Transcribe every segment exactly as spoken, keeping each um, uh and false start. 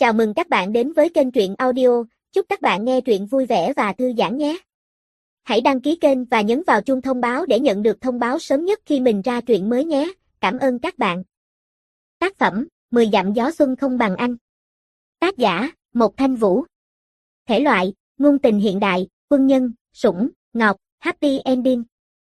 Chào mừng các bạn đến với kênh truyện audio, chúc các bạn nghe truyện vui vẻ và thư giãn nhé. Hãy đăng ký kênh và nhấn vào chuông thông báo để nhận được thông báo sớm nhất khi mình ra truyện mới nhé. Cảm ơn các bạn. Tác phẩm, mười dặm gió xuân không bằng anh. Tác giả, Một Thanh Vũ. Thể loại, ngôn tình hiện đại, quân nhân, sủng, ngọt, happy ending.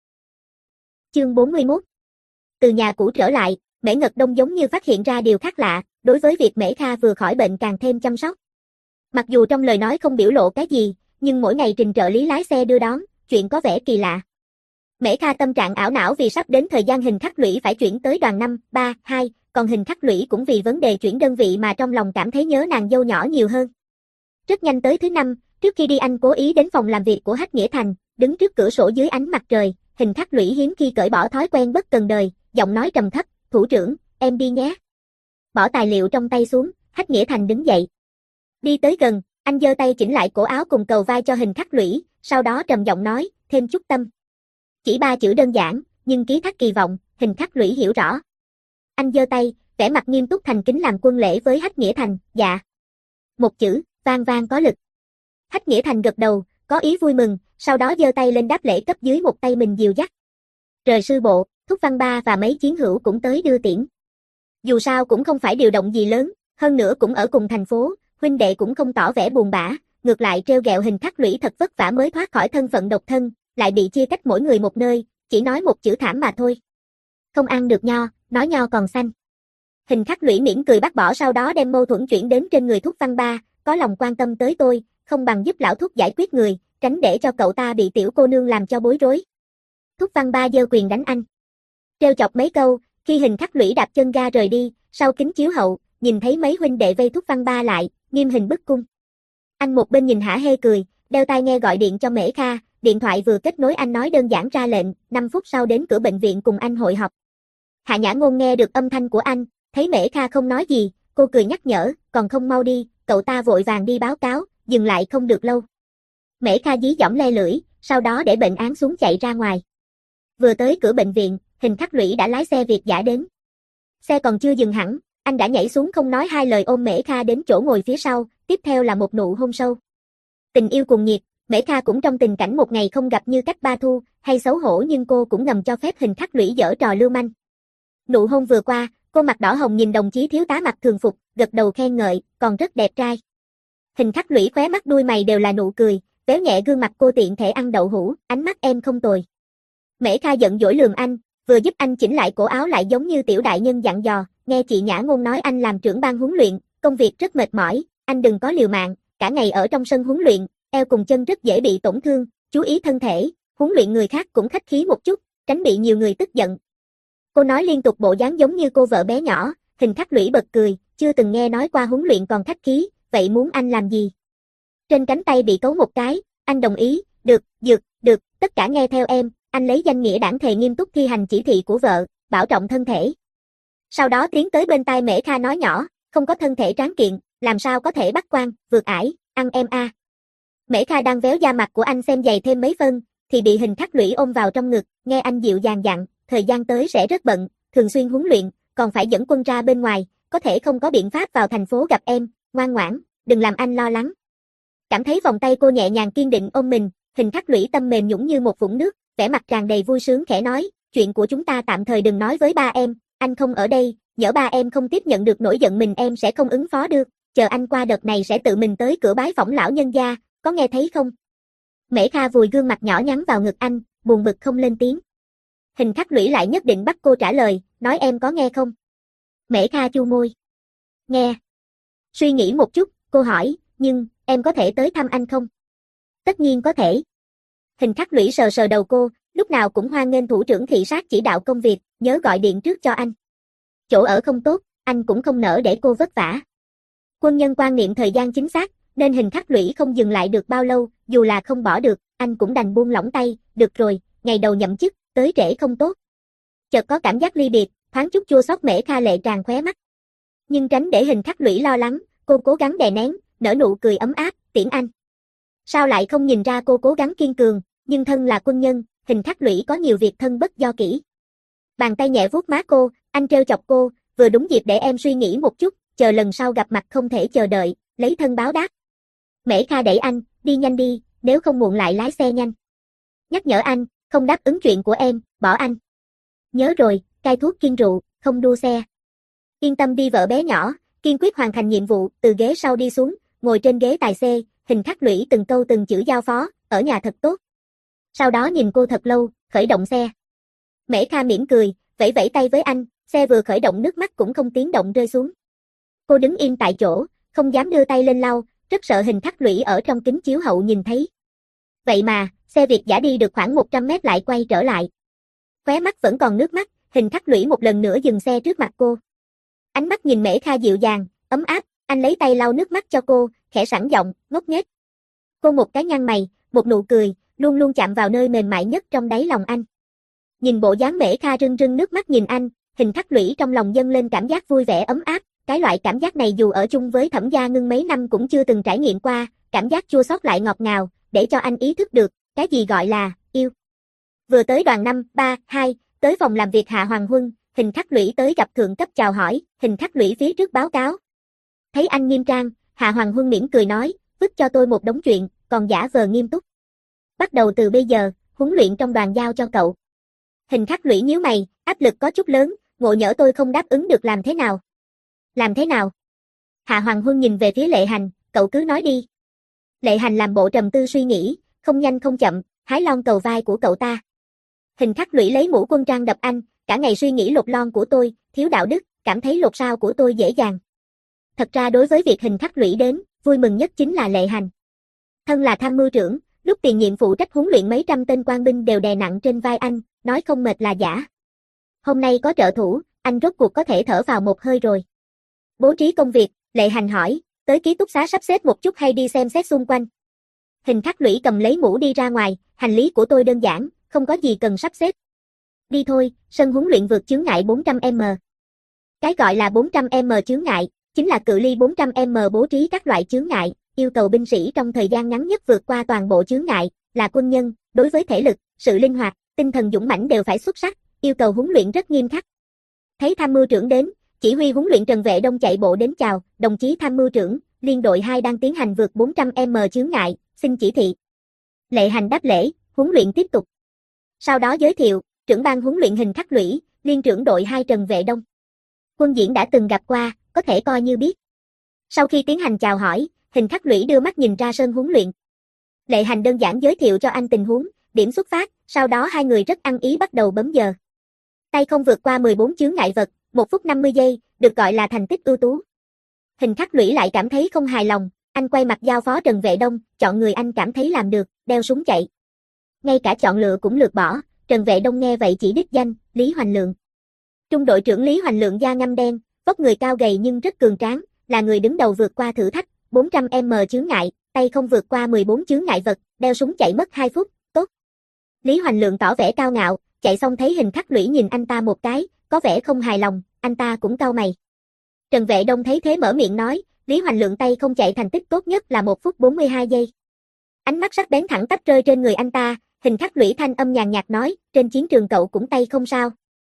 Chương bốn mươi mốt. Từ nhà cũ trở lại, Mễ Ngật Đông giống như phát hiện ra điều khác lạ, đối với việc Mễ Kha vừa khỏi bệnh càng thêm chăm sóc. Mặc dù trong lời nói không biểu lộ cái gì, nhưng mỗi ngày trình trợ lý lái xe đưa đón, chuyện có vẻ kỳ lạ. Mễ Kha tâm trạng ảo não vì sắp đến thời gian Hình Khắc Lũy phải chuyển tới đoàn năm, ba, hai, còn Hình Khắc Lũy cũng vì vấn đề chuyển đơn vị mà trong lòng cảm thấy nhớ nàng dâu nhỏ nhiều hơn. Rất nhanh tới thứ năm, trước khi đi anh cố ý đến phòng làm việc của Hách Nghĩa Thành, đứng trước cửa sổ dưới ánh mặt trời, Hình Khắc Lũy hiếm khi cởi bỏ thói quen bất cần đời, giọng nói trầm thấp, "Thủ trưởng, em đi nhé." Bỏ tài liệu trong tay xuống, Hách Nghĩa Thành đứng dậy. Đi tới gần, anh giơ tay chỉnh lại cổ áo cùng cầu vai cho Hình Khắc Lũy, sau đó trầm giọng nói, "Thêm chút tâm." Chỉ ba chữ đơn giản, nhưng ký thác kỳ vọng, Hình Khắc Lũy hiểu rõ. Anh giơ tay, vẻ mặt nghiêm túc thành kính làm quân lễ với Hách Nghĩa Thành, "Dạ." Một chữ, vang vang có lực. Hách Nghĩa Thành gật đầu, có ý vui mừng, sau đó giơ tay lên đáp lễ cấp dưới một tay mình dìu dắt. Rời sư bộ, Thúc Văn Ba và mấy chiến hữu cũng tới đưa tiễn. Dù sao cũng không phải điều động gì lớn, hơn nữa cũng ở cùng thành phố, huynh đệ cũng không tỏ vẻ buồn bã, ngược lại trêu ghẹo Hình Khắc Lũy thật vất vả mới thoát khỏi thân phận độc thân, lại bị chia cách mỗi người một nơi, chỉ nói một chữ thảm mà thôi. Không ăn được nho, nói nho còn xanh. Hình Khắc Lũy mỉm cười bác bỏ, sau đó đem mâu thuẫn chuyển đến trên người Thúc Văn Ba, có lòng quan tâm tới tôi, không bằng giúp lão Thúc giải quyết người, tránh để cho cậu ta bị tiểu cô nương làm cho bối rối. Thúc Văn Ba giơ quyền đánh anh. Trêu chọc mấy câu, khi Hình Khắc Lũy đạp chân ga rời đi, sau kính chiếu hậu, nhìn thấy mấy huynh đệ vây Thúc Văn Ba lại, nghiêm hình bức cung. Anh một bên nhìn hả hê cười, đeo tai nghe gọi điện cho Mễ Kha, điện thoại vừa kết nối anh nói đơn giản ra lệnh, năm phút sau đến cửa bệnh viện cùng anh hội họp. Hạ Nhã Ngôn nghe được âm thanh của anh, thấy Mễ Kha không nói gì, cô cười nhắc nhở, còn không mau đi, cậu ta vội vàng đi báo cáo, dừng lại không được lâu. Mễ Kha dí dỏm le lưỡi, sau đó để bệnh án xuống chạy ra ngoài. Vừa tới cửa bệnh viện, Hình Khắc Lũy đã lái xe Việt dã đến. Xe còn chưa dừng hẳn, anh đã nhảy xuống không nói hai lời ôm Mễ Kha đến chỗ ngồi phía sau, tiếp theo là một nụ hôn sâu. Tình yêu cuồng nhiệt, Mễ Kha cũng trong tình cảnh một ngày không gặp như cách ba thu, hay xấu hổ nhưng cô cũng ngầm cho phép Hình Khắc Lũy giở trò lưu manh. Nụ hôn vừa qua, cô mặt đỏ hồng nhìn đồng chí thiếu tá mặc thường phục, gật đầu khen ngợi, còn rất đẹp trai. Hình Khắc Lũy khóe mắt đuôi mày đều là nụ cười, véo nhẹ gương mặt cô tiện thể ăn đậu hũ, ánh mắt em không tồi. Mễ Kha giận dỗi lườm anh, vừa giúp anh chỉnh lại cổ áo lại giống như tiểu đại nhân dặn dò, nghe chị Nhã Ngôn nói anh làm trưởng ban huấn luyện, công việc rất mệt mỏi, anh đừng có liều mạng, cả ngày ở trong sân huấn luyện, eo cùng chân rất dễ bị tổn thương, chú ý thân thể, huấn luyện người khác cũng khách khí một chút, tránh bị nhiều người tức giận. Cô nói liên tục bộ dáng giống như cô vợ bé nhỏ, Hình Khắc Lũy bật cười, chưa từng nghe nói qua huấn luyện còn khách khí, vậy muốn anh làm gì? Trên cánh tay bị cấu một cái, anh đồng ý, được, dược, được, tất cả nghe theo em, anh lấy danh nghĩa đảng thề nghiêm túc thi hành chỉ thị của vợ, bảo trọng thân thể. Sau đó tiến tới bên tai Mễ Kha nói nhỏ, không có thân thể tráng kiện, làm sao có thể bắt quan, vượt ải, ăn em a. À. Mễ Kha đang véo da mặt của anh xem dày thêm mấy phân, thì bị Hình Khắc Lũy ôm vào trong ngực, nghe anh dịu dàng dặn, thời gian tới sẽ rất bận, thường xuyên huấn luyện, còn phải dẫn quân ra bên ngoài, có thể không có biện pháp vào thành phố gặp em, ngoan ngoãn, đừng làm anh lo lắng. Cảm thấy vòng tay cô nhẹ nhàng kiên định ôm mình, Hình Khắc Lũy tâm mềm nhũn như một vũng nước, vẻ mặt tràn đầy vui sướng khẽ nói, chuyện của chúng ta tạm thời đừng nói với ba em, anh không ở đây, nhỡ ba em không tiếp nhận được nỗi giận mình em sẽ không ứng phó được, chờ anh qua đợt này sẽ tự mình tới cửa bái phỏng lão nhân gia, có nghe thấy không? Mễ Kha vùi gương mặt nhỏ nhắn vào ngực anh, buồn bực không lên tiếng. Hình Khắc Lũy lại nhất định bắt cô trả lời, nói em có nghe không? Mễ Kha chu môi. Nghe. Suy nghĩ một chút, cô hỏi, nhưng, em có thể tới thăm anh không? Tất nhiên có thể. Hình Khắc Lũy sờ sờ đầu cô, lúc nào cũng hoan nghênh thủ trưởng thị sát chỉ đạo công việc, nhớ gọi điện trước cho anh. Chỗ ở không tốt, anh cũng không nỡ để cô vất vả. Quân nhân quan niệm thời gian chính xác, nên Hình Khắc Lũy không dừng lại được bao lâu, dù là không bỏ được, anh cũng đành buông lỏng tay, được rồi, ngày đầu nhậm chức, tới trễ không tốt. Chợt có cảm giác ly biệt, thoáng chút chua xót Mễ Kha lệ tràn khóe mắt. Nhưng tránh để Hình Khắc Lũy lo lắng, cô cố gắng đè nén, nở nụ cười ấm áp, tiễn anh. Sao lại không nhìn ra cô cố gắng kiên cường, nhưng thân là quân nhân, Hình Khắc Lũy có nhiều việc thân bất do kỹ. Bàn tay nhẹ vuốt má cô, anh trêu chọc cô, vừa đúng dịp để em suy nghĩ một chút, chờ lần sau gặp mặt không thể chờ đợi, lấy thân báo đáp. Mễ Kha đẩy anh, đi nhanh đi, nếu không muộn lại lái xe nhanh. Nhắc nhở anh, không đáp ứng chuyện của em, bỏ anh. Nhớ rồi, cai thuốc kiêng rượu, không đua xe. Yên tâm đi vợ bé nhỏ, kiên quyết hoàn thành nhiệm vụ, từ ghế sau đi xuống, ngồi trên ghế tài xế, Hình khắc lũy từng câu từng chữ giao phó, ở nhà thật tốt. Sau đó nhìn cô thật lâu, khởi động xe. Mễ Kha mỉm cười, vẫy vẫy tay với anh, xe vừa khởi động nước mắt cũng không tiếng động rơi xuống. Cô đứng yên tại chỗ, không dám đưa tay lên lau, rất sợ Hình khắc lũy ở trong kính chiếu hậu nhìn thấy. Vậy mà, xe Việt giả đi được khoảng một trăm mét lại quay trở lại. Khóe mắt vẫn còn nước mắt, Hình khắc lũy một lần nữa dừng xe trước mặt cô. Ánh mắt nhìn Mễ Kha dịu dàng, ấm áp, anh lấy tay lau nước mắt cho cô, khẽ sẵn giọng, ngốc nghếch. Cô một cái nhăn mày, một nụ cười, luôn luôn chạm vào nơi mềm mại nhất trong đáy lòng anh. Nhìn bộ dáng Mễ Kha rưng rưng nước mắt nhìn anh, Hình khắc lũy trong lòng dâng lên cảm giác vui vẻ ấm áp, cái loại cảm giác này dù ở chung với Thẩm Gia Ngưng mấy năm cũng chưa từng trải nghiệm qua, cảm giác chua xót lại ngọt ngào, để cho anh ý thức được, cái gì gọi là yêu. Vừa tới đoàn năm, ba, hai, tới phòng làm việc Hạ Hoàng Huân, Hình khắc lũy tới gặp thượng cấp chào hỏi, Hình khắc lũy phía trước báo cáo. Thấy anh nghiêm trang, Hạ Hoàng Huân mỉm cười nói, vứt cho tôi một đống chuyện, còn giả vờ nghiêm túc. Bắt đầu từ bây giờ, huấn luyện trong đoàn giao cho cậu. Hình khắc lũy nhíu mày, áp lực có chút lớn, ngộ nhỡ tôi không đáp ứng được làm thế nào? Làm thế nào? Hạ Hoàng Huân nhìn về phía Lệ Hành, cậu cứ nói đi. Lệ Hành làm bộ trầm tư suy nghĩ, không nhanh không chậm, hái lon cầu vai của cậu ta. Hình khắc lũy lấy mũ quân trang đập anh, cả ngày suy nghĩ lột lon của tôi, thiếu đạo đức, cảm thấy lột sao của tôi dễ dàng. Thật ra đối với việc Hình khắc lũy đến, vui mừng nhất chính là Lệ Hành. Thân là tham mưu trưởng, lúc tiền nhiệm phụ trách huấn luyện mấy trăm tên quan binh đều đè nặng trên vai anh, nói không mệt là giả. Hôm nay có trợ thủ, anh rốt cuộc có thể thở vào một hơi rồi. Bố trí công việc, Lệ Hành hỏi, tới ký túc xá sắp xếp một chút hay đi xem xét xung quanh. Hình khắc lũy cầm lấy mũ đi ra ngoài, hành lý của tôi đơn giản, không có gì cần sắp xếp. Đi thôi, sân huấn luyện vượt chướng ngại bốn trăm mét. Cái gọi là bốn trăm mét chướng ngại, chính là cự ly bốn trăm mét bố trí các loại chướng ngại, yêu cầu binh sĩ trong thời gian ngắn nhất vượt qua toàn bộ chướng ngại, là quân nhân, đối với thể lực, sự linh hoạt, tinh thần dũng mãnh đều phải xuất sắc, yêu cầu huấn luyện rất nghiêm khắc. Thấy tham mưu trưởng đến, chỉ huy huấn luyện Trần Vệ Đông chạy bộ đến chào, đồng chí tham mưu trưởng, liên đội hai đang tiến hành vượt bốn trăm mét chướng ngại, xin chỉ thị. Lệ Hành đáp lễ, huấn luyện tiếp tục. Sau đó giới thiệu, trưởng ban huấn luyện Hình khắc lũy, liên trưởng đội hai Trần Vệ Đông. Quân diễn đã từng gặp qua, có thể coi như biết. Sau khi tiến hành chào hỏi, Hình khắc lũy đưa mắt nhìn ra sân huấn luyện. Lệ Hành đơn giản giới thiệu cho anh tình huống, điểm xuất phát, sau đó hai người rất ăn ý bắt đầu bấm giờ. Tay không vượt qua mười bốn chướng ngại vật, một phút năm mươi giây, được gọi là thành tích ưu tú. Hình khắc lũy lại cảm thấy không hài lòng, anh quay mặt giao phó Trần Vệ Đông, chọn người anh cảm thấy làm được, đeo súng chạy. Ngay cả chọn lựa cũng lược bỏ, Trần Vệ Đông nghe vậy chỉ đích danh, Lý Hoành Lượng. Trung đội trưởng Lý Hoành Lượng da ngăm đen, vóc người cao gầy nhưng rất cường tráng, là người đứng đầu vượt qua thử thách, bốn trăm mét chướng ngại, tay không vượt qua mười bốn chướng ngại vật, đeo súng chạy mất hai phút, tốt. Lý Hoành Lượng tỏ vẻ cao ngạo, chạy xong thấy Hình khắc lũy nhìn anh ta một cái, có vẻ không hài lòng, anh ta cũng cau mày. Trần Vệ Đông thấy thế mở miệng nói, Lý Hoành Lượng tay không chạy thành tích tốt nhất là một phút bốn mươi hai giây. Ánh mắt sắc bén thẳng tắp rơi trên người anh ta, Hình khắc lũy thanh âm nhàn nhạt nói, trên chiến trường cậu cũng tay không sao.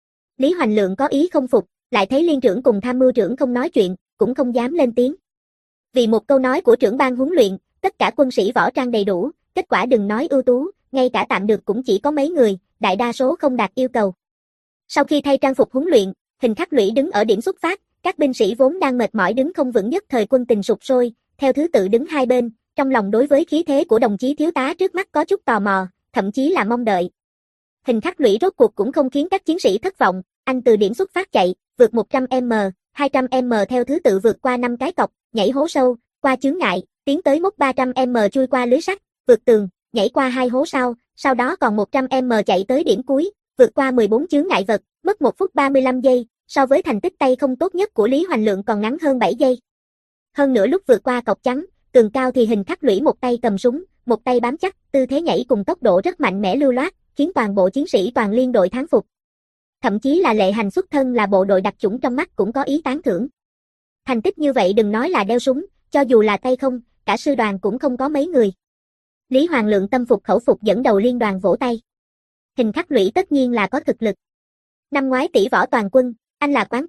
Lý Hoành Lượng có ý không phục, lại thấy liên trưởng cùng tham mưu trưởng không nói chuyện, cũng không dám lên tiếng. Vì một câu nói của trưởng ban huấn luyện, tất cả quân sĩ võ trang đầy đủ, kết quả đừng nói ưu tú, ngay cả tạm được cũng chỉ có mấy người, đại đa số không đạt yêu cầu. Sau khi thay trang phục huấn luyện, Hình khắc lũy đứng ở điểm xuất phát, các binh sĩ vốn đang mệt mỏi đứng không vững nhất thời quân tình sụp sôi, theo thứ tự đứng hai bên, trong lòng đối với khí thế của đồng chí thiếu tá trước mắt có chút tò mò, thậm chí là mong đợi. Hình khắc lũy rốt cuộc cũng không khiến các chiến sĩ thất vọng, anh từ điểm xuất phát chạy, vượt một trăm mét, hai trăm mét theo thứ tự vượt qua năm cái cọc, nhảy hố sâu, qua chướng ngại, tiến tới mốc ba trăm mét chui qua lưới sắt, vượt tường, nhảy qua hai hố sau, sau đó còn một trăm mét chạy tới điểm cuối, vượt qua mười bốn chướng ngại vật, mất một phút ba mươi lăm giây, so với thành tích tay không tốt nhất của Lý Hoành Lượng còn ngắn hơn bảy giây. Hơn nữa lúc vượt qua cọc trắng, tường cao thì Hình khắc lũy một tay cầm súng, một tay bám chắc, tư thế nhảy cùng tốc độ rất mạnh mẽ lưu loát, khiến toàn bộ chiến sĩ toàn liên đội thán phục. Thậm chí là Lệ Hành xuất thân là bộ đội đặc chủng trong mắt cũng có ý tán thưởng. Thành tích như vậy đừng nói là đeo súng, cho dù là tay không, cả sư đoàn cũng không có mấy người. Lý Hoành Lượng tâm phục khẩu phục dẫn đầu liên đoàn vỗ tay. Hình khắc lũy tất nhiên là có thực lực. Năm ngoái tỷ võ toàn quân, anh là quán quân,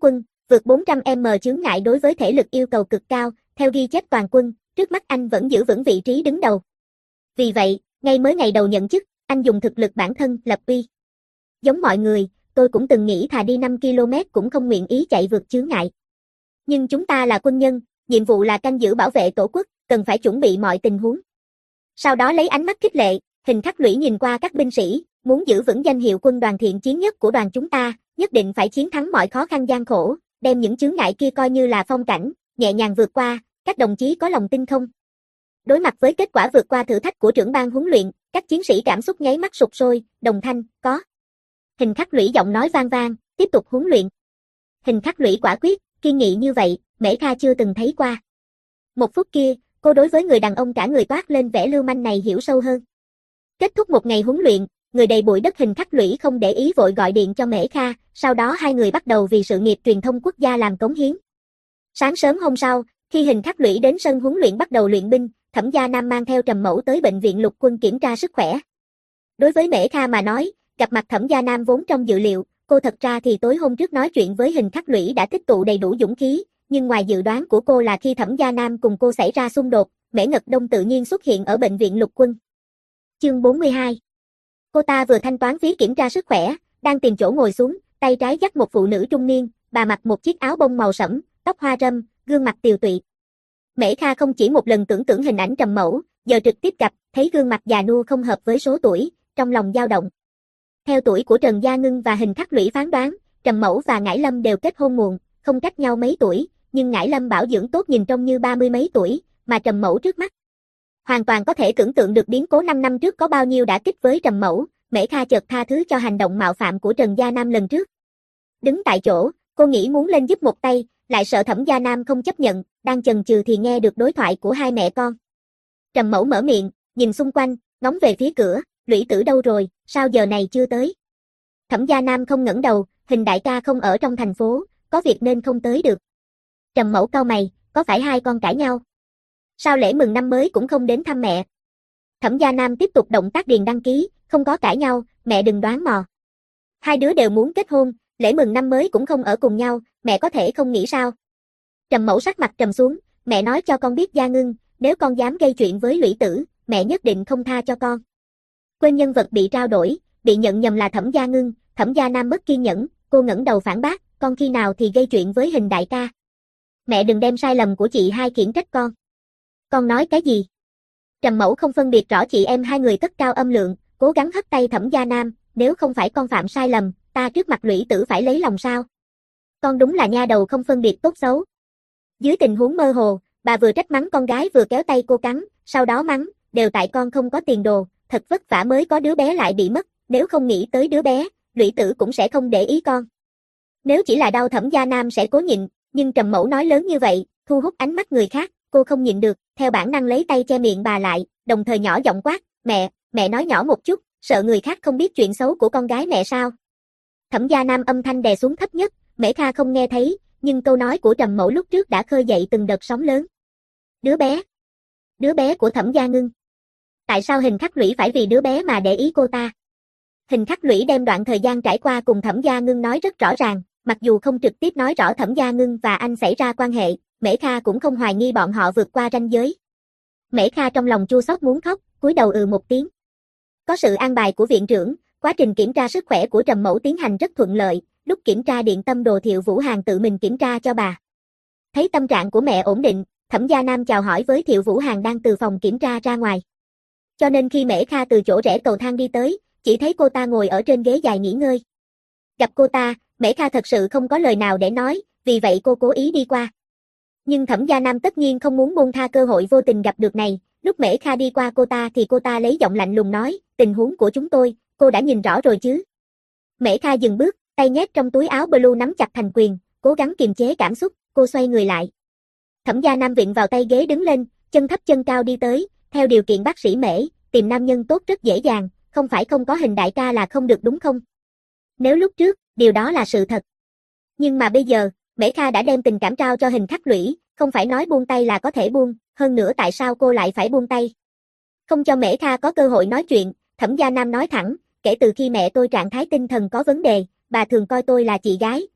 vượt bốn trăm mét chướng ngại đối với thể lực yêu cầu cực cao, theo ghi chép toàn quân, trước mắt anh vẫn giữ vững vị trí đứng đầu. Vì vậy, ngay mới ngày đầu nhận chức, anh dùng thực lực bản thân lập uy. Giống mọi người, tôi cũng từng nghĩ thà đi năm ki lô mét cũng không nguyện ý chạy vượt chướng ngại. Nhưng chúng ta là quân nhân, nhiệm vụ là canh giữ bảo vệ tổ quốc, cần phải chuẩn bị mọi tình huống. Sau đó lấy ánh mắt khích lệ, Hình Khắc Lũy nhìn qua các binh sĩ, muốn giữ vững danh hiệu quân đoàn thiện chiến nhất của đoàn chúng ta, nhất định phải chiến thắng mọi khó khăn gian khổ, đem những chướng ngại kia coi như là phong cảnh, nhẹ nhàng vượt qua, các đồng chí có lòng tin không? Đối mặt với kết quả vượt qua thử thách của trưởng ban huấn luyện, các chiến sĩ cảm xúc nháy mắt sục sôi, đồng thanh, có. Hình Khắc Lũy giọng nói vang vang, tiếp tục huấn luyện. Hình Khắc Lũy quả quyết, kiên nghị như vậy, Mễ Kha chưa từng thấy qua. Một phút kia, cô đối với người đàn ông cả người toát lên vẻ lưu manh này hiểu sâu hơn. Kết thúc một ngày huấn luyện, người đầy bụi đất Hình Khắc Lũy không để ý vội gọi điện cho Mễ Kha, sau đó hai người bắt đầu vì sự nghiệp truyền thông quốc gia làm cống hiến. Sáng sớm hôm sau, khi Hình Khắc Lũy đến sân huấn luyện bắt đầu luyện binh, Thẩm Gia Nam mang theo Trầm Mẫu tới bệnh viện lục quân kiểm tra sức khỏe. Đối với Mễ Kha mà nói, gặp mặt Thẩm Gia Nam vốn trong dự liệu, cô thật ra thì tối hôm trước nói chuyện với Hình Khắc Lũy đã tích tụ đầy đủ dũng khí, nhưng ngoài dự đoán của cô là khi Thẩm Gia Nam cùng cô xảy ra xung đột, Mễ Ngật Đông tự nhiên xuất hiện ở bệnh viện lục quân. Chương bốn mươi hai. Cô ta vừa thanh toán phí kiểm tra sức khỏe, đang tìm chỗ ngồi xuống, tay trái dắt một phụ nữ trung niên, bà mặc một chiếc áo bông màu sẫm, tóc hoa râm, gương mặt tiều tụy. Mễ Kha không chỉ một lần tưởng tượng hình ảnh Trầm Mẫu, giờ trực tiếp gặp, thấy gương mặt già nua không hợp với số tuổi, trong lòng dao động. Theo tuổi của Trần Gia Ngưng và Hình Khắc Lũy phán đoán, Trầm Mẫu và Ngải Lâm đều kết hôn muộn, không cách nhau mấy tuổi, nhưng Ngải Lâm bảo dưỡng tốt nhìn trông như ba mươi mấy tuổi, mà Trầm Mẫu trước mắt hoàn toàn có thể tưởng tượng được biến cố năm năm trước có bao nhiêu đả kích với Trầm Mẫu. Mễ Kha chợt tha thứ cho hành động mạo phạm của Trần Gia Nam lần trước. Đứng tại chỗ, cô nghĩ muốn lên giúp một tay, lại sợ Thẩm Gia Nam không chấp nhận, đang chần chừ thì nghe được đối thoại của hai mẹ con. Trầm Mẫu mở miệng, nhìn xung quanh, ngóng về phía cửa, Lũy Tử đâu rồi, sao giờ này chưa tới? Thẩm Gia Nam không ngẩng đầu, Hình đại ca không ở trong thành phố, có việc nên không tới được. Trầm Mẫu cau mày, có phải hai con cãi nhau? Sao lễ mừng năm mới cũng không đến thăm mẹ? Thẩm Gia Nam tiếp tục động tác điền đăng ký, không có cãi nhau, mẹ đừng đoán mò. Hai đứa đều muốn kết hôn, lễ mừng năm mới cũng không ở cùng nhau, mẹ có thể không nghĩ sao? Trầm Mẫu sắc mặt trầm xuống, mẹ nói cho con biết Gia Ngưng, nếu con dám gây chuyện với Lũy Tử, mẹ nhất định không tha cho con. Quên nhân vật bị trao đổi, bị nhận nhầm là Thẩm Gia Ngưng, Thẩm Gia Nam mất kiên nhẫn, cô ngẩng đầu phản bác, con khi nào thì gây chuyện với Hình đại ca. Mẹ đừng đem sai lầm của chị hai khiển trách con. Con nói cái gì? Trầm Mẫu không phân biệt rõ chị em hai người cất cao âm lượng, cố gắng hất tay Thẩm Gia Nam, nếu không phải con phạm sai lầm, ta trước mặt Lũy Tử phải lấy lòng sao? Con đúng là nha đầu không phân biệt tốt xấu. Dưới tình huống mơ hồ, bà vừa trách mắng con gái vừa kéo tay cô cắn, sau đó mắng, đều tại con không có tiền đồ, thật vất vả mới có đứa bé lại bị mất, nếu không nghĩ tới đứa bé, Lũy Tử cũng sẽ không để ý con. Nếu chỉ là đau Thẩm Gia Nam sẽ cố nhịn, nhưng Trầm Mẫu nói lớn như vậy, thu hút ánh mắt người khác, cô không nhịn được, theo bản năng lấy tay che miệng bà lại, đồng thời nhỏ giọng quát, mẹ, mẹ nói nhỏ một chút, sợ người khác không biết chuyện xấu của con gái mẹ sao? Thẩm Gia Nam âm thanh đè xuống thấp nhất, Mễ Kha không nghe thấy, nhưng câu nói của Trầm Mẫu lúc trước đã khơi dậy từng đợt sóng lớn. Đứa bé? Đứa bé của Thẩm Gia Ngưng? Tại sao Hình Khắc Lũy phải vì đứa bé mà để ý cô ta? Hình Khắc Lũy đem đoạn thời gian trải qua cùng Thẩm Gia Ngưng nói rất rõ ràng, mặc dù không trực tiếp nói rõ Thẩm Gia Ngưng và anh xảy ra quan hệ, Mễ Kha cũng không hoài nghi bọn họ vượt qua ranh giới. Mễ Kha trong lòng chua xót muốn khóc, cúi đầu ừ một tiếng. Có sự an bài của viện trưởng, quá trình kiểm tra sức khỏe của Trầm Mẫu tiến hành rất thuận lợi, lúc kiểm tra điện tâm đồ Thiệu Vũ Hàn tự mình kiểm tra cho bà. Thấy tâm trạng của mẹ ổn định, Thẩm Gia Nam chào hỏi với Thiệu Vũ Hàn đang từ phòng kiểm tra ra ngoài. Cho nên khi Mễ Kha từ chỗ rẽ cầu thang đi tới, chỉ thấy cô ta ngồi ở trên ghế dài nghỉ ngơi. Gặp cô ta, Mễ Kha thật sự không có lời nào để nói, vì vậy cô cố ý đi qua. Nhưng Thẩm Gia Nam tất nhiên không muốn buông tha cơ hội vô tình gặp được này, lúc Mễ Kha đi qua cô ta thì cô ta lấy giọng lạnh lùng nói, tình huống của chúng tôi, cô đã nhìn rõ rồi chứ. Mễ Kha dừng bước, tay nhét trong túi áo blue nắm chặt thành quyền, cố gắng kiềm chế cảm xúc, cô xoay người lại. Thẩm Gia Nam vịn vào tay ghế đứng lên, chân thấp chân cao đi tới, theo điều kiện bác sĩ Mễ, tìm nam nhân tốt rất dễ dàng, không phải không có Hình đại ca là không được đúng không? Nếu lúc trước, điều đó là sự thật. Nhưng mà bây giờ, Mễ Kha đã đem tình cảm trao cho Hình Khắc Lũy, không phải nói buông tay là có thể buông, hơn nữa tại sao cô lại phải buông tay? Không cho Mễ Kha có cơ hội nói chuyện, Thẩm Gia Nam nói thẳng, kể từ khi mẹ tôi trạng thái tinh thần có vấn đề, bà thường coi tôi là chị gái,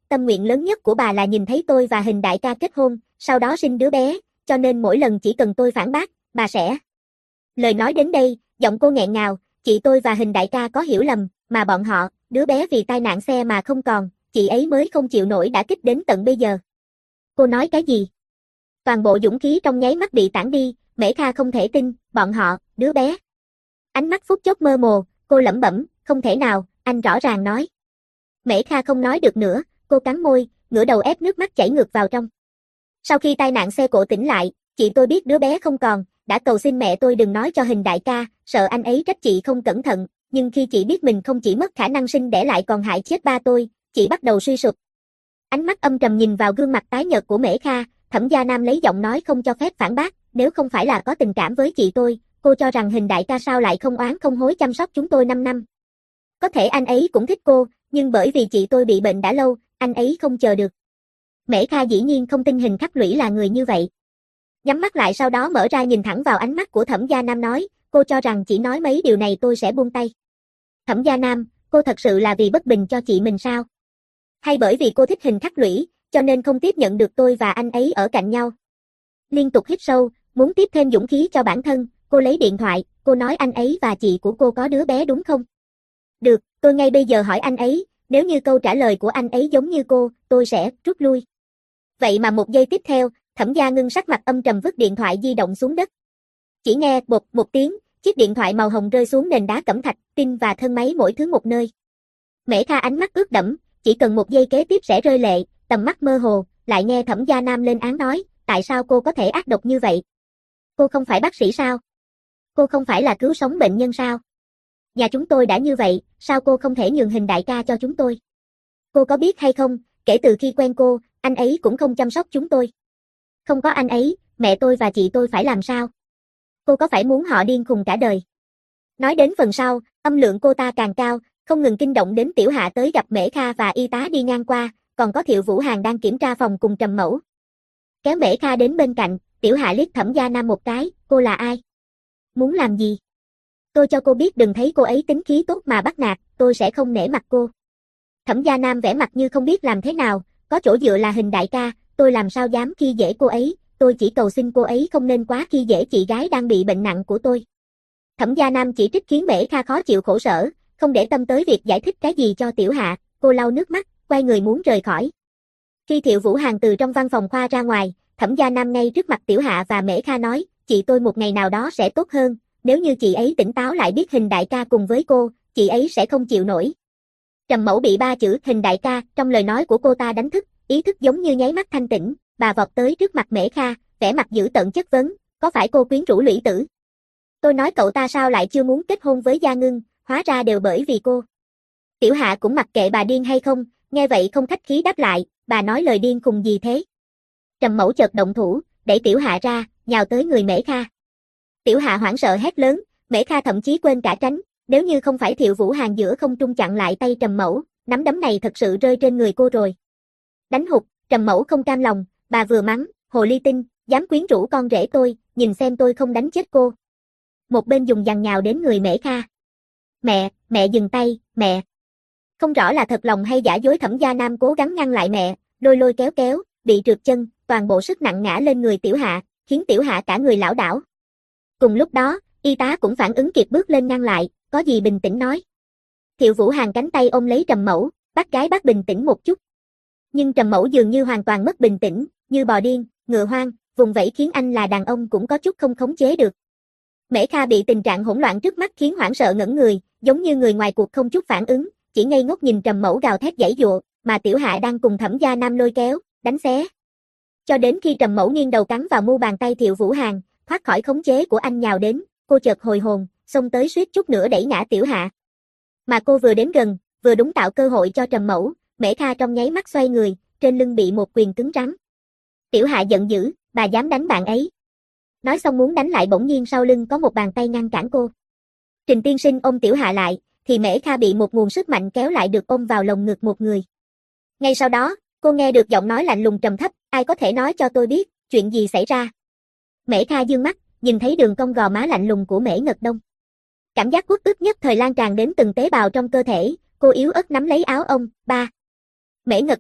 tâm nguyện lớn nhất của bà là nhìn thấy tôi và Hình đại ca kết hôn, sau đó sinh đứa bé, cho nên mỗi lần chỉ cần tôi phản bác, bà sẽ. Lời nói đến đây, giọng cô nghẹn ngào, chị tôi và Hình đại ca có hiểu lầm, mà bọn họ, đứa bé vì tai nạn xe mà không còn, chị ấy mới không chịu nổi đả kích đến tận bây giờ. Cô nói cái gì? Toàn bộ dũng khí trong nháy mắt bị tản đi, Mễ Kha không thể tin, bọn họ, đứa bé. Ánh mắt phút chốc mơ hồ, cô lẩm bẩm, không thể nào, anh rõ ràng nói. Mễ Kha không nói được nữa, cô cắn môi, ngửa đầu ép nước mắt chảy ngược vào trong. Sau khi tai nạn xe cộ tỉnh lại, chị tôi biết đứa bé không còn, đã cầu xin mẹ tôi đừng nói cho Hình đại ca, sợ anh ấy trách chị không cẩn thận, nhưng khi chị biết mình không chỉ mất khả năng sinh đẻ lại còn hại chết ba tôi, chị bắt đầu suy sụp. Ánh mắt âm trầm nhìn vào gương mặt tái nhợt của Mễ Kha, Thẩm Gia Nam lấy giọng nói không cho phép phản bác, nếu không phải là có tình cảm với chị tôi, cô cho rằng Hình đại ca sao lại không oán không hối chăm sóc chúng tôi năm năm. Có thể anh ấy cũng thích cô, nhưng bởi vì chị tôi bị bệnh đã lâu, anh ấy không chờ được. Mễ Kha dĩ nhiên không tin Hình Khắc Lũy là người như vậy. Nhắm mắt lại sau đó mở ra nhìn thẳng vào ánh mắt của Thẩm Gia Nam nói, cô cho rằng chỉ nói mấy điều này tôi sẽ buông tay. Thẩm Gia Nam, cô thật sự là vì bất bình cho chị mình sao? Hay bởi vì cô thích Hình Khắc Lũy, cho nên không tiếp nhận được tôi và anh ấy ở cạnh nhau? Liên tục hít sâu, muốn tiếp thêm dũng khí cho bản thân, cô lấy điện thoại, cô nói anh ấy và chị của cô có đứa bé đúng không? Được, tôi ngay bây giờ hỏi anh ấy, nếu như câu trả lời của anh ấy giống như cô, tôi sẽ rút lui. Vậy mà một giây tiếp theo, Thẩm Gia Ngưng sắc mặt âm trầm vứt điện thoại di động xuống đất. Chỉ nghe bột một tiếng, chiếc điện thoại màu hồng rơi xuống nền đá cẩm thạch, pin và thân máy mỗi thứ một nơi. Mễ Kha ánh mắt ướt đẫm, chỉ cần một giây kế tiếp sẽ rơi lệ, tầm mắt mơ hồ, lại nghe Thẩm Gia Nam lên án nói, tại sao cô có thể ác độc như vậy? Cô không phải bác sĩ sao? Cô không phải là cứu sống bệnh nhân sao? Nhà chúng tôi đã như vậy, sao cô không thể nhường Hình đại ca cho chúng tôi? Cô có biết hay không, kể từ khi quen cô, anh ấy cũng không chăm sóc chúng tôi. Không có anh ấy, mẹ tôi và chị tôi phải làm sao? Cô có phải muốn họ điên khùng cả đời? Nói đến phần sau, âm lượng cô ta càng cao, không ngừng kinh động đến Tiểu Hạ tới gặp Mễ Kha và y tá đi ngang qua, còn có Thiệu Vũ Hàn đang kiểm tra phòng cùng Trầm Mẫu. Kéo Mễ Kha đến bên cạnh, Tiểu Hạ liếc Thẩm Gia Nam một cái, cô là ai? Muốn làm gì? Tôi cho cô biết đừng thấy cô ấy tính khí tốt mà bắt nạt, tôi sẽ không nể mặt cô. Thẩm Gia Nam vẻ mặt như không biết làm thế nào, có chỗ dựa là Hình đại ca, tôi làm sao dám khi dễ cô ấy, tôi chỉ cầu xin cô ấy không nên quá khi dễ chị gái đang bị bệnh nặng của tôi. Thẩm Gia Nam chỉ trích khiến Mễ Kha khó chịu khổ sở, không để tâm tới việc giải thích cái gì cho Tiểu Hạ, cô lau nước mắt, quay người muốn rời khỏi. Khi Thiệu Vũ Hàn từ trong văn phòng khoa ra ngoài, Thẩm Gia Nam ngay trước mặt Tiểu Hạ và Mễ Kha nói, chị tôi một ngày nào đó sẽ tốt hơn, nếu như chị ấy tỉnh táo lại biết Hình đại ca cùng với cô, chị ấy sẽ không chịu nổi. Trầm Mẫu bị ba chữ Hình đại ca trong lời nói của cô ta đánh thức, ý thức giống như nháy mắt thanh tỉnh, bà vọt tới trước mặt Mễ Kha, vẻ mặt dữ tợn chất vấn, có phải cô quyến rũ Lũy Tử? Tôi nói cậu ta sao lại chưa muốn kết hôn với Gia Ngưng, hóa ra đều bởi vì cô. Tiểu Hạ cũng mặc kệ bà điên hay không, nghe vậy không khách khí đáp lại, bà nói lời điên khùng gì thế? Trầm Mẫu chợt động thủ, đẩy Tiểu Hạ ra, nhào tới người Mễ Kha. Tiểu Hạ hoảng sợ hét lớn, Mễ Kha thậm chí quên cả tránh, nếu như không phải Thiệu Vũ Hàn giữa không trung chặn lại tay Trầm Mẫu, nắm đấm này thật sự rơi trên người cô rồi. Đánh hụt, Trầm Mẫu không cam lòng, bà vừa mắng, hồ ly tinh, dám quyến rũ con rể tôi, nhìn xem tôi không đánh chết cô. Một bên dùng giằng nhào đến người Mễ Kha. Mẹ, mẹ dừng tay, mẹ. Không rõ là thật lòng hay giả dối Thẩm Gia Nam cố gắng ngăn lại mẹ, lôi lôi kéo kéo, bị trượt chân, toàn bộ sức nặng ngã lên người Tiểu Hạ, khiến Tiểu Hạ cả người lảo đảo. Cùng lúc đó, y tá cũng phản ứng kịp bước lên ngăn lại, có gì bình tĩnh nói. Thiệu Vũ Hàn cánh tay ôm lấy Trầm Mẫu, bắt gái bắt bình tĩnh một chút. Nhưng Trầm Mẫu dường như hoàn toàn mất bình tĩnh, như bò điên, ngựa hoang, vùng vẫy khiến anh là đàn ông cũng có chút không khống chế được. Mễ Kha bị tình trạng hỗn loạn trước mắt khiến hoảng sợ ngẩn người, giống như người ngoài cuộc không chút phản ứng, chỉ ngây ngốc nhìn Trầm Mẫu gào thét giãy giụa, mà Tiểu Hạ đang cùng Thẩm Gia Nam lôi kéo, đánh xé. Cho đến khi Trầm Mẫu nghiêng đầu cắn vào mu bàn tay Thiệu Vũ Hàn, thoát khỏi khống chế của anh nhào đến, cô chợt hồi hồn, xông tới suýt chút nữa đẩy ngã Tiểu Hạ. Mà cô vừa đến gần, vừa đúng tạo cơ hội cho Trầm Mẫu, Mễ Kha trong nháy mắt xoay người, trên lưng bị một quyền cứng rắn. Tiểu Hạ giận dữ, bà dám đánh bạn ấy. Nói xong muốn đánh lại bỗng nhiên sau lưng có một bàn tay ngăn cản cô. Trình tiên sinh ôm Tiểu Hạ lại, thì Mễ Kha bị một nguồn sức mạnh kéo lại được ôm vào lồng ngực một người. Ngay sau đó, cô nghe được giọng nói lạnh lùng trầm thấp, ai có thể nói cho tôi biết, chuyện gì xảy ra. Mễ Kha dương mắt, nhìn thấy đường cong gò má lạnh lùng của Mễ Ngật Đông. Cảm giác uất ức nhất thời lan tràn đến từng tế bào trong cơ thể, cô yếu ớt nắm lấy áo ông, ba. Mễ Ngật Đông,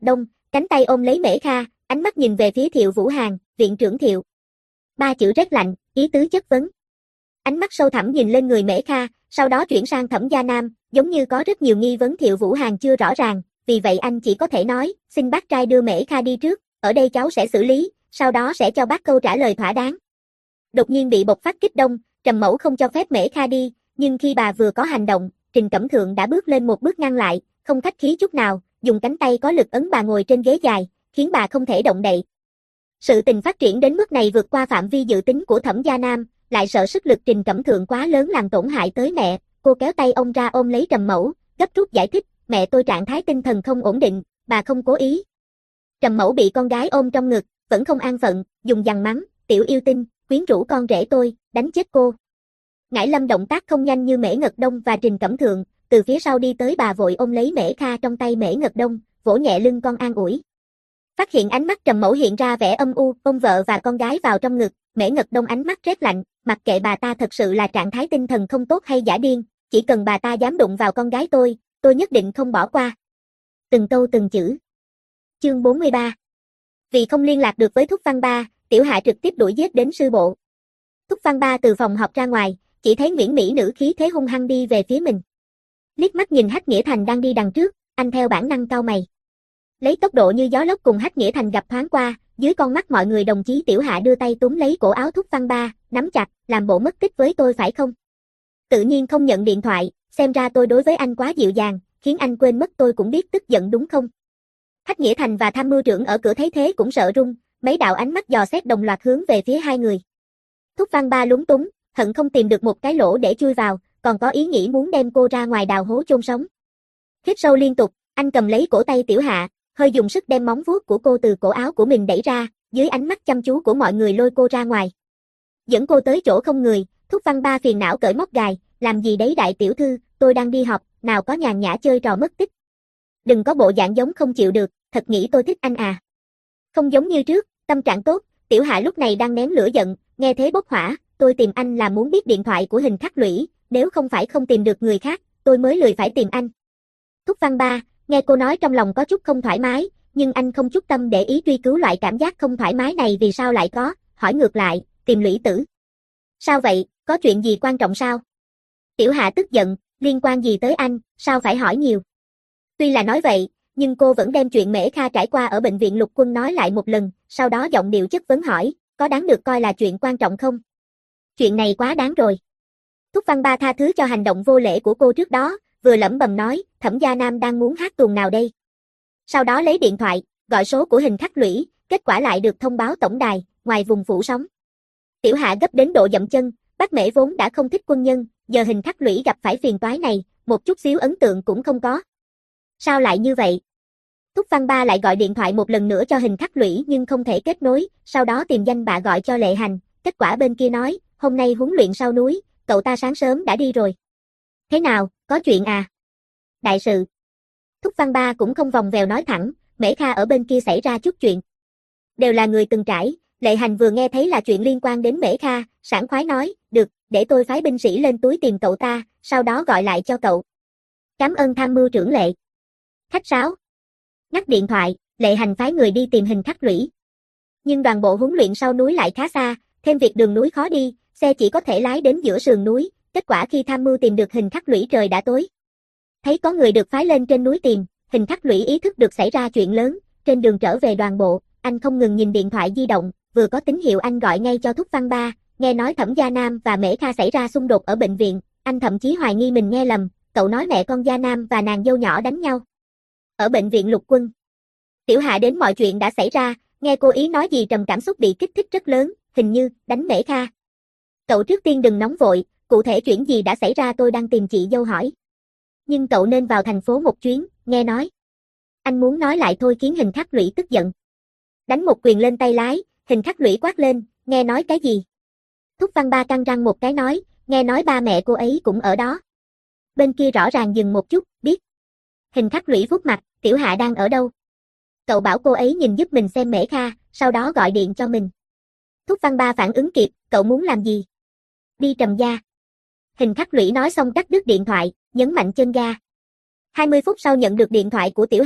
cánh tay ôm lấy Mễ Kha, ánh mắt nhìn về phía Thiệu Vũ Hàn, viện trưởng Thiệu. Ba chữ rét lạnh, ý tứ chất vấn. Ánh mắt sâu thẳm nhìn lên người Mễ Kha, sau đó chuyển sang Thẩm Gia Nam, giống như có rất nhiều nghi vấn Thiệu Vũ Hàn chưa rõ ràng, vì vậy anh chỉ có thể nói, xin bác trai đưa Mễ Kha đi trước, ở đây cháu sẽ xử lý, sau đó sẽ cho bác câu trả lời thỏa đáng. Đột nhiên bị bộc phát kích động, Trầm Mẫu không cho phép Mễ Kha đi, nhưng khi bà vừa có hành động, Trình Cẩm Thượng đã bước lên một bước ngăn lại, không khách khí chút nào, dùng cánh tay có lực ấn bà ngồi trên ghế dài, khiến bà không thể động đậy. Sự tình phát triển đến mức này vượt qua phạm vi dự tính của Thẩm Gia Nam, lại sợ sức lực Trình Cẩm Thượng quá lớn làm tổn hại tới mẹ, cô kéo tay ông ra ôm lấy Trầm Mẫu, gấp rút giải thích, mẹ tôi trạng thái tinh thần không ổn định, bà không cố ý. Trầm Mẫu bị con gái ôm trong ngực, vẫn không an phận, dùng dằn mắng, tiểu yêu tinh, quyến rũ con rể tôi, đánh chết cô. Ngải Lâm động tác không nhanh như Mễ Ngật Đông và Trình Cẩm Thượng, từ phía sau đi tới bà vội ôm lấy Mễ Kha trong tay Mễ Ngật Đông, vỗ nhẹ lưng con an ủi. Phát hiện ánh mắt Trầm Mẫu hiện ra vẻ âm u, ôm vợ và con gái vào trong ngực, Mễ Ngật Đông ánh mắt rét lạnh, mặc kệ bà ta thật sự là trạng thái tinh thần không tốt hay giả điên, chỉ cần bà ta dám đụng vào con gái tôi, tôi nhất định không bỏ qua. Từng câu từng chữ. Chương bốn mươi ba. Vì không liên lạc được với Thúc Văn Ba, Tiểu Hạ trực tiếp đuổi giết đến sư bộ. Thúc Văn Ba từ phòng họp ra ngoài, chỉ thấy Nguyễn Mỹ Nữ khí thế hung hăng đi về phía mình. Liếc mắt nhìn Hách Nghĩa Thành đang đi đằng trước, anh theo bản năng cau mày. Lấy tốc độ như gió lốc cùng Hách Nghĩa Thành gặp thoáng qua, dưới con mắt mọi người đồng chí Tiểu Hạ đưa tay túm lấy cổ áo Thúc Văn Ba, nắm chặt, làm bộ mất tích với tôi phải không? Tự nhiên không nhận điện thoại, xem ra tôi đối với anh quá dịu dàng, khiến anh quên mất tôi cũng biết tức giận đúng không? Hách Nghĩa Thành và tham mưu trưởng ở cửa thấy thế cũng sợ run, mấy đạo ánh mắt dò xét đồng loạt hướng về phía hai người. Thúc Văn Ba lúng túng, hận không tìm được một cái lỗ để chui vào, còn có ý nghĩ muốn đem cô ra ngoài đào hố chôn sống. Hít sâu liên tục, anh cầm lấy cổ tay Tiểu Hạ, hơi dùng sức đem móng vuốt của cô từ cổ áo của mình đẩy ra, dưới ánh mắt chăm chú của mọi người lôi cô ra ngoài. Dẫn cô tới chỗ không người, Thúc Văn Ba phiền não cởi móc gài, làm gì đấy đại tiểu thư, tôi đang đi học, nào có nhàn nhã chơi trò mất tích. Đừng có bộ dạng giống không chịu được, thật nghĩ tôi thích anh à. Không giống như trước, tâm trạng tốt, Tiểu Hạ lúc này đang nén lửa giận, nghe thế bốc hỏa, tôi tìm anh là muốn biết điện thoại của Hình Khắc Lũy, nếu không phải không tìm được người khác, tôi mới lười phải tìm anh. Thúc Văn Ba, nghe cô nói trong lòng có chút không thoải mái, nhưng anh không chút tâm để ý truy cứu loại cảm giác không thoải mái này vì sao lại có, hỏi ngược lại, tìm Lũy Tử. Sao vậy, có chuyện gì quan trọng sao? Tiểu Hạ tức giận, liên quan gì tới anh, sao phải hỏi nhiều. Tuy là nói vậy, nhưng cô vẫn đem chuyện Mễ Kha trải qua ở bệnh viện Lục Quân nói lại một lần, sau đó giọng điệu chất vấn hỏi, có đáng được coi là chuyện quan trọng không? Chuyện này quá đáng rồi. Thúc Văn Ba tha thứ cho hành động vô lễ của cô trước đó, vừa lẩm bẩm nói, Thẩm Gia Nam đang muốn hát tuồng nào đây? Sau đó lấy điện thoại, gọi số của Hình Khắc Lũy, kết quả lại được thông báo tổng đài, ngoài vùng phủ sóng. Tiểu Hạ gấp đến độ dậm chân, bác Mễ vốn đã không thích quân nhân, giờ Hình Khắc Lũy gặp phải phiền toái này, một chút xíu ấn tượng cũng không có. Sao lại như vậy? Thúc Văn Ba lại gọi điện thoại một lần nữa cho Hình Khắc Lũy nhưng không thể kết nối, sau đó tìm danh bạ gọi cho Lệ Hành, kết quả bên kia nói, hôm nay huấn luyện sau núi, cậu ta sáng sớm đã đi rồi. Thế nào, có chuyện à? Đại sự. Thúc Văn Ba cũng không vòng vèo nói thẳng, Mễ Kha ở bên kia xảy ra chút chuyện. Đều là người từng trải, Lệ Hành vừa nghe thấy là chuyện liên quan đến Mễ Kha, sảng khoái nói, được, để tôi phái binh sĩ lên túi tìm cậu ta, sau đó gọi lại cho cậu. Cảm ơn tham mưu trưởng Lệ. Khách sáo. Ngắt điện thoại, Lệ Hành phái người đi tìm Hình Khắc Lũy. Nhưng đoàn bộ huấn luyện sau núi lại khá xa, thêm việc đường núi khó đi, xe chỉ có thể lái đến giữa sườn núi, kết quả khi tham mưu tìm được Hình Khắc Lũy trời đã tối. Thấy có người được phái lên trên núi tìm, Hình Khắc Lũy ý thức được xảy ra chuyện lớn, trên đường trở về đoàn bộ, anh không ngừng nhìn điện thoại di động, vừa có tín hiệu anh gọi ngay cho Thúc Văn Ba, nghe nói Thẩm Gia Nam và Mễ Kha xảy ra xung đột ở bệnh viện, anh thậm chí hoài nghi mình nghe lầm, cậu nói mẹ con Gia Nam và nàng dâu nhỏ đánh nhau. Ở bệnh viện Lục Quân. Tiểu Hạ đến mọi chuyện đã xảy ra, nghe cô ý nói gì trầm cảm xúc bị kích thích rất lớn, hình như đánh Mễ Kha. Cậu trước tiên đừng nóng vội, cụ thể chuyện gì đã xảy ra tôi đang tìm chị dâu hỏi. Nhưng cậu nên vào thành phố một chuyến, nghe nói. Anh muốn nói lại thôi khiến Hình Khắc Lũy tức giận. Đánh một quyền lên tay lái, Hình Khắc Lũy quát lên, nghe nói cái gì? Thúc Văn Ba căng răng một cái nói, nghe nói ba mẹ cô ấy cũng ở đó. Bên kia rõ ràng dừng một chút, biết. Hình Khắc Lũy vuốt mặt, Tiểu Hạ đang ở đâu? Cậu bảo cô ấy nhìn giúp mình xem Mễ Kha, sau đó gọi điện cho mình. Thúc Văn Ba phản ứng kịp, cậu muốn làm gì? Đi Trầm gia. Hình Khắc Lũy nói xong cắt đứt điện thoại, nhấn mạnh chân ga. hai mươi phút sau nhận được điện thoại của Tiểu Hạ,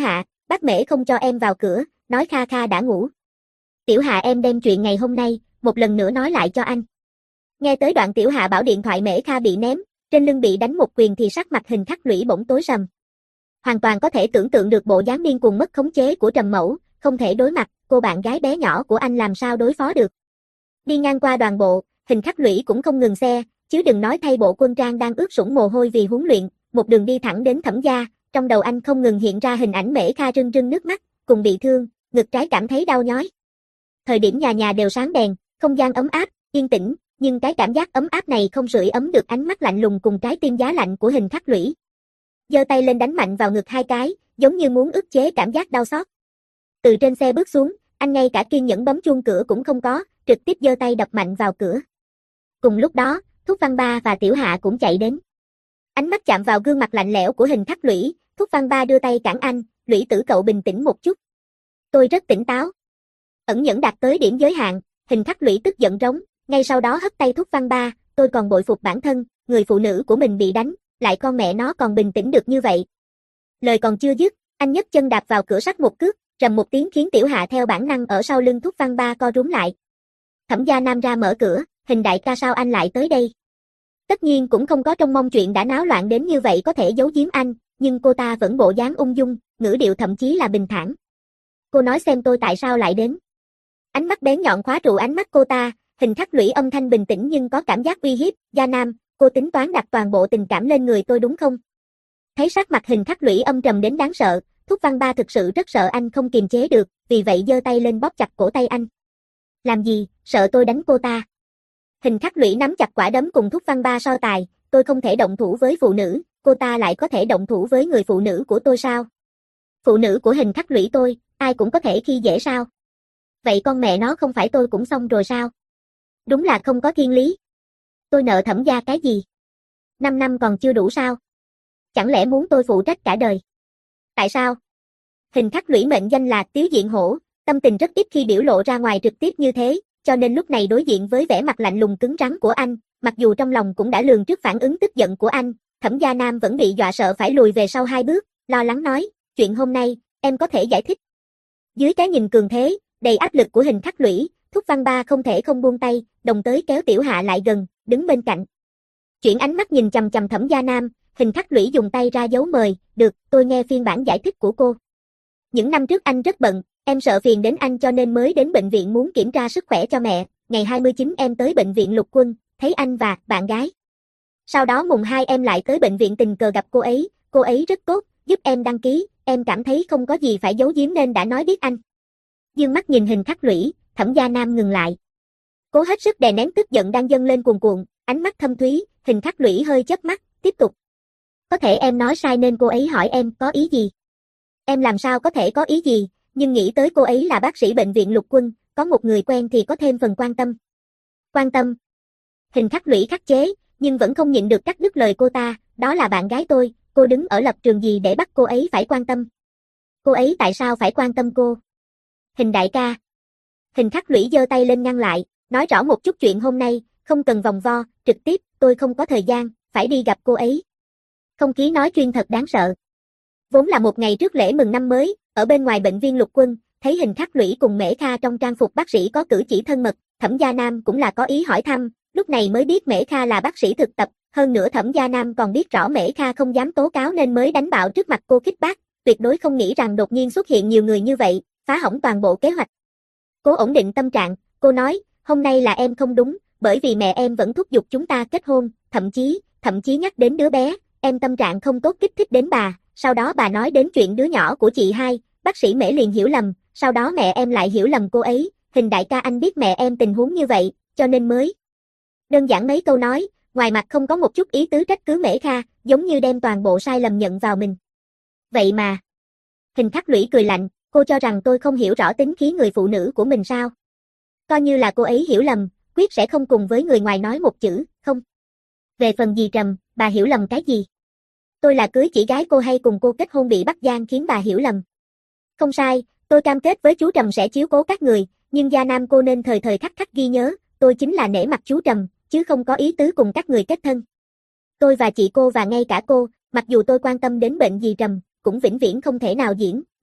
bác Mễ không cho em vào cửa, nói Kha Kha đã ngủ. Tiểu Hạ em đem chuyện ngày hôm nay, một lần nữa nói lại cho anh. Nghe tới đoạn Tiểu Hạ bảo điện thoại Mễ Kha bị ném, trên lưng bị đánh một quyền thì sắc mặt Hình Khắc Lũy bỗng tối sầm. Hoàn toàn có thể tưởng tượng được bộ dáng điên cuồng mất khống chế của Trầm Mẫu, không thể đối mặt, cô bạn gái bé nhỏ của anh làm sao đối phó được. Đi ngang qua đoàn bộ, Hình Khắc Lũy cũng không ngừng xe, chứ đừng nói thay bộ quân trang đang ướt sũng mồ hôi vì huấn luyện, một đường đi thẳng đến Thẩm gia, trong đầu anh không ngừng hiện ra hình ảnh Mễ Kha rưng rưng nước mắt, cùng bị thương, ngực trái cảm thấy đau nhói. Thời điểm nhà nhà đều sáng đèn, không gian ấm áp, yên tĩnh, nhưng cái cảm giác ấm áp này không sưởi ấm được ánh mắt lạnh lùng cùng trái tim giá lạnh của Hình Khắc Lũy. Giơ tay lên đánh mạnh vào ngực hai cái, giống như muốn ức chế cảm giác đau xót. Từ trên xe bước xuống, anh ngay cả kiên nhẫn bấm chuông cửa cũng không có, trực tiếp giơ tay đập mạnh vào cửa. Cùng lúc đó, Thúc Văn Ba và Tiểu Hạ cũng chạy đến. Ánh mắt chạm vào gương mặt lạnh lẽo của Hình Khắc Lũy, Thúc Văn Ba đưa tay cản anh, "Lũy tử cậu bình tĩnh một chút." "Tôi rất tỉnh táo." Ẩn nhẫn đạt tới điểm giới hạn, Hình Khắc Lũy tức giận rống, ngay sau đó hất tay Thúc Văn Ba, "Tôi còn bội phục bản thân, người phụ nữ của mình bị đánh, lại con mẹ nó còn bình tĩnh được như vậy." Lời còn chưa dứt, anh nhấc chân đạp vào cửa sắt một cước, rầm một tiếng khiến Tiểu Hạ theo bản năng ở sau lưng Thúc Văn Ba co rúm lại. Thẩm Gia Nam ra mở cửa, "Hình đại ca sao anh lại tới đây?" Tất nhiên cũng không có trông mong chuyện đã náo loạn đến như vậy có thể giấu giếm anh, nhưng cô ta vẫn bộ dáng ung dung, ngữ điệu thậm chí là bình thản. "Cô nói xem tôi tại sao lại đến." Ánh mắt bén nhọn khóa trụ ánh mắt cô ta, Hình Khắc Lũy âm thanh bình tĩnh nhưng có cảm giác uy hiếp, "Gia Nam, cô tính toán đặt toàn bộ tình cảm lên người tôi đúng không?" Thấy sắc mặt Hình Khắc Lũy âm trầm đến đáng sợ, Thúc Văn Ba thực sự rất sợ anh không kiềm chế được, vì vậy giơ tay lên bóp chặt cổ tay anh. "Làm gì, sợ tôi đánh cô ta?" Hình Khắc Lũy nắm chặt quả đấm cùng Thúc Văn Ba so tài, "Tôi không thể động thủ với phụ nữ, cô ta lại có thể động thủ với người phụ nữ của tôi sao? Phụ nữ của Hình Khắc Lũy tôi, ai cũng có thể khi dễ sao? Vậy con mẹ nó không phải tôi cũng xong rồi sao? Đúng là không có thiên lý. Tôi nợ Thẩm gia cái gì? Năm năm còn chưa đủ sao? Chẳng lẽ muốn tôi phụ trách cả đời? Tại sao?" Hình Khắc Lũy mệnh danh là Tiếu Diện Hổ, tâm tình rất ít khi biểu lộ ra ngoài trực tiếp như thế, cho nên lúc này đối diện với vẻ mặt lạnh lùng cứng rắn của anh, mặc dù trong lòng cũng đã lường trước phản ứng tức giận của anh, Thẩm Gia Nam vẫn bị dọa sợ phải lùi về sau hai bước, lo lắng nói, "Chuyện hôm nay, em có thể giải thích." Dưới cái nhìn cường thế, đầy áp lực của Hình Khắc Lũy, Thúc Văn Ba không thể không buông tay, đồng tới kéo Tiểu Hạ lại gần, đứng bên cạnh. Chuyển ánh mắt nhìn chằm chằm Thẩm Gia Nam, Hình Khắc Lũy dùng tay ra dấu mời, "Được, tôi nghe phiên bản giải thích của cô. Những năm trước anh rất bận, em sợ phiền đến anh cho nên mới đến bệnh viện muốn kiểm tra sức khỏe cho mẹ, ngày hai mươi chín em tới bệnh viện Lục Quân, thấy anh và bạn gái. Sau đó mùng hai em lại tới bệnh viện tình cờ gặp cô ấy, cô ấy rất tốt, giúp em đăng ký, em cảm thấy không có gì phải giấu giếm nên đã nói biết anh." Dương mắt nhìn Hình Khắc Lũy, Thẩm Gia Nam ngừng lại. Cố hết sức đè nén tức giận đang dâng lên cuồn cuộn, ánh mắt thâm thúy, Hình Khắc Lũy hơi chớp mắt, tiếp tục. "Có thể em nói sai nên cô ấy hỏi em có ý gì." "Em làm sao có thể có ý gì, nhưng nghĩ tới cô ấy là bác sĩ bệnh viện Lục Quân, có một người quen thì có thêm phần quan tâm." "Quan tâm?" Hình Khắc Lũy khắc chế, nhưng vẫn không nhịn được cắt đứt lời cô ta, "Đó là bạn gái tôi, cô đứng ở lập trường gì để bắt cô ấy phải quan tâm? Cô ấy tại sao phải quan tâm cô?" "Hình đại ca." Hình Khắc Lũy giơ tay lên ngăn lại, "Nói rõ một chút chuyện hôm nay, không cần vòng vo, trực tiếp, tôi không có thời gian, phải đi gặp cô ấy." Không khí nói chuyên thật đáng sợ. Vốn là một ngày trước lễ mừng năm mới, ở bên ngoài bệnh viện Lục Quân, thấy Hình Khắc Lũy cùng Mễ Kha trong trang phục bác sĩ có cử chỉ thân mật, Thẩm Gia Nam cũng là có ý hỏi thăm, lúc này mới biết Mễ Kha là bác sĩ thực tập, hơn nữa Thẩm Gia Nam còn biết rõ Mễ Kha không dám tố cáo nên mới đánh bạo trước mặt cô khích bác, tuyệt đối không nghĩ rằng đột nhiên xuất hiện nhiều người như vậy, phá hỏng toàn bộ kế hoạch. Cố ổn định tâm trạng, cô nói, "Hôm nay là em không đúng, bởi vì mẹ em vẫn thúc giục chúng ta kết hôn, thậm chí, thậm chí nhắc đến đứa bé, em tâm trạng không tốt kích thích đến bà, sau đó bà nói đến chuyện đứa nhỏ của chị hai, bác sĩ Mễ liền hiểu lầm, sau đó mẹ em lại hiểu lầm cô ấy, Hình đại ca anh biết mẹ em tình huống như vậy, cho nên mới." Đơn giản mấy câu nói, ngoài mặt không có một chút ý tứ trách cứ Mễ Kha, giống như đem toàn bộ sai lầm nhận vào mình. "Vậy mà." Hình Khắc Lũy cười lạnh, "Cô cho rằng tôi không hiểu rõ tính khí người phụ nữ của mình sao? Coi như là cô ấy hiểu lầm, quyết sẽ không cùng với người ngoài nói một chữ, không. Về phần dì Trầm, bà hiểu lầm cái gì? Tôi là cưới chỉ gái cô hay cùng cô kết hôn bị bắt gian khiến bà hiểu lầm? Không sai, tôi cam kết với chú Trầm sẽ chiếu cố các người, nhưng Gia Nam cô nên thời thời khắc khắc ghi nhớ, tôi chính là nể mặt chú Trầm, chứ không có ý tứ cùng các người kết thân. Tôi và chị cô và ngay cả cô, mặc dù tôi quan tâm đến bệnh dì Trầm, cũng vĩnh viễn không thể nào diễn, giả,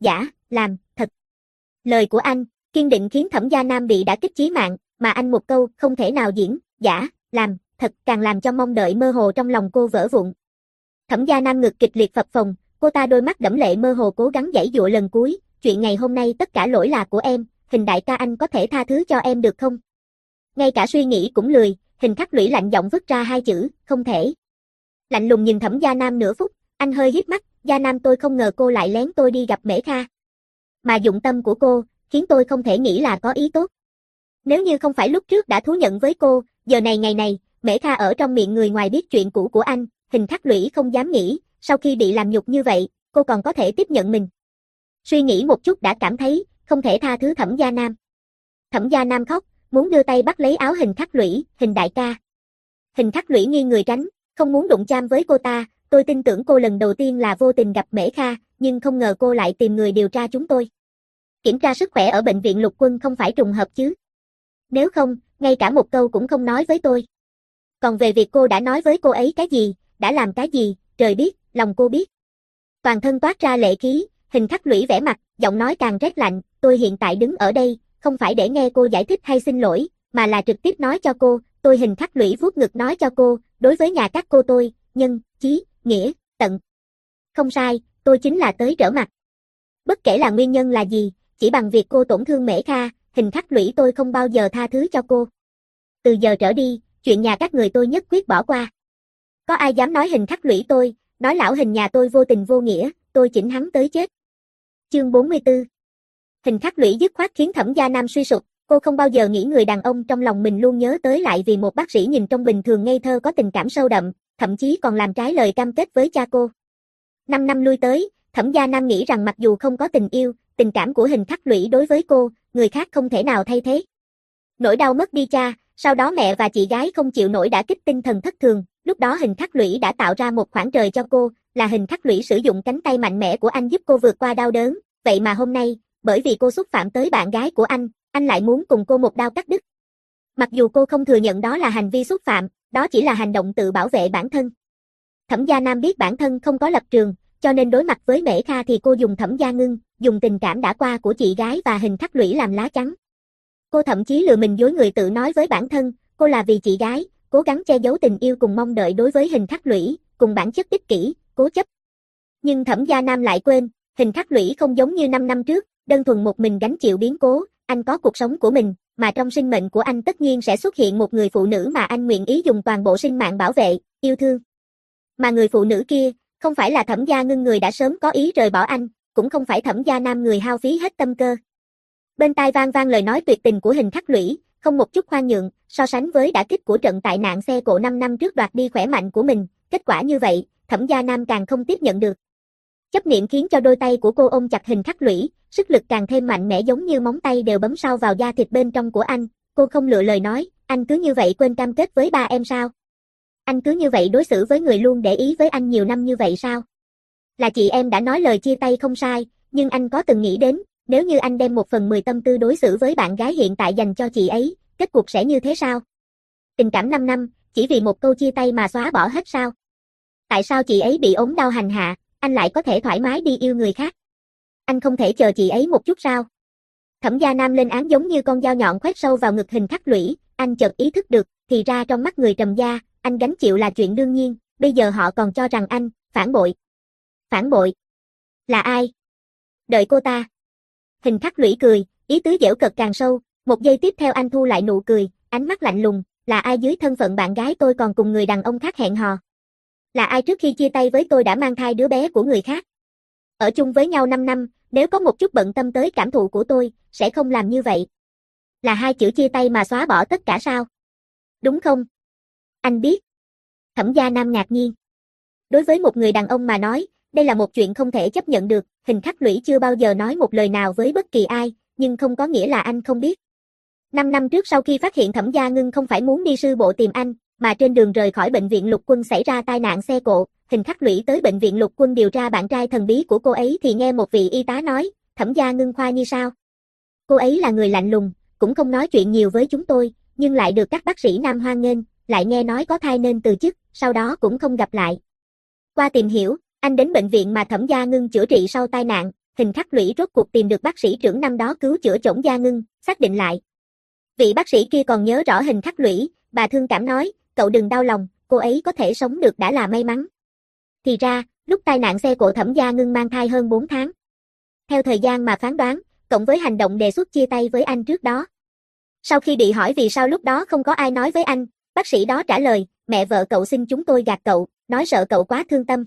làm, thật. Lời của anh, kiên định khiến Thẩm Gia Nam bị đả kích chí mạng, mà anh một câu không thể nào diễn, giả, làm, thật càng làm cho mong đợi mơ hồ trong lòng cô vỡ vụn. Thẩm Gia Nam ngực kịch liệt phập phồng, cô ta đôi mắt đẫm lệ mơ hồ cố gắng giãy giụa lần cuối, chuyện ngày hôm nay tất cả lỗi là của em, Hình đại ca anh có thể tha thứ cho em được không? Ngay cả suy nghĩ cũng lười, Hình Khắc Lũy lạnh giọng vứt ra hai chữ, không thể. Lạnh lùng nhìn Thẩm Gia Nam nửa phút, anh hơi híp mắt, Gia Nam tôi không ngờ cô lại lén tôi đi gặp Mễ Kha. Mà dụng tâm của cô, khiến tôi không thể nghĩ là có ý tốt. Nếu như không phải lúc trước đã thú nhận với cô, giờ này ngày này, Mễ Kha ở trong miệng người ngoài biết chuyện cũ của anh, Hình Khắc Lũy không dám nghĩ, sau khi bị làm nhục như vậy, cô còn có thể tiếp nhận mình. Suy nghĩ một chút đã cảm thấy, không thể tha thứ Thẩm Gia Nam. Thẩm Gia Nam khóc, muốn đưa tay bắt lấy áo Hình Khắc Lũy, Hình đại ca. Hình Khắc Lũy nghiêng người tránh, không muốn đụng chạm với cô ta, tôi tin tưởng cô lần đầu tiên là vô tình gặp Mễ Kha, nhưng không ngờ cô lại tìm người điều tra chúng tôi. Kiểm tra sức khỏe ở bệnh viện Lục Quân không phải trùng hợp chứ. Nếu không, ngay cả một câu cũng không nói với tôi. Còn về việc cô đã nói với cô ấy cái gì, đã làm cái gì, trời biết, lòng cô biết. Toàn thân toát ra lệ khí, Hình Khắc Lũy vẻ mặt, giọng nói càng rét lạnh, tôi hiện tại đứng ở đây, không phải để nghe cô giải thích hay xin lỗi, mà là trực tiếp nói cho cô, tôi Hình Khắc Lũy vuốt ngực nói cho cô, đối với nhà các cô tôi, nhân, chí, nghĩa, tận. Không sai, tôi chính là tới trở mặt. Bất kể là nguyên nhân là gì, chỉ bằng việc cô tổn thương Mễ Kha, Hình Khắc Lũy tôi không bao giờ tha thứ cho cô. Từ giờ trở đi, chuyện nhà các người tôi nhất quyết bỏ qua. Có ai dám nói Hình Khắc Lũy tôi, nói lão Hình nhà tôi vô tình vô nghĩa, tôi chỉnh hắn tới chết. Chương bốn mươi tư. Hình Khắc Lũy dứt khoát khiến Thẩm Gia Nam suy sụp, cô không bao giờ nghĩ người đàn ông trong lòng mình luôn nhớ tới lại vì một bác sĩ nhìn trông bình thường ngây thơ có tình cảm sâu đậm, thậm chí còn làm trái lời cam kết với cha cô. Năm năm lui tới, Thẩm Gia Nam nghĩ rằng mặc dù không có tình yêu, tình cảm của Hình Khắc Lũy đối với cô, người khác không thể nào thay thế. Nỗi đau mất đi cha, sau đó mẹ và chị gái không chịu nổi đã kích tinh thần thất thường, lúc đó Hình Khắc Lũy đã tạo ra một khoảng trời cho cô, là Hình Khắc Lũy sử dụng cánh tay mạnh mẽ của anh giúp cô vượt qua đau đớn, vậy mà hôm nay, bởi vì cô xúc phạm tới bạn gái của anh, anh lại muốn cùng cô một đao cắt đứt. Mặc dù cô không thừa nhận đó là hành vi xúc phạm, đó chỉ là hành động tự bảo vệ bản thân. Thẩm Gia Nam biết bản thân không có lập trường, cho nên đối mặt với Mễ Kha thì cô dùng Thẩm Gia Ngưng, dùng tình cảm đã qua của chị gái và Hình Khắc Lũy làm lá chắn. Cô thậm chí lừa mình dối người tự nói với bản thân, cô là vì chị gái, cố gắng che giấu tình yêu cùng mong đợi đối với Hình Khắc Lũy, cùng bản chất ích kỷ, cố chấp. Nhưng Thẩm Gia Nam lại quên, Hình Khắc Lũy không giống như năm năm trước, đơn thuần một mình gánh chịu biến cố, anh có cuộc sống của mình, mà trong sinh mệnh của anh tất nhiên sẽ xuất hiện một người phụ nữ mà anh nguyện ý dùng toàn bộ sinh mạng bảo vệ, yêu thương. Mà người phụ nữ kia, không phải là Thẩm Gia Ngưng người đã sớm có ý rời bỏ anh, cũng không phải Thẩm Gia Nam người hao phí hết tâm cơ. Bên tai vang vang lời nói tuyệt tình của Hình Khắc Lũy, không một chút khoan nhượng, so sánh với đả kích của trận tại nạn xe cộ năm năm trước đoạt đi khỏe mạnh của mình, kết quả như vậy, Thẩm Gia Nam càng không tiếp nhận được. Chấp niệm khiến cho đôi tay của cô ôm chặt Hình Khắc Lũy, sức lực càng thêm mạnh mẽ giống như móng tay đều bấm sâu vào da thịt bên trong của anh, cô không lựa lời nói, anh cứ như vậy quên cam kết với ba em sao? Anh cứ như vậy đối xử với người luôn để ý với anh nhiều năm như vậy sao? Là chị em đã nói lời chia tay không sai, nhưng anh có từng nghĩ đến, nếu như anh đem một phần mười tâm tư đối xử với bạn gái hiện tại dành cho chị ấy, kết cục sẽ như thế sao? Tình cảm năm năm, chỉ vì một câu chia tay mà xóa bỏ hết sao? Tại sao chị ấy bị ốm đau hành hạ, anh lại có thể thoải mái đi yêu người khác? Anh không thể chờ chị ấy một chút sao? Thẩm Gia Nam lên án giống như con dao nhọn khoét sâu vào ngực Hình Khắc Lũy, anh chợt ý thức được, thì ra trong mắt người Trầm gia, anh gánh chịu là chuyện đương nhiên, bây giờ họ còn cho rằng anh, phản bội. Phản bội? Là ai? Đợi cô ta. Hình Khắc Lũy cười, ý tứ giễu cợt càng sâu, một giây tiếp theo anh thu lại nụ cười, ánh mắt lạnh lùng, là ai dưới thân phận bạn gái tôi còn cùng người đàn ông khác hẹn hò? Là ai trước khi chia tay với tôi đã mang thai đứa bé của người khác? Ở chung với nhau năm năm, nếu có một chút bận tâm tới cảm thụ của tôi, sẽ không làm như vậy. Là hai chữ chia tay mà xóa bỏ tất cả sao? Đúng không? Anh biết. Thẩm Gia Nam ngạc nhiên. Đối với một người đàn ông mà nói, đây là một chuyện không thể chấp nhận được, Hình Khắc Lũy chưa bao giờ nói một lời nào với bất kỳ ai, nhưng không có nghĩa là anh không biết. Năm năm trước sau khi phát hiện Thẩm Gia Ngưng không phải muốn đi sư bộ tìm anh, mà trên đường rời khỏi bệnh viện Lục Quân xảy ra tai nạn xe cộ, Hình Khắc Lũy tới bệnh viện Lục Quân điều tra bạn trai thần bí của cô ấy thì nghe một vị y tá nói, Thẩm Gia Ngưng khoa như sao? Cô ấy là người lạnh lùng, cũng không nói chuyện nhiều với chúng tôi, nhưng lại được các bác sĩ nam hoan nghênh, lại nghe nói có thai nên từ chức, sau đó cũng không gặp lại. Qua tìm hiểu, anh đến bệnh viện mà Thẩm Gia Ngưng chữa trị sau tai nạn, Hình Khắc Lũy rốt cuộc tìm được bác sĩ trưởng năm đó cứu chữa Chổng Gia Ngưng, xác định lại. Vị bác sĩ kia còn nhớ rõ Hình Khắc Lũy, bà thương cảm nói, cậu đừng đau lòng, cô ấy có thể sống được đã là may mắn. Thì ra, lúc tai nạn xe cộ Thẩm Gia Ngưng mang thai hơn bốn tháng. Theo thời gian mà phán đoán, cộng với hành động đề xuất chia tay với anh trước đó. Sau khi bị hỏi vì sao lúc đó không có ai nói với anh, bác sĩ đó trả lời, mẹ vợ cậu xin chúng tôi gạt cậu, nói sợ cậu quá thương tâm.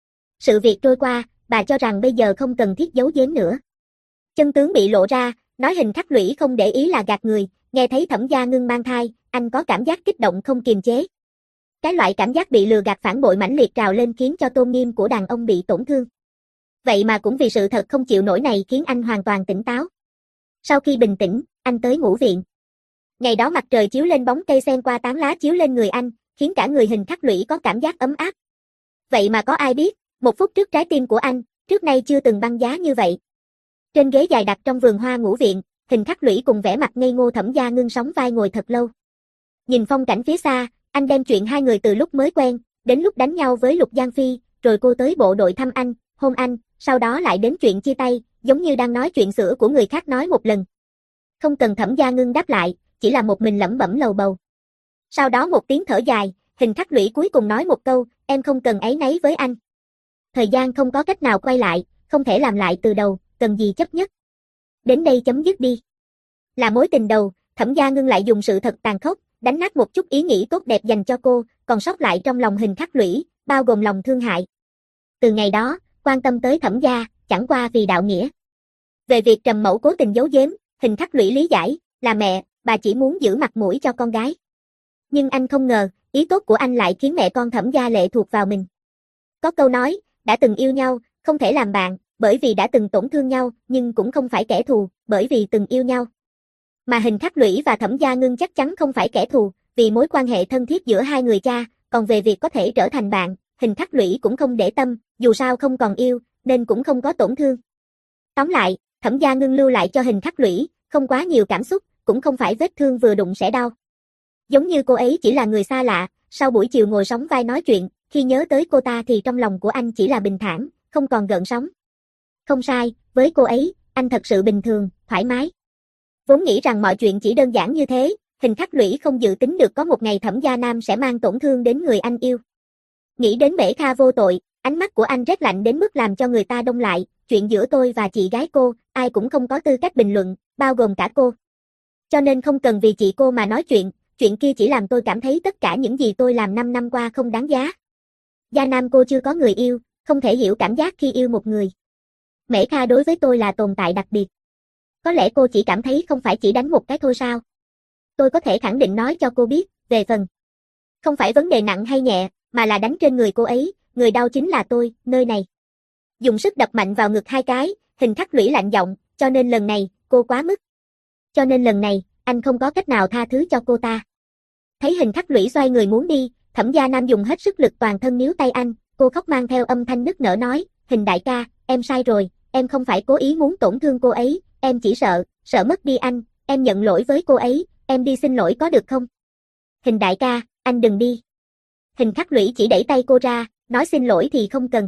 Sự việc trôi qua, bà cho rằng bây giờ không cần thiết giấu giếm nữa. Chân tướng bị lộ ra, nói Hình Khắc Lũy không để ý là gạt người, nghe thấy Thẩm Gia Ngưng mang thai, anh có cảm giác kích động không kiềm chế. Cái loại cảm giác bị lừa gạt phản bội mãnh liệt trào lên khiến cho tôn nghiêm của đàn ông bị tổn thương. Vậy mà cũng vì sự thật không chịu nổi này khiến anh hoàn toàn tỉnh táo. Sau khi bình tĩnh, anh tới ngủ viện. Ngày đó mặt trời chiếu lên bóng cây xen qua tán lá chiếu lên người anh, khiến cả người Hình Khắc Lũy có cảm giác ấm áp. Vậy mà có ai biết, một phút trước trái tim của anh, trước nay chưa từng băng giá như vậy. Trên ghế dài đặt trong vườn hoa ngũ viện, Hình Khắc Lũy cùng vẻ mặt ngây ngô Thẩm Gia Ngưng sóng vai ngồi thật lâu. Nhìn phong cảnh phía xa, anh đem chuyện hai người từ lúc mới quen, đến lúc đánh nhau với Lục Giang Phi, rồi cô tới bộ đội thăm anh, hôn anh, sau đó lại đến chuyện chia tay, giống như đang nói chuyện xưa của người khác nói một lần. Không cần Thẩm Gia Ngưng đáp lại, chỉ là một mình lẩm bẩm lầu bầu. Sau đó một tiếng thở dài, Hình Khắc Lũy cuối cùng nói một câu, em không cần áy náy với anh. Thời gian không có cách nào quay lại, không thể làm lại từ đầu, cần gì chấp nhất. Đến đây chấm dứt đi. Là mối tình đầu, Thẩm Gia Ngưng lại dùng sự thật tàn khốc, đánh nát một chút ý nghĩ tốt đẹp dành cho cô, còn sót lại trong lòng Hình Khắc Lũy, bao gồm lòng thương hại. Từ ngày đó, quan tâm tới Thẩm gia, chẳng qua vì đạo nghĩa. Về việc Trầm Mẫu cố tình giấu giếm, Hình Khắc Lũy lý giải, là mẹ, bà chỉ muốn giữ mặt mũi cho con gái. Nhưng anh không ngờ, ý tốt của anh lại khiến mẹ con Thẩm gia lệ thuộc vào mình. Có câu nói, đã từng yêu nhau, không thể làm bạn, bởi vì đã từng tổn thương nhau, nhưng cũng không phải kẻ thù, bởi vì từng yêu nhau. Mà Hình Khắc Lũy và Thẩm Gia Ngưng chắc chắn không phải kẻ thù, vì mối quan hệ thân thiết giữa hai người cha, còn về việc có thể trở thành bạn, Hình Khắc Lũy cũng không để tâm, dù sao không còn yêu, nên cũng không có tổn thương. Tóm lại, Thẩm Gia Ngưng lưu lại cho Hình Khắc Lũy, không quá nhiều cảm xúc, cũng không phải vết thương vừa đụng sẽ đau. Giống như cô ấy chỉ là người xa lạ, sau buổi chiều ngồi sóng vai nói chuyện, khi nhớ tới cô ta thì trong lòng của anh chỉ là bình thản, không còn gợn sóng. Không sai, với cô ấy, anh thật sự bình thường, thoải mái. Vốn nghĩ rằng mọi chuyện chỉ đơn giản như thế, Hình Khắc Lũy không dự tính được có một ngày Thẩm Gia Nam sẽ mang tổn thương đến người anh yêu. Nghĩ đến Mễ Kha vô tội, ánh mắt của anh rét lạnh đến mức làm cho người ta đông lại, chuyện giữa tôi và chị gái cô, ai cũng không có tư cách bình luận, bao gồm cả cô. Cho nên không cần vì chị cô mà nói chuyện, chuyện kia chỉ làm tôi cảm thấy tất cả những gì tôi làm năm năm qua không đáng giá. Gia Nam cô chưa có người yêu, không thể hiểu cảm giác khi yêu một người. Mễ Kha đối với tôi là tồn tại đặc biệt. Có lẽ cô chỉ cảm thấy không phải chỉ đánh một cái thôi sao? Tôi có thể khẳng định nói cho cô biết, về phần. Không phải vấn đề nặng hay nhẹ, mà là đánh trên người cô ấy, người đau chính là tôi, nơi này. Dùng sức đập mạnh vào ngực hai cái, Hình Khắc Lũy lạnh giọng, cho nên lần này, cô quá mức. Cho nên lần này, anh không có cách nào tha thứ cho cô ta. Thấy Hình Khắc Lũy xoay người muốn đi, Thẩm Gia Nam dùng hết sức lực toàn thân níu tay anh, cô khóc mang theo âm thanh nức nở nói, Hình đại ca, em sai rồi, em không phải cố ý muốn tổn thương cô ấy, em chỉ sợ, sợ mất đi anh, em nhận lỗi với cô ấy, em đi xin lỗi có được không? Hình đại ca, anh đừng đi. Hình Khắc Lũy chỉ đẩy tay cô ra, nói xin lỗi thì không cần.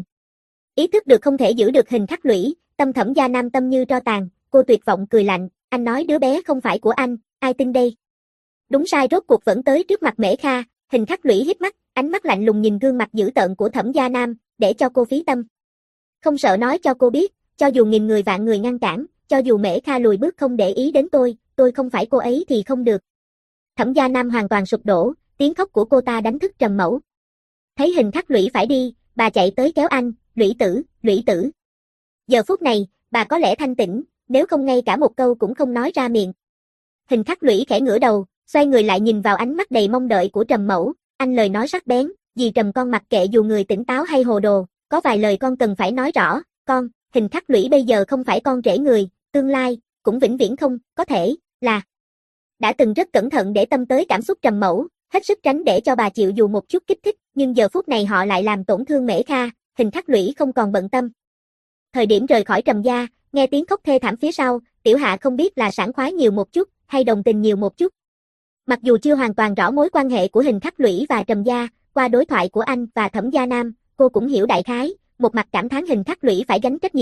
Ý thức được không thể giữ được Hình Khắc Lũy, tâm Thẩm Gia Nam tâm như tro tàn, cô tuyệt vọng cười lạnh, anh nói đứa bé không phải của anh, ai tin đây? Đúng sai rốt cuộc vẫn tới trước mặt Mễ Kha, Hình Khắc Lũy híp mắt, ánh mắt lạnh lùng nhìn gương mặt dữ tợn của Thẩm Gia Nam, để cho cô phí tâm. Không sợ nói cho cô biết, cho dù nghìn người vạn người ngăn cản, cho dù Mễ Kha lùi bước không để ý đến tôi, tôi không phải cô ấy thì không được. Thẩm Gia Nam hoàn toàn sụp đổ, tiếng khóc của cô ta đánh thức Trầm Mẫu. Thấy Hình Khắc Lũy phải đi, bà chạy tới kéo anh, Lũy tử, Lũy tử. Giờ phút này, bà có lẽ thanh tĩnh, nếu không ngay cả một câu cũng không nói ra miệng. Hình Khắc Lũy khẽ ngửa đầu, xoay người lại nhìn vào ánh mắt đầy mong đợi của Trầm Mẫu, anh lời nói sắc bén, dì Trầm con mặc kệ dù người tỉnh táo hay hồ đồ, có vài lời con cần phải nói rõ, con, Hình Khắc Lũy bây giờ không phải con rể người, tương lai, cũng vĩnh viễn không, có thể, là. Đã từng rất cẩn thận để tâm tới cảm xúc Trầm Mẫu, hết sức tránh để cho bà chịu dù một chút kích thích, nhưng giờ phút này họ lại làm tổn thương Mễ Kha, Hình Khắc Lũy không còn bận tâm. Thời điểm rời khỏi Trầm gia, nghe tiếng khóc thê thảm phía sau, Tiểu Hạ không biết là sảng khoái nhiều một chút, hay đồng tình nhiều một chút. Mặc dù chưa hoàn toàn rõ mối quan hệ của Hình Khắc Lũy và Trầm gia, qua đối thoại của anh và Thẩm Gia Nam, cô cũng hiểu đại khái, một mặt cảm thán Hình Khắc Lũy phải gánh trách nhiệm,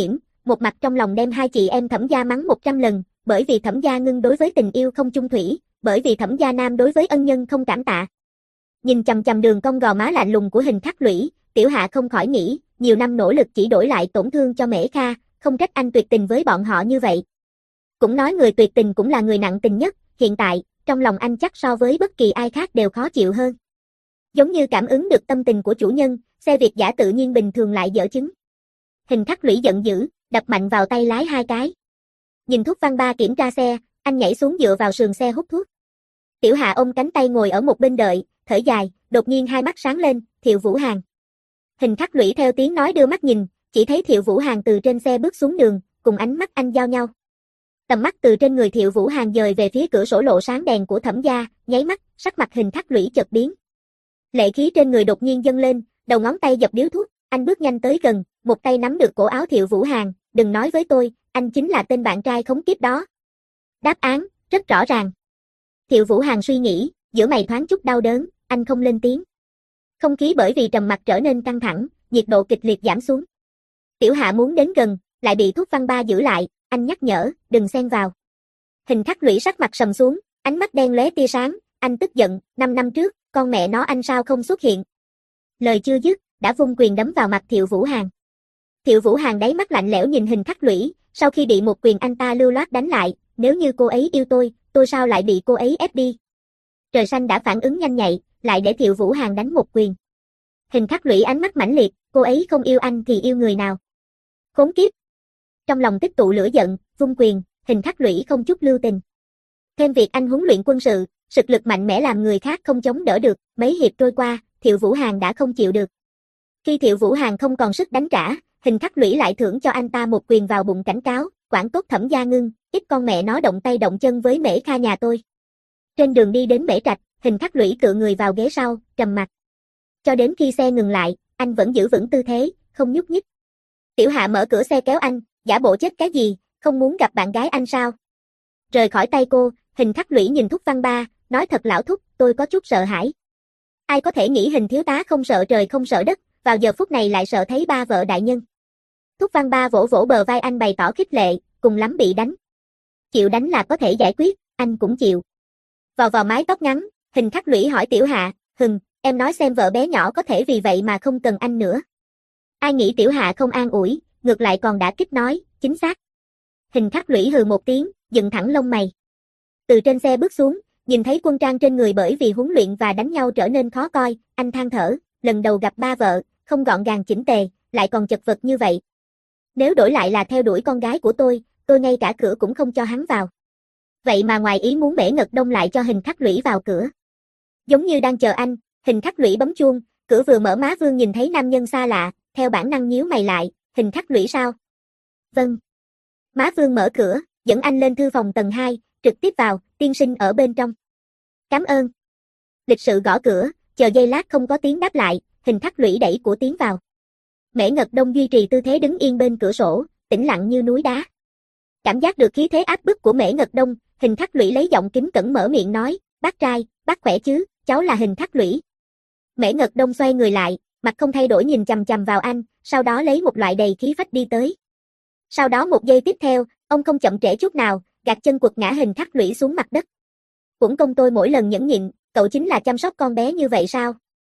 một mặt trong lòng đem hai chị em Thẩm gia mắng một trăm lần, bởi vì Thẩm gia Ngưng đối với tình yêu không chung thủy, bởi vì Thẩm gia Nam đối với ân nhân không cảm tạ. Nhìn chằm chằm đường cong gò má lạnh lùng của Hình Khắc Lũy, Tiểu Hạ không khỏi nghĩ, nhiều năm nỗ lực chỉ đổi lại tổn thương cho Mễ Kha, không trách anh tuyệt tình với bọn họ như vậy. Cũng nói người tuyệt tình cũng là người nặng tình nhất, hiện tại, trong lòng anh chắc so với bất kỳ ai khác đều khó chịu hơn. Giống như cảm ứng được tâm tình của chủ nhân, xe Việt giả tự nhiên bình thường lại dở chứng. Hình Khắc Lũy giận dữ, đập mạnh vào tay lái hai cái. Nhìn Thúc Văn Ba kiểm tra xe, anh nhảy xuống dựa vào sườn xe hút thuốc. Tiểu Hạ ôm cánh tay ngồi ở một bên đợi, thở dài, đột nhiên hai mắt sáng lên, Thiệu Vũ Hàn. Hình Khắc Lũy theo tiếng nói đưa mắt nhìn, chỉ thấy Thiệu Vũ Hàn từ trên xe bước xuống đường, cùng ánh mắt anh giao nhau. Tầm mắt từ trên người Thiệu Vũ Hàn dời về phía cửa sổ lộ sáng đèn của Thẩm gia, nháy mắt, sắc mặt Hình Khắc Lũy chợt biến. Lệ khí trên người đột nhiên dâng lên, đầu ngón tay dập điếu thuốc, anh bước nhanh tới gần, một tay nắm được cổ áo Thiệu Vũ Hàn, đừng nói với tôi, anh chính là tên bạn trai khốn kiếp đó. Đáp án, rất rõ ràng. Thiệu Vũ Hàn suy nghĩ, giữa mày thoáng chút đau đớn, anh không lên tiếng. Không khí bởi vì trầm mặc trở nên căng thẳng, nhiệt độ kịch liệt giảm xuống. Tiểu Hạ muốn đến gần, lại bị Thúc Văn Ba giữ lại, anh nhắc nhở, đừng xen vào. Hình Khắc Lũy sắc mặt sầm xuống, ánh mắt đen lóe tia sáng, anh tức giận, năm năm trước, con mẹ nó anh sao không xuất hiện. Lời chưa dứt, đã vung quyền đấm vào mặt Thiệu Vũ Hàn. Thiệu Vũ Hàn đáy mắt lạnh lẽo nhìn Hình Khắc Lũy, sau khi bị một quyền anh ta lưu loát đánh lại, nếu như cô ấy yêu tôi, tôi sao lại bị cô ấy ép đi. Trời xanh đã phản ứng nhanh nhạy, lại để Thiệu Vũ Hàn đánh một quyền. Hình Khắc Lũy ánh mắt mãnh liệt, cô ấy không yêu anh thì yêu người nào. Khốn kiếp. Trong lòng tích tụ lửa giận, vung quyền, Hình Khắc Lũy không chút lưu tình. Thêm việc anh huấn luyện quân sự, thực lực mạnh mẽ làm người khác không chống đỡ được, mấy hiệp trôi qua, Thiệu Vũ Hàn đã không chịu được. Khi Thiệu Vũ Hàn không còn sức đánh trả, Hình Khắc Lũy lại thưởng cho anh ta một quyền vào bụng cảnh cáo, quản tốt Thẩm gia Ngưng, ít con mẹ nó động tay động chân với Mễ Kha nhà tôi. Trên đường đi đến Mễ Trạch, Hình Khắc Lũy tựa người vào ghế sau, trầm mặc. Cho đến khi xe ngừng lại, anh vẫn giữ vững tư thế, không nhúc nhích. Tiểu Hạ mở cửa xe kéo anh, giả bộ chết cái gì, không muốn gặp bạn gái anh sao? Rời khỏi tay cô, Hình Khắc Lũy nhìn Thúc Văn Ba, nói thật lão Thúc, tôi có chút sợ hãi. Ai có thể nghĩ Hình thiếu tá không sợ trời không sợ đất, vào giờ phút này lại sợ thấy ba vợ đại nhân. Thúc Văn Ba vỗ vỗ bờ vai anh bày tỏ khích lệ, cùng lắm bị đánh. Chịu đánh là có thể giải quyết, anh cũng chịu. Vào vào mái tóc ngắn, Hình Khắc Lũy hỏi Tiểu Hạ, hừm, em nói xem vợ bé nhỏ có thể vì vậy mà không cần anh nữa. Ai nghĩ Tiểu Hạ không an ủi, ngược lại còn đã kích nói, chính xác. Hình Khắc Lũy hừ một tiếng, dựng thẳng lông mày. Từ trên xe bước xuống, nhìn thấy quân trang trên người bởi vì huấn luyện và đánh nhau trở nên khó coi, anh than thở, lần đầu gặp ba vợ, không gọn gàng chỉnh tề, lại còn chật vật như vậy. Nếu đổi lại là theo đuổi con gái của tôi, tôi ngay cả cửa cũng không cho hắn vào. Vậy mà ngoài ý muốn Mễ Ngật Đông lại cho Hình Khắc Lũy vào cửa. Giống như đang chờ anh, Hình Khắc Lũy bấm chuông, cửa vừa mở Má Vương nhìn thấy nam nhân xa lạ, theo bản năng nhíu mày lại, Hình Khắc Lũy sao? Vâng. Má Vương mở cửa, dẫn anh lên thư phòng tầng hai, trực tiếp vào, tiên sinh ở bên trong. Cảm ơn. Lịch sự gõ cửa, chờ giây lát không có tiếng đáp lại, Hình Khắc Lũy đẩy của tiến vào. Mễ Ngật Đông duy trì tư thế đứng yên bên cửa sổ, tĩnh lặng như núi đá. Cảm giác được khí thế áp bức của Mễ Ngật Đông, Hình Khắc Lũy lấy giọng kính cẩn mở miệng nói, bác trai, bác khỏe chứ, cháu là Hình Khắc Lũy. Mễ Ngật Đông xoay người lại, mặt không thay đổi nhìn chằm chằm vào anh, sau đó lấy một loại đầy khí phách đi tới. Sau đó một giây tiếp theo, ông không chậm trễ chút nào, gạt chân quật ngã Hình Khắc Lũy xuống mặt đất. Uổng công tôi mỗi lần nhẫn nhịn, cậu chính là chăm sóc con bé như vậy sao?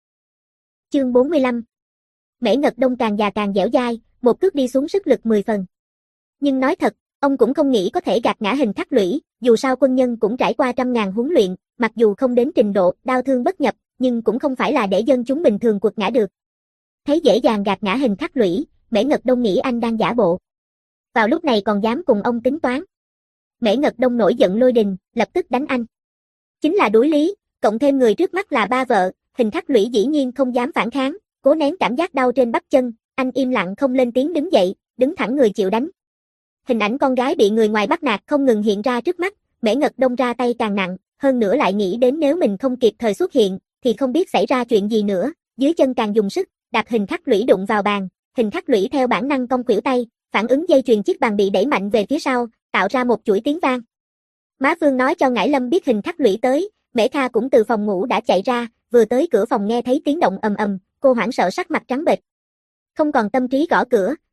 Chương bốn mươi lăm. Mễ Ngật Đông càng già càng dẻo dai, một cước đi xuống sức lực mười phần. Nhưng nói thật, ông cũng không nghĩ có thể gạt ngã Hình Khắc Lũy, dù sao quân nhân cũng trải qua trăm ngàn huấn luyện, mặc dù không đến trình độ đau thương bất nhập, nhưng cũng không phải là để dân chúng bình thường quật ngã được. Thấy dễ dàng gạt ngã Hình Khắc Lũy, Mễ Ngật Đông nghĩ anh đang giả bộ. Vào lúc này còn dám cùng ông tính toán. Mễ Ngật Đông nổi giận lôi đình, lập tức đánh anh. Chính là đối lý, cộng thêm người trước mắt là ba vợ, Hình Khắc Lũy dĩ nhiên không dám phản kháng, cố nén cảm giác đau trên bắp chân, anh im lặng không lên tiếng đứng dậy, đứng thẳng người chịu đánh. Hình ảnh con gái bị người ngoài bắt nạt không ngừng hiện ra trước mắt, Mễ Ngật Đông ra tay càng nặng, hơn nữa lại nghĩ đến nếu mình không kịp thời xuất hiện, thì không biết xảy ra chuyện gì nữa, dưới chân càng dùng sức, đạp Hình Khắc Lũy đụng vào bàn, Hình Khắc Lũy theo bản năng cong khuỷu tay, phản ứng dây chuyền chiếc bàn bị đẩy mạnh về phía sau, tạo ra một chuỗi tiếng vang. Má Vương nói cho Ngải Lâm biết Hình Khắc Lũy tới, Mễ Kha cũng từ phòng ngủ đã chạy ra, vừa tới cửa phòng nghe thấy tiếng động ầm ầm, cô hoảng sợ sắc mặt trắng bệch. Không còn tâm trí gõ cửa,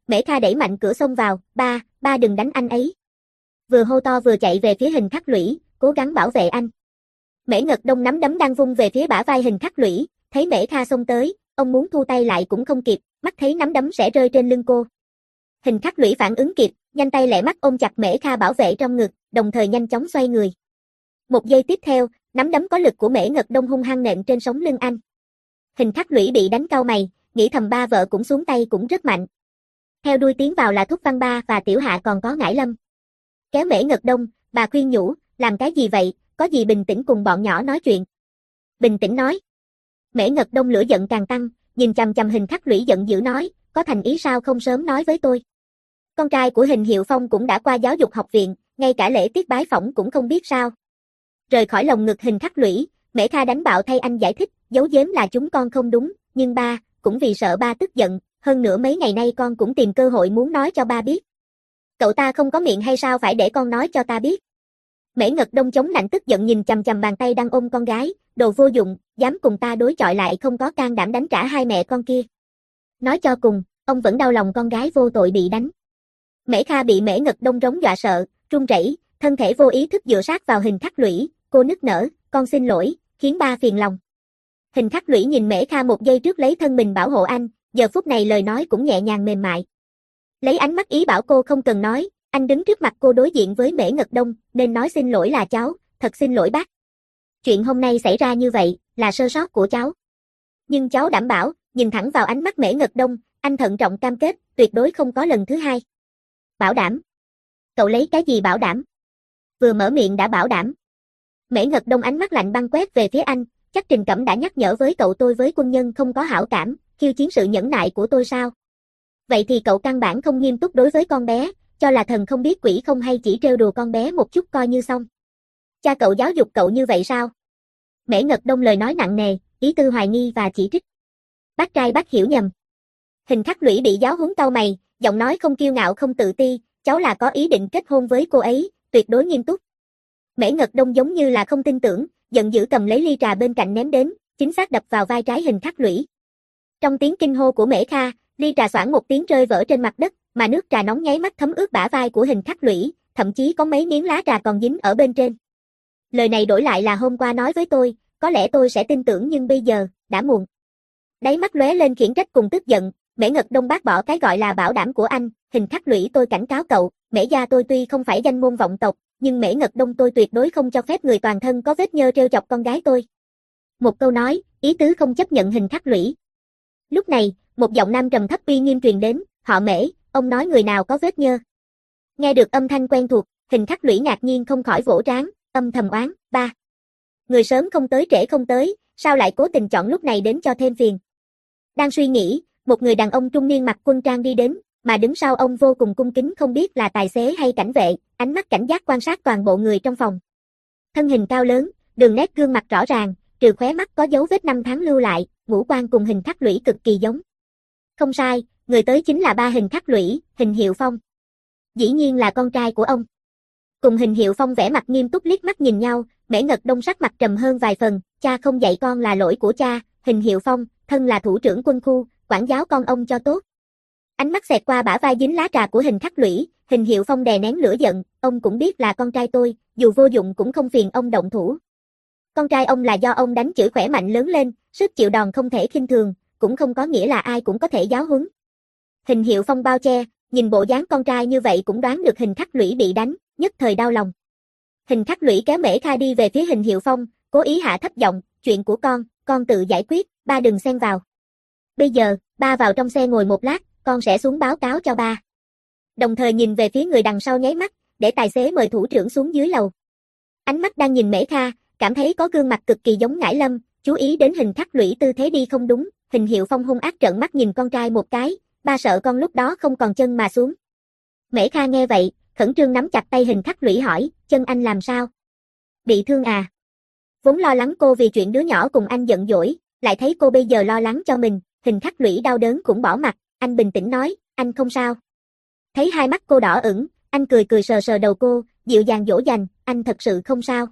Mễ Kha đẩy mạnh cửa xông vào, ba, ba đừng đánh anh ấy. Vừa hô to vừa chạy về phía Hình Khắc Lũy, cố gắng bảo vệ anh. Mễ Ngật Đông nắm đấm đang vung về phía bả vai Hình Khắc Lũy, thấy Mễ Kha xông tới, ông muốn thu tay lại cũng không kịp, mắt thấy nắm đấm sẽ rơi trên lưng cô. Hình Khắc Lũy phản ứng kịp, nhanh tay lẹ mắt ôm chặt Mễ Kha bảo vệ trong ngực, đồng thời nhanh chóng xoay người. Một giây tiếp theo, nắm đấm có lực của Mễ Ngật Đông hung hăng nện trên sống lưng anh. Hình Khắc Lũy bị đánh cau mày, nghĩ thầm ba vợ cũng xuống tay cũng rất mạnh. Theo đuôi tiến vào là Thúc Văn Ba và Tiểu Hạ còn có Ngải Lâm. Kéo Mễ Ngật Đông, bà khuyên nhủ, làm cái gì vậy, có gì bình tĩnh cùng bọn nhỏ nói chuyện. Bình tĩnh nói. Mễ Ngật Đông lửa giận càng tăng, nhìn chằm chằm Hình Khắc Lũy giận dữ nói, có thành ý sao không sớm nói với tôi. Con trai của Hình Hiệu Phong cũng đã qua giáo dục học viện, ngay cả lễ tiết bái phỏng cũng không biết sao. Rời khỏi lồng ngực Hình Khắc Lũy, Mễ Kha đánh bạo thay anh giải thích, giấu giếm là chúng con không đúng, nhưng ba, cũng vì sợ ba tức giận, hơn nữa mấy ngày nay con cũng tìm cơ hội muốn nói cho ba biết. Cậu ta không có miệng hay sao phải để con nói cho ta biết. Mễ Ngật Đông chống nạnh tức giận nhìn chằm chằm bàn tay đang ôm con gái, đồ vô dụng, dám cùng ta đối chọi lại không có can đảm đánh trả hai mẹ con kia. Nói cho cùng, ông vẫn đau lòng con gái vô tội bị đánh. Mễ Kha bị Mễ Ngật Đông rống dọa sợ, run rẩy, thân thể vô ý thức dựa sát vào Hình Khắc Lũy, cô nức nở, con xin lỗi, khiến ba phiền lòng. Hình Khắc Lũy nhìn Mễ Kha một giây trước lấy thân mình bảo hộ anh, giờ phút này lời nói cũng nhẹ nhàng mềm mại. Lấy ánh mắt ý bảo cô không cần nói, anh đứng trước mặt cô đối diện với Mễ Ngật Đông, nên nói xin lỗi là cháu, thật xin lỗi bác. Chuyện hôm nay xảy ra như vậy, là sơ sót của cháu. Nhưng cháu đảm bảo, nhìn thẳng vào ánh mắt Mễ Ngật Đông, anh thận trọng cam kết, tuyệt đối không có lần thứ hai. Bảo đảm. Cậu lấy cái gì bảo đảm? Vừa mở miệng đã bảo đảm. Mễ Ngật Đông ánh mắt lạnh băng quét về phía anh, chắc Trình Cẩm đã nhắc nhở với cậu tôi với quân nhân không có hảo cảm, khiêu chiến sự nhẫn nại của tôi sao? Vậy thì cậu căn bản không nghiêm túc đối với con bé, cho là thần không biết quỷ không hay chỉ trêu đùa con bé một chút coi như xong. Cha cậu giáo dục cậu như vậy sao? Mễ Ngật Đông lời nói nặng nề, ý tư hoài nghi và chỉ trích. Bác trai bác hiểu nhầm. Hình Khắc Lũy bị giáo huấn cau mày, giọng nói không kiêu ngạo không tự ti, cháu là có ý định kết hôn với cô ấy, tuyệt đối nghiêm túc. Mễ Ngật Đông giống như là không tin tưởng, giận dữ cầm lấy ly trà bên cạnh ném đến, chính xác đập vào vai trái Hình Khắc Lũy. Trong tiếng kinh hô của Mễ Kha, ly trà xoảng một tiếng rơi vỡ trên mặt đất, mà nước trà nóng nháy mắt thấm ướt bả vai của Hình Khắc Lũy, thậm chí có mấy miếng lá trà còn dính ở bên trên. Lời này đổi lại là hôm qua nói với tôi, có lẽ tôi sẽ tin tưởng nhưng bây giờ, đã muộn. Đáy mắt lóe lên khiển trách cùng tức giận, Mễ Ngật Đông bác bỏ cái gọi là bảo đảm của anh, Hình Khắc Lũy tôi cảnh cáo cậu, Mễ gia tôi tuy không phải danh môn vọng tộc, nhưng Mễ Ngật Đông tôi tuyệt đối không cho phép người toàn thân có vết nhơ trêu chọc con gái tôi. Một câu nói, ý tứ không chấp nhận Hình Khắc Lũy. Lúc này, một giọng nam trầm thấp uy nghiêm truyền đến, họ Mễ, ông nói người nào có vết nhơ. Nghe được âm thanh quen thuộc, Hình Khắc Lũy ngạc nhiên không khỏi vỗ trán, âm thầm oán, ba. Người sớm không tới trễ không tới, sao lại cố tình chọn lúc này đến cho thêm phiền. Đang suy nghĩ, một người đàn ông trung niên mặc quân trang đi đến, mà đứng sau ông vô cùng cung kính không biết là tài xế hay cảnh vệ, ánh mắt cảnh giác quan sát toàn bộ người trong phòng. Thân hình cao lớn, đường nét gương mặt rõ ràng, trừ khóe mắt có dấu vết năm tháng lưu lại, ngũ quan cùng Hình Khắc Lũy cực kỳ giống. Không sai, người tới chính là ba Hình Khắc Lũy, Hình Hiệu Phong. Dĩ nhiên là con trai của ông. Cùng Hình Hiệu Phong vẻ mặt nghiêm túc liếc mắt nhìn nhau, Mễ Ngật Đông sắc mặt trầm hơn vài phần, cha không dạy con là lỗi của cha, Hình Hiệu Phong, thân là thủ trưởng quân khu, quản giáo con ông cho tốt. Ánh mắt xẹt qua bả vai dính lá trà của Hình Khắc Lũy, Hình Hiệu Phong đè nén lửa giận, ông cũng biết là con trai tôi, dù vô dụng cũng không phiền ông động thủ. Con trai ông là do ông đánh chửi khỏe mạnh lớn lên, sức chịu đòn không thể khinh thường, cũng không có nghĩa là ai cũng có thể giáo huấn. Hình Hiệu Phong bao che, nhìn bộ dáng con trai như vậy cũng đoán được Hình Khắc Lũy bị đánh, nhất thời đau lòng. Hình Khắc Lũy kéo Mễ Kha đi về phía Hình Hiệu Phong, cố ý hạ thấp giọng, chuyện của con, con tự giải quyết, ba đừng xen vào. Bây giờ, ba vào trong xe ngồi một lát, con sẽ xuống báo cáo cho ba. Đồng thời nhìn về phía người đằng sau nháy mắt, để tài xế mời thủ trưởng xuống dưới lầu. Ánh mắt đang nhìn Mễ Kha, cảm thấy có gương mặt cực kỳ giống Ngải Lâm, chú ý đến Hình Khắc Lũy tư thế đi không đúng, Hình Hiệu Phong hung ác trợn mắt nhìn con trai một cái, ba sợ con lúc đó không còn chân mà xuống. Mễ Kha nghe vậy, khẩn trương nắm chặt tay Hình Khắc Lũy hỏi, chân anh làm sao? Bị thương à? Vốn lo lắng cô vì chuyện đứa nhỏ cùng anh giận dỗi, lại thấy cô bây giờ lo lắng cho mình, Hình Khắc Lũy đau đớn cũng bỏ mặt, anh bình tĩnh nói, anh không sao. Thấy hai mắt cô đỏ ửng, anh cười cười sờ sờ đầu cô, dịu dàng dỗ dành, anh thật sự không sao.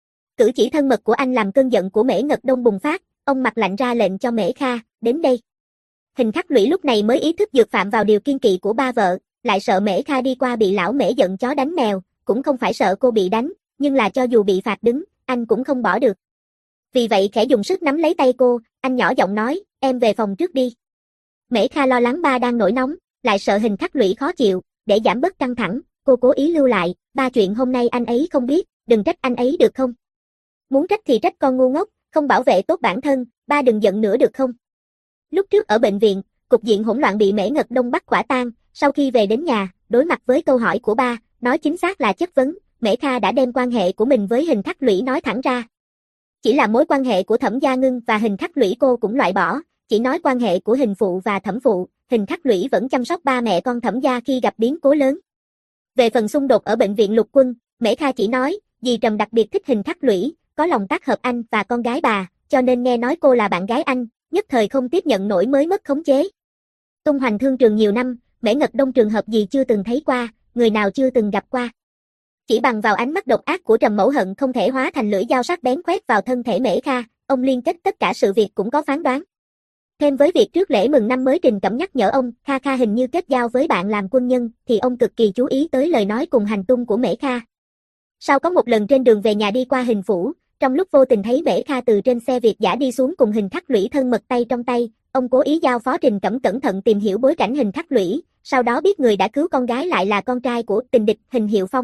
Cử chỉ thân mật của anh làm cơn giận của Mễ Ngật Đông bùng phát, ông mặt lạnh ra lệnh cho Mễ Kha, đến đây. Hình khắc lũy lúc này mới ý thức dược phạm vào điều kiêng kỵ của ba vợ, lại sợ Mễ Kha đi qua bị lão Mễ giận chó đánh mèo, cũng không phải sợ cô bị đánh, nhưng là cho dù bị phạt đứng, anh cũng không bỏ được. Vì vậy khẽ dùng sức nắm lấy tay cô, anh nhỏ giọng nói, em về phòng trước đi. Mễ Kha lo lắng ba đang nổi nóng, lại sợ hình khắc lũy khó chịu, để giảm bớt căng thẳng, cô cố ý lưu lại, ba chuyện hôm nay anh ấy không biết, đừng trách anh ấy được không? Muốn trách thì trách con ngu ngốc, không bảo vệ tốt bản thân, ba đừng giận nữa được không? Lúc trước ở bệnh viện, cục diện hỗn loạn bị Mễ Ngật Đông bắt quả tang, sau khi về đến nhà, đối mặt với câu hỏi của ba, nói chính xác là chất vấn, Mễ Kha đã đem quan hệ của mình với hình khắc lũy nói thẳng ra. Chỉ là mối quan hệ của Thẩm Gia Ngưng và hình khắc lũy cô cũng loại bỏ, chỉ nói quan hệ của hình phụ và thẩm phụ, hình khắc lũy vẫn chăm sóc ba mẹ con Thẩm gia khi gặp biến cố lớn. Về phần xung đột ở bệnh viện Lục Quân, Mễ Kha chỉ nói, dì Trầm đặc biệt thích hình khắc lũy, có lòng tác hợp anh và con gái bà, cho nên nghe nói cô là bạn gái anh, nhất thời không tiếp nhận nổi mới mất khống chế. Tung hoành thương trường nhiều năm, Mễ Ngật Đông trường hợp gì chưa từng thấy qua, người nào chưa từng gặp qua. Chỉ bằng vào ánh mắt độc ác của Trầm Mẫu Hận không thể hóa thành lưỡi dao sắc bén khoét vào thân thể Mễ Kha, ông liên kết tất cả sự việc cũng có phán đoán. Thêm với việc trước lễ mừng năm mới Trình Cẩm nhắc nhở ông, Kha Kha hình như kết giao với bạn làm quân nhân, thì ông cực kỳ chú ý tới lời nói cùng hành tung của Mễ Kha. Sau có một lần trên đường về nhà đi qua hình phủ, trong lúc vô tình thấy Mễ Kha từ trên xe Việt dã đi xuống cùng hình khắc lũy thân mật tay trong tay, ông cố ý giao phó Trình Cẩm cẩn thận tìm hiểu bối cảnh hình khắc lũy, sau đó biết người đã cứu con gái lại là con trai của tình địch Hình Hiệu Phong.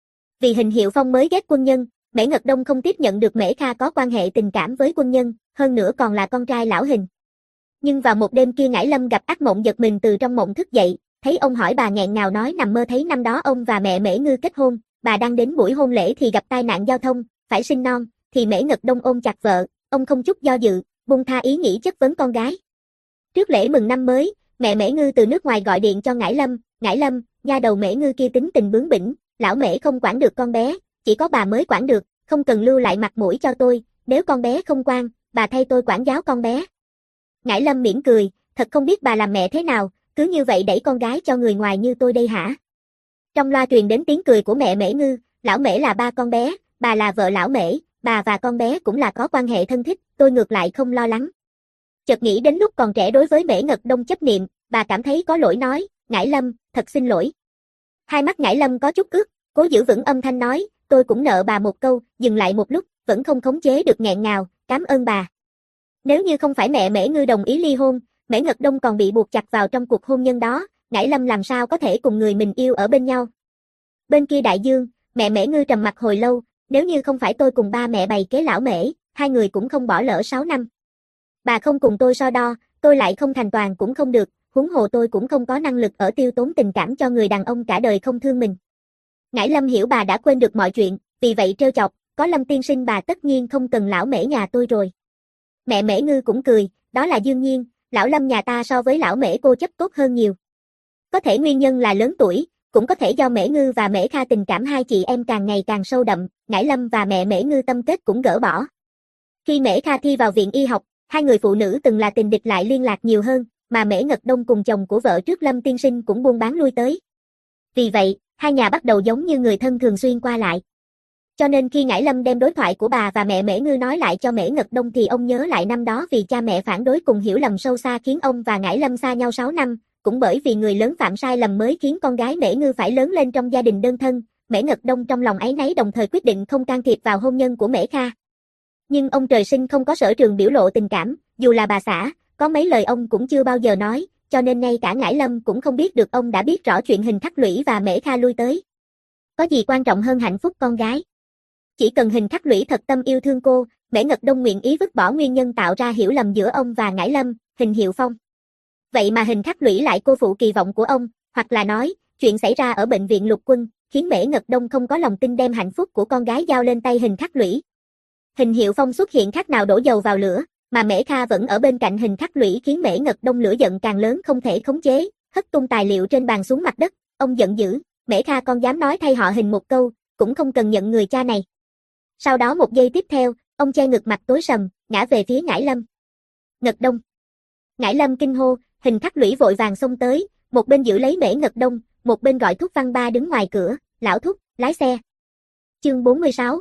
Vì Hình Hiệu Phong mới ghét quân nhân, Mễ Ngật Đông không tiếp nhận được Mễ Kha có quan hệ tình cảm với quân nhân, hơn nữa còn là con trai lão Hình. Nhưng vào một đêm kia Ngải Lâm gặp ác mộng giật mình từ trong mộng thức dậy, thấy ông hỏi bà nghẹn ngào nói nằm mơ thấy năm đó ông và mẹ Mễ Ngư kết hôn, bà đang đến buổi hôn lễ thì gặp tai nạn giao thông, phải sinh non, thì Mễ Ngật Đông ôm chặt vợ, ông không chút do dự, buông tha ý nghĩ chất vấn con gái. Trước lễ mừng năm mới, mẹ Mễ Ngư từ nước ngoài gọi điện cho Ngải Lâm, Ngải Lâm, nha đầu Mễ Ngư kia tính tình bướng bỉnh, lão Mễ không quản được con bé, chỉ có bà mới quản được, không cần lưu lại mặt mũi cho tôi, nếu con bé không ngoan, bà thay tôi quản giáo con bé. Ngải Lâm mỉm cười, thật không biết bà làm mẹ thế nào, cứ như vậy đẩy con gái cho người ngoài như tôi đây hả? Trong loa truyền đến tiếng cười của mẹ Mễ Ngư, lão Mễ là ba con bé, bà là vợ lão Mễ, bà và con bé cũng là có quan hệ thân thích, tôi ngược lại không lo lắng. Chợt nghĩ đến lúc còn trẻ đối với Mễ Ngật Đông chấp niệm, bà cảm thấy có lỗi nói, Ngải Lâm, thật xin lỗi. Hai mắt Ngải Lâm có chút ướt, cố giữ vững âm thanh nói, tôi cũng nợ bà một câu, dừng lại một lúc, vẫn không khống chế được nghẹn ngào, cảm ơn bà. Nếu như không phải mẹ Mễ Ngư đồng ý ly hôn, Mễ Ngật Đông còn bị buộc chặt vào trong cuộc hôn nhân đó, Ngải Lâm làm sao có thể cùng người mình yêu ở bên nhau. Bên kia đại dương, mẹ Mễ Ngư trầm mặc hồi lâu, nếu như không phải tôi cùng ba mẹ bày kế lão Mễ, hai người cũng không bỏ lỡ sáu năm. Bà không cùng tôi so đo, tôi lại không thành toàn cũng không được, huống hồ tôi cũng không có năng lực ở tiêu tốn tình cảm cho người đàn ông cả đời không thương mình. Ngải Lâm hiểu bà đã quên được mọi chuyện, vì vậy trêu chọc, có Lâm tiên sinh bà tất nhiên không cần lão Mễ nhà tôi rồi. Mẹ Mễ Ngư cũng cười, đó là đương nhiên, lão Lâm nhà ta so với lão Mễ cô chấp tốt hơn nhiều. Có thể nguyên nhân là lớn tuổi, cũng có thể do Mễ Ngư và Mễ Kha tình cảm hai chị em càng ngày càng sâu đậm, Ngải Lâm và mẹ Mễ Ngư tâm kết cũng gỡ bỏ. Khi Mễ Kha thi vào viện y học, hai người phụ nữ từng là tình địch lại liên lạc nhiều hơn, mà Mễ Ngật Đông cùng chồng của vợ trước Lâm tiên sinh cũng buôn bán lui tới. Vì vậy, hai nhà bắt đầu giống như người thân thường xuyên qua lại. Cho nên khi Ngải Lâm đem đối thoại của bà và mẹ Mễ Ngư nói lại cho Mễ Ngật Đông thì ông nhớ lại năm đó vì cha mẹ phản đối cùng hiểu lầm sâu xa khiến ông và Ngải Lâm xa nhau sáu năm, cũng bởi vì người lớn phạm sai lầm mới khiến con gái Mễ Ngư phải lớn lên trong gia đình đơn thân, Mễ Ngật Đông trong lòng áy náy đồng thời quyết định không can thiệp vào hôn nhân của Mễ Kha. Nhưng ông trời sinh không có sở trường biểu lộ tình cảm, dù là bà xã, có mấy lời ông cũng chưa bao giờ nói, cho nên ngay cả Ngải Lâm cũng không biết được ông đã biết rõ chuyện hình khắc lũy và Mễ Kha lui tới. Có gì quan trọng hơn hạnh phúc con gái? Chỉ cần hình khắc lũy thật tâm yêu thương cô, Mễ Ngật Đông nguyện ý vứt bỏ nguyên nhân tạo ra hiểu lầm giữa ông và Ngải Lâm, Hình Hiệu Phong. Vậy mà hình khắc lũy lại cô phụ kỳ vọng của ông, hoặc là nói, chuyện xảy ra ở bệnh viện Lục Quân, khiến Mễ Ngật Đông không có lòng tin đem hạnh phúc của con gái giao lên tay hình khắc lũy. Hình Hiệu Phong xuất hiện khác nào đổ dầu vào lửa, mà Mễ Kha vẫn ở bên cạnh hình khắc lũy khiến Mễ Ngật Đông lửa giận càng lớn không thể khống chế, hất tung tài liệu trên bàn xuống mặt đất, ông giận dữ, Mễ Kha con dám nói thay họ Hình một câu, cũng không cần nhận người cha này. Sau đó một giây tiếp theo, ông che ngực mặt tối sầm, ngã về phía Ngải Lâm. Ngật Đông. Ngải Lâm kinh hô, hình khắc lũy vội vàng xông tới, một bên giữ lấy Mễ Ngật Đông, một bên gọi Thúc Văn Ba đứng ngoài cửa, lão Thúc, lái xe. Chương bốn mươi sáu.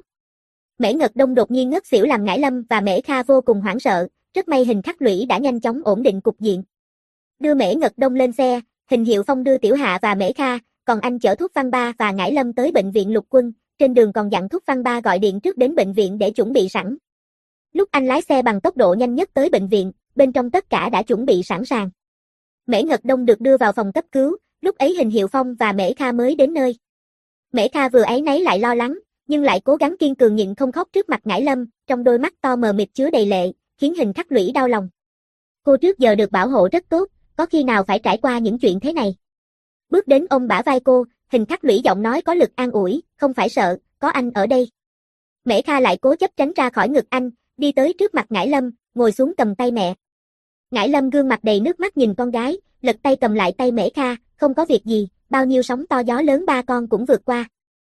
Mễ Ngật Đông đột nhiên ngất xỉu làm Ngải Lâm và Mễ Kha vô cùng hoảng sợ, rất may hình khắc lũy đã nhanh chóng ổn định cục diện. Đưa Mễ Ngật Đông lên xe, Hình Hiệu Phong đưa Tiểu Hạ và Mễ Kha, còn anh chở Thúc Văn Ba và Ngải Lâm tới bệnh viện Lục Quân, trên đường còn dặn Thúc Văn Ba gọi điện trước đến bệnh viện để chuẩn bị sẵn. Lúc anh lái xe bằng tốc độ nhanh nhất tới bệnh viện, bên trong tất cả đã chuẩn bị sẵn sàng. Mễ Ngật Đông được đưa vào phòng cấp cứu, lúc ấy Hình Hiệu Phong và Mễ Kha mới đến nơi. Mễ Kha vừa áy náy lại lo lắng, nhưng lại cố gắng kiên cường nhịn không khóc trước mặt Ngải Lâm, trong đôi mắt to mờ mịt chứa đầy lệ, khiến Hình Khắc Lũy đau lòng. Cô trước giờ được bảo hộ rất tốt, có khi nào phải trải qua những chuyện thế này. Bước đến ôm bả vai cô, Hình Khắc Lũy giọng nói có lực an ủi, không phải sợ, có anh ở đây. Mễ Kha lại cố chấp tránh ra khỏi ngực anh, đi tới trước mặt Ngải Lâm, ngồi xuống cầm tay mẹ. Ngải Lâm gương mặt đầy nước mắt nhìn con gái, lật tay cầm lại tay Mễ Kha, không có việc gì, bao nhiêu sóng to gió lớn ba con cũng vượt qua.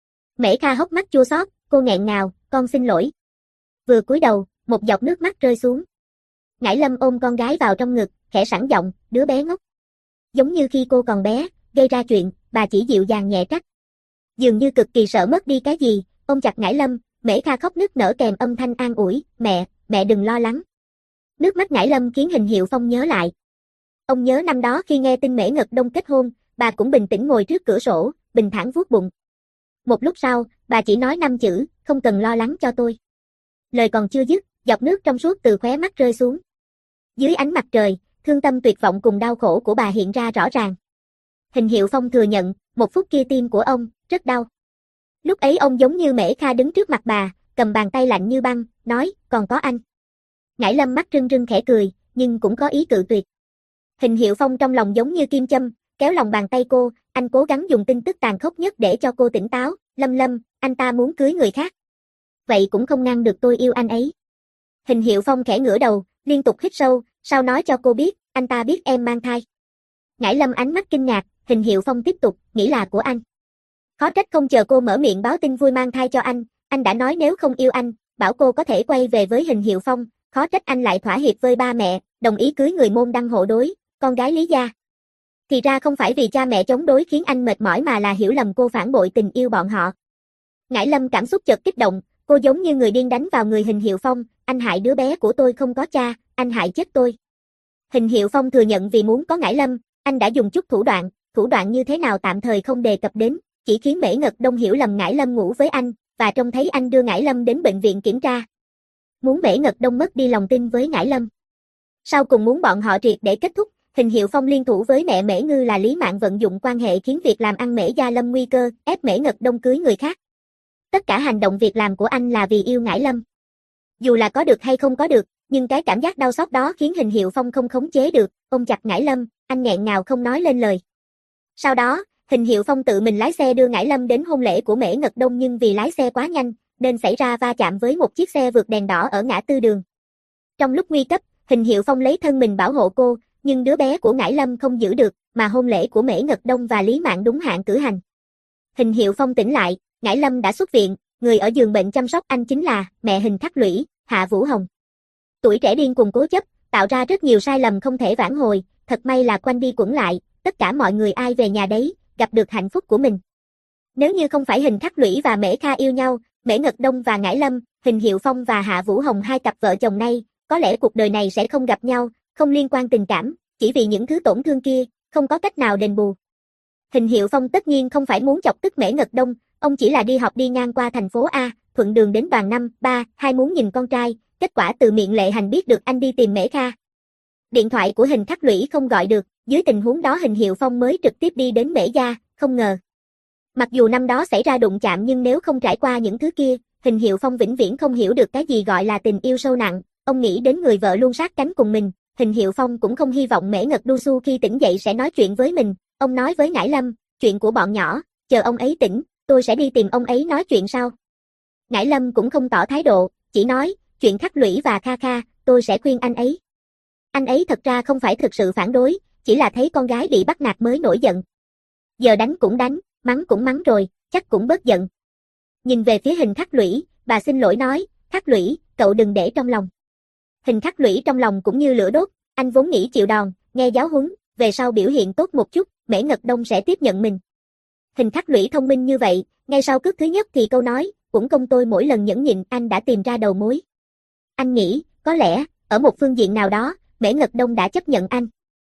Mễ Kha hốc mắt chua xót, cô nghẹn ngào, con xin lỗi. Vừa cúi đầu, một giọt nước mắt rơi xuống. Ngải Lâm ôm con gái vào trong ngực, khẽ sẵn giọng, đứa bé ngốc. Giống như khi cô còn bé, gây ra chuyện, bà chỉ dịu dàng nhẹ trách. Dường như cực kỳ sợ mất đi cái gì, ôm chặt Ngải Lâm, Mễ Kha khóc nức nở kèm âm thanh an ủi, mẹ, mẹ đừng lo lắng. Nước mắt Ngải Lâm khiến Hình Hiệu Phong nhớ lại. Ông nhớ năm đó khi nghe tin Mễ Ngật Đông kết hôn, bà cũng bình tĩnh ngồi trước cửa sổ, bình thản vuốt bụng. Một lúc sau, bà chỉ nói năm chữ, không cần lo lắng cho tôi. Lời còn chưa dứt, giọt nước trong suốt từ khóe mắt rơi xuống. Dưới ánh mặt trời, thương tâm tuyệt vọng cùng đau khổ của bà hiện ra rõ ràng. Hình Hiệu Phong thừa nhận, một phút kia tim của ông, rất đau. Lúc ấy ông giống như Mễ Kha đứng trước mặt bà, cầm bàn tay lạnh như băng, nói, còn có anh. Ngải Lâm mắt rưng rưng khẽ cười, nhưng cũng có ý cự tuyệt. Hình Hiệu Phong trong lòng giống như kim châm, kéo lòng bàn tay cô, anh cố gắng dùng tin tức tàn khốc nhất để cho cô tỉnh táo, Lâm Lâm, anh ta muốn cưới người khác. Vậy cũng không ngăn được tôi yêu anh ấy. Hình Hiệu Phong khẽ ngửa đầu, liên tục hít sâu, sau nói cho cô biết, anh ta biết em mang thai. Ngải Lâm ánh mắt kinh ngạc, Hình Hiệu Phong tiếp tục, nghĩ là của anh. Khó trách không chờ cô mở miệng báo tin vui mang thai cho anh, anh đã nói nếu không yêu anh, bảo cô có thể quay về với Hình Hiệu Phong, khó trách anh lại thỏa hiệp với ba mẹ, đồng ý cưới người môn đăng hộ đối, con gái Lý gia. Thì ra không phải vì cha mẹ chống đối khiến anh mệt mỏi mà là hiểu lầm cô phản bội tình yêu bọn họ. Ngải Lâm cảm xúc chợt kích động, cô giống như người điên đánh vào người Hình Hiệu Phong, anh hại đứa bé của tôi không có cha, anh hại chết tôi. Hình Hiệu Phong thừa nhận vì muốn có Ngải Lâm, anh đã dùng chút thủ đoạn, thủ đoạn như thế nào tạm thời không đề cập đến, chỉ khiến Mễ Ngật Đông hiểu lầm Ngải Lâm ngủ với anh, và trông thấy anh đưa Ngải Lâm đến bệnh viện kiểm tra. Muốn Mễ Ngật Đông mất đi lòng tin với Ngải Lâm. Sau cùng muốn bọn họ triệt để kết thúc, Hình Hiệu Phong liên thủ với mẹ Mễ Ngư là Lý Mạn vận dụng quan hệ khiến việc làm ăn Mễ Gia lâm nguy cơ, ép Mễ Ngật Đông cưới người khác. Tất cả hành động việc làm của anh là vì yêu Ngải Lâm. Dù là có được hay không có được, nhưng cái cảm giác đau xót đó khiến Hình Hiệu Phong không khống chế được, ôm chặt Ngải Lâm, anh nghẹn ngào không nói lên lời. Sau đó, Hình Hiệu Phong tự mình lái xe đưa Ngải Lâm đến hôn lễ của Mễ Ngật Đông nhưng vì lái xe quá nhanh, nên xảy ra va chạm với một chiếc xe vượt đèn đỏ ở ngã tư đường. Trong lúc nguy cấp, Hình Hiệu Phong lấy thân mình bảo hộ cô, nhưng đứa bé của Ngải Lâm không giữ được, mà hôn lễ của Mễ Ngật Đông và Lý Mạn đúng hạn cử hành. Hình Hiệu Phong tỉnh lại, Ngải Lâm đã xuất viện, người ở giường bệnh chăm sóc anh chính là mẹ Hình Khắc Lũy, Hạ Vũ Hồng. Tuổi trẻ điên cuồng cố chấp, tạo ra rất nhiều sai lầm không thể vãn hồi, thật may là quanh đi quẩn lại, tất cả mọi người ai về nhà đấy, gặp được hạnh phúc của mình. Nếu như không phải Hình Khắc Lũy và Mễ Kha yêu nhau, Mễ Ngật Đông và Ngải Lâm, Hình Hiệu Phong và Hạ Vũ Hồng hai cặp vợ chồng này, có lẽ cuộc đời này sẽ không gặp nhau, không liên quan tình cảm, chỉ vì những thứ tổn thương kia, không có cách nào đền bù. Hình Hiệu Phong tất nhiên không phải muốn chọc tức Mễ Ngật Đông, ông chỉ là đi học đi ngang qua thành phố A, thuận đường đến đoàn năm, ba, hai muốn nhìn con trai, kết quả từ miệng Lệ Hành biết được anh đi tìm Mễ Kha. Điện thoại của Hình Khắc Lũy không gọi được, dưới tình huống đó Hình Hiệu Phong mới trực tiếp đi đến Mễ gia, không ngờ. Mặc dù năm đó xảy ra đụng chạm nhưng nếu không trải qua những thứ kia, Hình Hiệu Phong vĩnh viễn không hiểu được cái gì gọi là tình yêu sâu nặng, ông nghĩ đến người vợ luôn sát cánh cùng mình, Hình Hiệu Phong cũng không hy vọng Mễ Ngật Đu Su khi tỉnh dậy sẽ nói chuyện với mình, ông nói với Ngải Lâm, chuyện của bọn nhỏ, chờ ông ấy tỉnh, tôi sẽ đi tìm ông ấy nói chuyện sau. Ngải Lâm cũng không tỏ thái độ, chỉ nói, chuyện Khắc Lũy và Kha Kha, tôi sẽ khuyên anh ấy. Anh ấy thật ra không phải thực sự phản đối, chỉ là thấy con gái bị bắt nạt mới nổi giận. Giờ đánh cũng đánh, mắng cũng mắng rồi, chắc cũng bớt giận. Nhìn về phía Hình Khắc Lũy, bà xin lỗi nói, Khắc Lũy, cậu đừng để trong lòng. Hình Khắc Lũy trong lòng cũng như lửa đốt, anh vốn nghĩ chịu đòn, nghe giáo huấn, về sau biểu hiện tốt một chút, Mễ Ngật Đông sẽ tiếp nhận mình. Hình Khắc Lũy thông minh như vậy, ngay sau cước thứ nhất thì câu nói, cũng công tôi mỗi lần nhẫn nhịn anh đã tìm ra đầu mối. Anh nghĩ, có lẽ, ở một phương diện nào đó, Mễ Ngật Đông đã chấp nhận anh.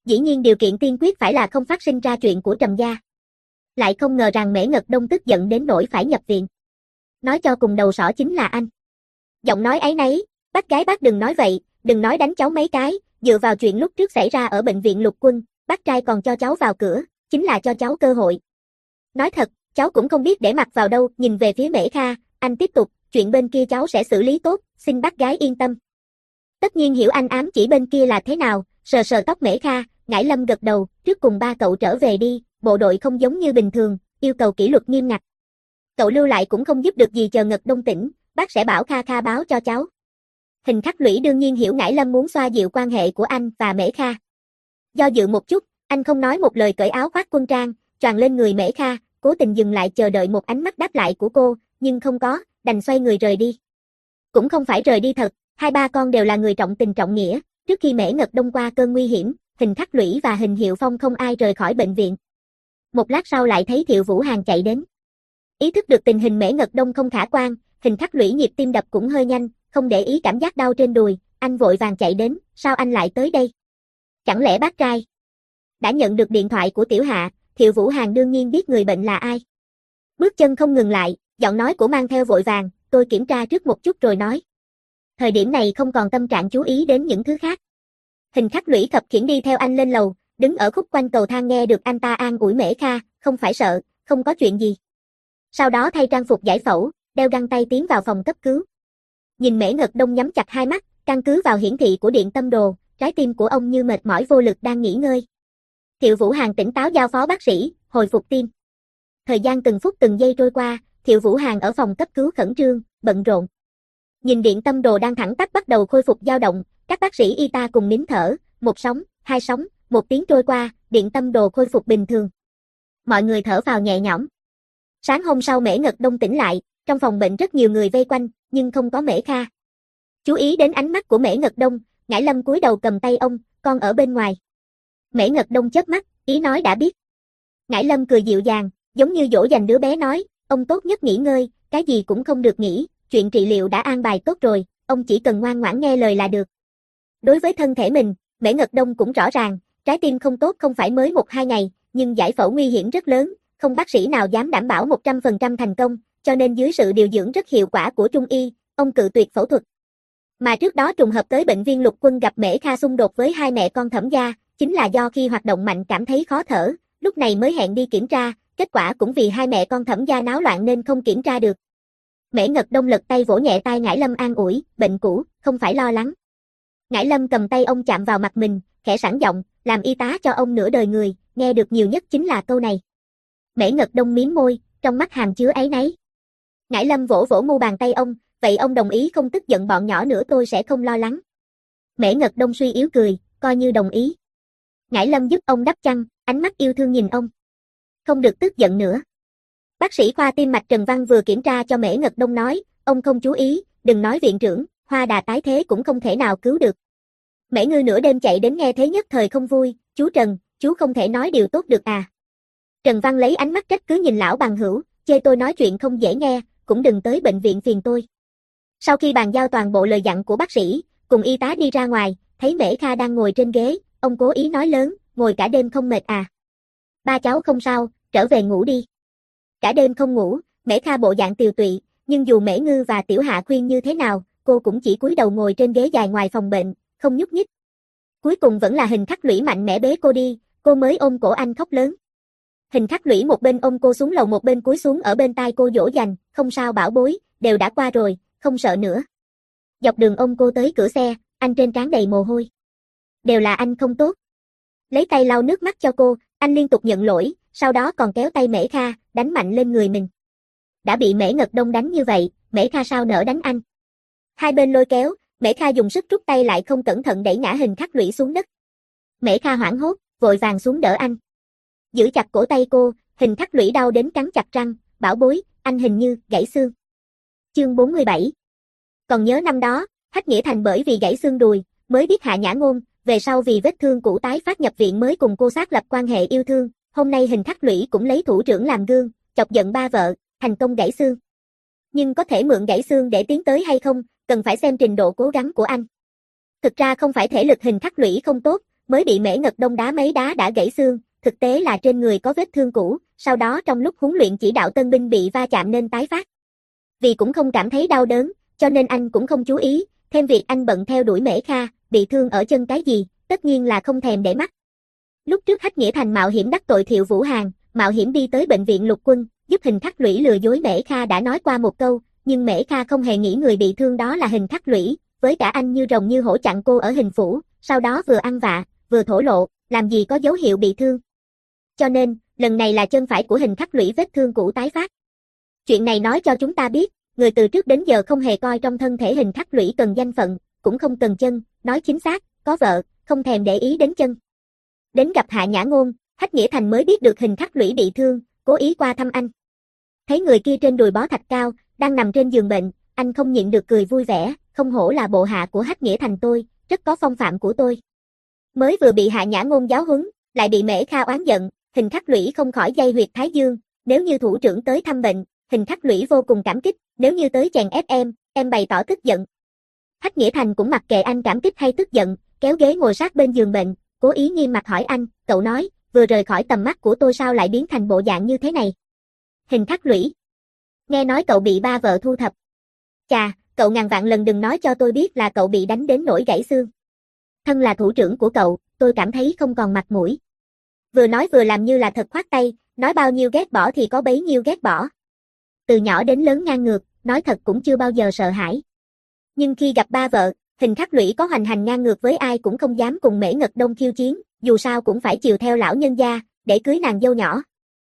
Dĩ nhiên điều kiện tiên quyết phải là không phát sinh ra chuyện của Trầm gia. Lại không ngờ rằng Mễ Ngật Đông tức giận đến nỗi phải nhập viện. Nói cho cùng đầu sỏ chính là anh. Giọng nói áy náy, bác gái bác đừng nói vậy, đừng nói đánh cháu mấy cái, dựa vào chuyện lúc trước xảy ra ở bệnh viện Lục Quân, bác trai còn cho cháu vào cửa, chính là cho cháu cơ hội. Nói thật, cháu cũng không biết để mặt vào đâu, nhìn về phía Mễ Kha, anh tiếp tục, chuyện bên kia cháu sẽ xử lý tốt, xin bác gái yên tâm. Tất nhiên hiểu anh ám chỉ bên kia là thế nào, sờ sờ tóc Mễ Kha, Ngải Lâm gật đầu, trước cùng ba cậu trở về đi, bộ đội không giống như bình thường, yêu cầu kỷ luật nghiêm ngặt. Cậu lưu lại cũng không giúp được gì, chờ Ngật Đông tỉnh, bác sẽ bảo Kha Kha báo cho cháu. Hình Khắc Lũy đương nhiên hiểu Ngải Lâm muốn xoa dịu quan hệ của anh và Mễ Kha. Do dự một chút, anh không nói một lời cởi áo khoác quân trang, choàng lên người Mễ Kha, cố tình dừng lại chờ đợi một ánh mắt đáp lại của cô, nhưng không có, đành xoay người rời đi. Cũng không phải rời đi thật, hai ba con đều là người trọng tình trọng nghĩa, trước khi Mễ Ngật Đông qua cơn nguy hiểm, Hình Khắc Lũy và Hình Hiệu Phong không ai rời khỏi bệnh viện. Một lát sau lại thấy Thiệu Vũ Hàn chạy đến. Ý thức được tình hình Mễ Ngật Đông không khả quan, Hình Khắc Lũy nhịp tim đập cũng hơi nhanh, không để ý cảm giác đau trên đùi, anh vội vàng chạy đến, sao anh lại tới đây? Chẳng lẽ bác trai đã nhận được điện thoại của Tiểu Hạ? Thiệu Vũ Hàn đương nhiên biết người bệnh là ai. Bước chân không ngừng lại, giọng nói của mang theo vội vàng, tôi kiểm tra trước một chút rồi nói. Thời điểm này không còn tâm trạng chú ý đến những thứ khác. Hình Khắc Lũy khập khiễng đi theo anh lên lầu, đứng ở khúc quanh cầu thang nghe được anh ta an ủi Mễ Kha, không phải sợ, không có chuyện gì. Sau đó thay trang phục giải phẫu, đeo găng tay tiến vào phòng cấp cứu. Nhìn Mễ Ngật Đông nhắm chặt hai mắt, căn cứ vào hiển thị của điện tâm đồ, trái tim của ông như mệt mỏi vô lực đang nghỉ ngơi. Thiệu Vũ Hàn tỉnh táo giao phó bác sĩ, hồi phục tim. Thời gian từng phút từng giây trôi qua, Thiệu Vũ Hàn ở phòng cấp cứu khẩn trương, bận rộn. Nhìn điện tâm đồ đang thẳng tắp bắt đầu khôi phục dao động, các bác sĩ y tá cùng nín thở, một sóng, hai sóng, một tiếng trôi qua, điện tâm đồ khôi phục bình thường. Mọi người thở vào nhẹ nhõm. Sáng hôm sau Mễ Ngật Đông tỉnh lại, trong phòng bệnh rất nhiều người vây quanh, nhưng không có Mễ Kha. Chú ý đến ánh mắt của Mễ Ngật Đông, Ngải Lâm cúi đầu cầm tay ông, con ở bên ngoài. Mễ Ngật Đông chớp mắt, ý nói đã biết. Ngải Lâm cười dịu dàng, giống như dỗ dành đứa bé nói, ông tốt nhất nghỉ ngơi, cái gì cũng không được nghĩ, chuyện trị liệu đã an bài tốt rồi, ông chỉ cần ngoan ngoãn nghe lời là được. Đối với thân thể mình, Mễ Ngật Đông cũng rõ ràng, trái tim không tốt không phải mới một hai ngày, nhưng giải phẫu nguy hiểm rất lớn, không bác sĩ nào dám đảm bảo một trăm phần trăm thành công, cho nên dưới sự điều dưỡng rất hiệu quả của Trung y, ông cự tuyệt phẫu thuật. Mà trước đó trùng hợp tới bệnh viện Lục Quân gặp Mễ Kha xung đột với hai mẹ con Thẩm gia, chính là do khi hoạt động mạnh cảm thấy khó thở, lúc này mới hẹn đi kiểm tra, kết quả cũng vì hai mẹ con Thẩm gia náo loạn nên không kiểm tra được. Mễ Ngật Đông lật tay vỗ nhẹ tai Ngải Lâm an ủi, bệnh cũ, không phải lo lắng. Ngải Lâm cầm tay ông chạm vào mặt mình, khẽ sẵn giọng, làm y tá cho ông nửa đời người, nghe được nhiều nhất chính là câu này. Mễ Ngật Đông mím môi, trong mắt hàm chứa áy náy. Ngải Lâm vỗ vỗ mu bàn tay ông, vậy ông đồng ý không tức giận bọn nhỏ nữa tôi sẽ không lo lắng. Mễ Ngật Đông suy yếu cười, coi như đồng ý. Ngải Lâm giúp ông đắp chăn, ánh mắt yêu thương nhìn ông. Không được tức giận nữa. Bác sĩ khoa tim mạch Trần Văn vừa kiểm tra cho Mễ Ngật Đông nói, ông không chú ý, đừng nói viện trưởng, Hoa Đà tái thế cũng không thể nào cứu được. Mễ Ngư nửa đêm chạy đến nghe thế nhất thời không vui, chú Trần, chú không thể nói điều tốt được à. Trần Văn lấy ánh mắt trách cứ nhìn lão bằng hữu, chê tôi nói chuyện không dễ nghe, cũng đừng tới bệnh viện phiền tôi. Sau khi bàn giao toàn bộ lời dặn của bác sĩ, cùng y tá đi ra ngoài, thấy Mễ Kha đang ngồi trên ghế, ông cố ý nói lớn, ngồi cả đêm không mệt à. Ba cháu không sao, trở về ngủ đi. Cả đêm không ngủ, Mễ Kha bộ dạng tiều tụy, nhưng dù Mễ Ngư và Tiểu Hạ khuyên như thế nào, cô cũng chỉ cúi đầu ngồi trên ghế dài ngoài phòng bệnh, không nhúc nhích. Cuối cùng vẫn là Hình Khắc Lũy mạnh mẽ bế cô đi, cô mới ôm cổ anh khóc lớn. Hình Khắc Lũy một bên ôm cô xuống lầu một bên cúi xuống ở bên tai cô dỗ dành, không sao bảo bối, đều đã qua rồi, không sợ nữa. Dọc đường ôm cô tới cửa xe, anh trên trán đầy mồ hôi. Đều là anh không tốt. Lấy tay lau nước mắt cho cô, anh liên tục nhận lỗi, sau đó còn kéo tay Mễ Kha, đánh mạnh lên người mình. Đã bị Mễ Ngật Đông đánh như vậy, Mễ Kha sao nỡ đánh anh. Hai bên lôi kéo, Mễ Kha dùng sức rút tay lại không cẩn thận đẩy ngã Hình Khắc Lũy xuống đất. Mễ Kha hoảng hốt, vội vàng xuống đỡ anh. Giữ chặt cổ tay cô, Hình Khắc Lũy đau đến cắn chặt răng, bảo bối, anh hình như gãy xương. Chương bốn mươi bảy. Còn nhớ năm đó, Hách Nghĩa Thành bởi vì gãy xương đùi, mới biết hạ nhã ngôn, về sau vì vết thương cũ tái phát nhập viện mới cùng cô xác lập quan hệ yêu thương, hôm nay Hình Khắc Lũy cũng lấy thủ trưởng làm gương, chọc giận ba vợ, thành công gãy xương. Nhưng có thể mượn gãy xương để tiến tới hay không, cần phải xem trình độ cố gắng của anh. Thực ra không phải thể lực Hình Khắc Lũy không tốt, mới bị Mễ Ngật Đông đá mấy đá đã gãy xương, thực tế là trên người có vết thương cũ, sau đó trong lúc huấn luyện chỉ đạo tân binh bị va chạm nên tái phát. Vì cũng không cảm thấy đau đớn, cho nên anh cũng không chú ý, thêm việc anh bận theo đuổi Mễ Kha, bị thương ở chân cái gì, tất nhiên là không thèm để mắt. Lúc trước Hách Nghĩa Thành mạo hiểm đắc tội Thiệu Vũ Hàn, mạo hiểm đi tới bệnh viện lục quân, giúp Hình Khắc Lũy lừa dối Mễ Kha đã nói qua một câu, nhưng Mễ Kha không hề nghĩ người bị thương đó là Hình Khắc Lũy, với cả anh như rồng như hổ chặn cô ở Hình phủ, sau đó vừa ăn vạ, vừa thổ lộ, làm gì có dấu hiệu bị thương. Cho nên, lần này là chân phải của Hình Khắc Lũy vết thương cũ tái phát. Chuyện này nói cho chúng ta biết, người từ trước đến giờ không hề coi trong thân thể Hình Khắc Lũy cần danh phận, cũng không cần chân, nói chính xác, có vợ, không thèm để ý đến chân. Đến gặp Hạ Nhã Ngôn, Hách Nghĩa Thành mới biết được Hình Khắc Lũy bị thương, cố ý qua thăm anh. Thấy người kia trên đùi bó thạch cao, đang nằm trên giường bệnh, anh không nhịn được cười vui vẻ, không hổ là bộ hạ của Hách Nghĩa Thành tôi, rất có phong phạm của tôi. Mới vừa bị Hạ Nhã Ngôn giáo huấn, lại bị Mễ Kha oán giận, Hình Khắc Lũy không khỏi dây huyệt thái dương, nếu như thủ trưởng tới thăm bệnh, Hình Khắc Lũy vô cùng cảm kích, nếu như tới chèn ép em, em bày tỏ tức giận. Hách Nghĩa Thành cũng mặc kệ anh cảm kích hay tức giận, kéo ghế ngồi sát bên giường bệnh, cố ý nghiêm mặt hỏi anh, cậu nói, vừa rời khỏi tầm mắt của tôi sao lại biến thành bộ dạng như thế này? Hình Khắc Lũy, nghe nói cậu bị ba vợ thu thập. Chà, cậu ngàn vạn lần đừng nói cho tôi biết là cậu bị đánh đến nỗi gãy xương. Thân là thủ trưởng của cậu, tôi cảm thấy không còn mặt mũi. Vừa nói vừa làm như là thật khoát tay, nói bao nhiêu ghét bỏ thì có bấy nhiêu ghét bỏ. Từ nhỏ đến lớn ngang ngược, nói thật cũng chưa bao giờ sợ hãi. Nhưng khi gặp ba vợ, Hình Khắc Lũy có hoành hành ngang ngược với ai cũng không dám cùng Mễ Ngật Đông khiêu chiến, dù sao cũng phải chiều theo lão nhân gia, để cưới nàng dâu nhỏ.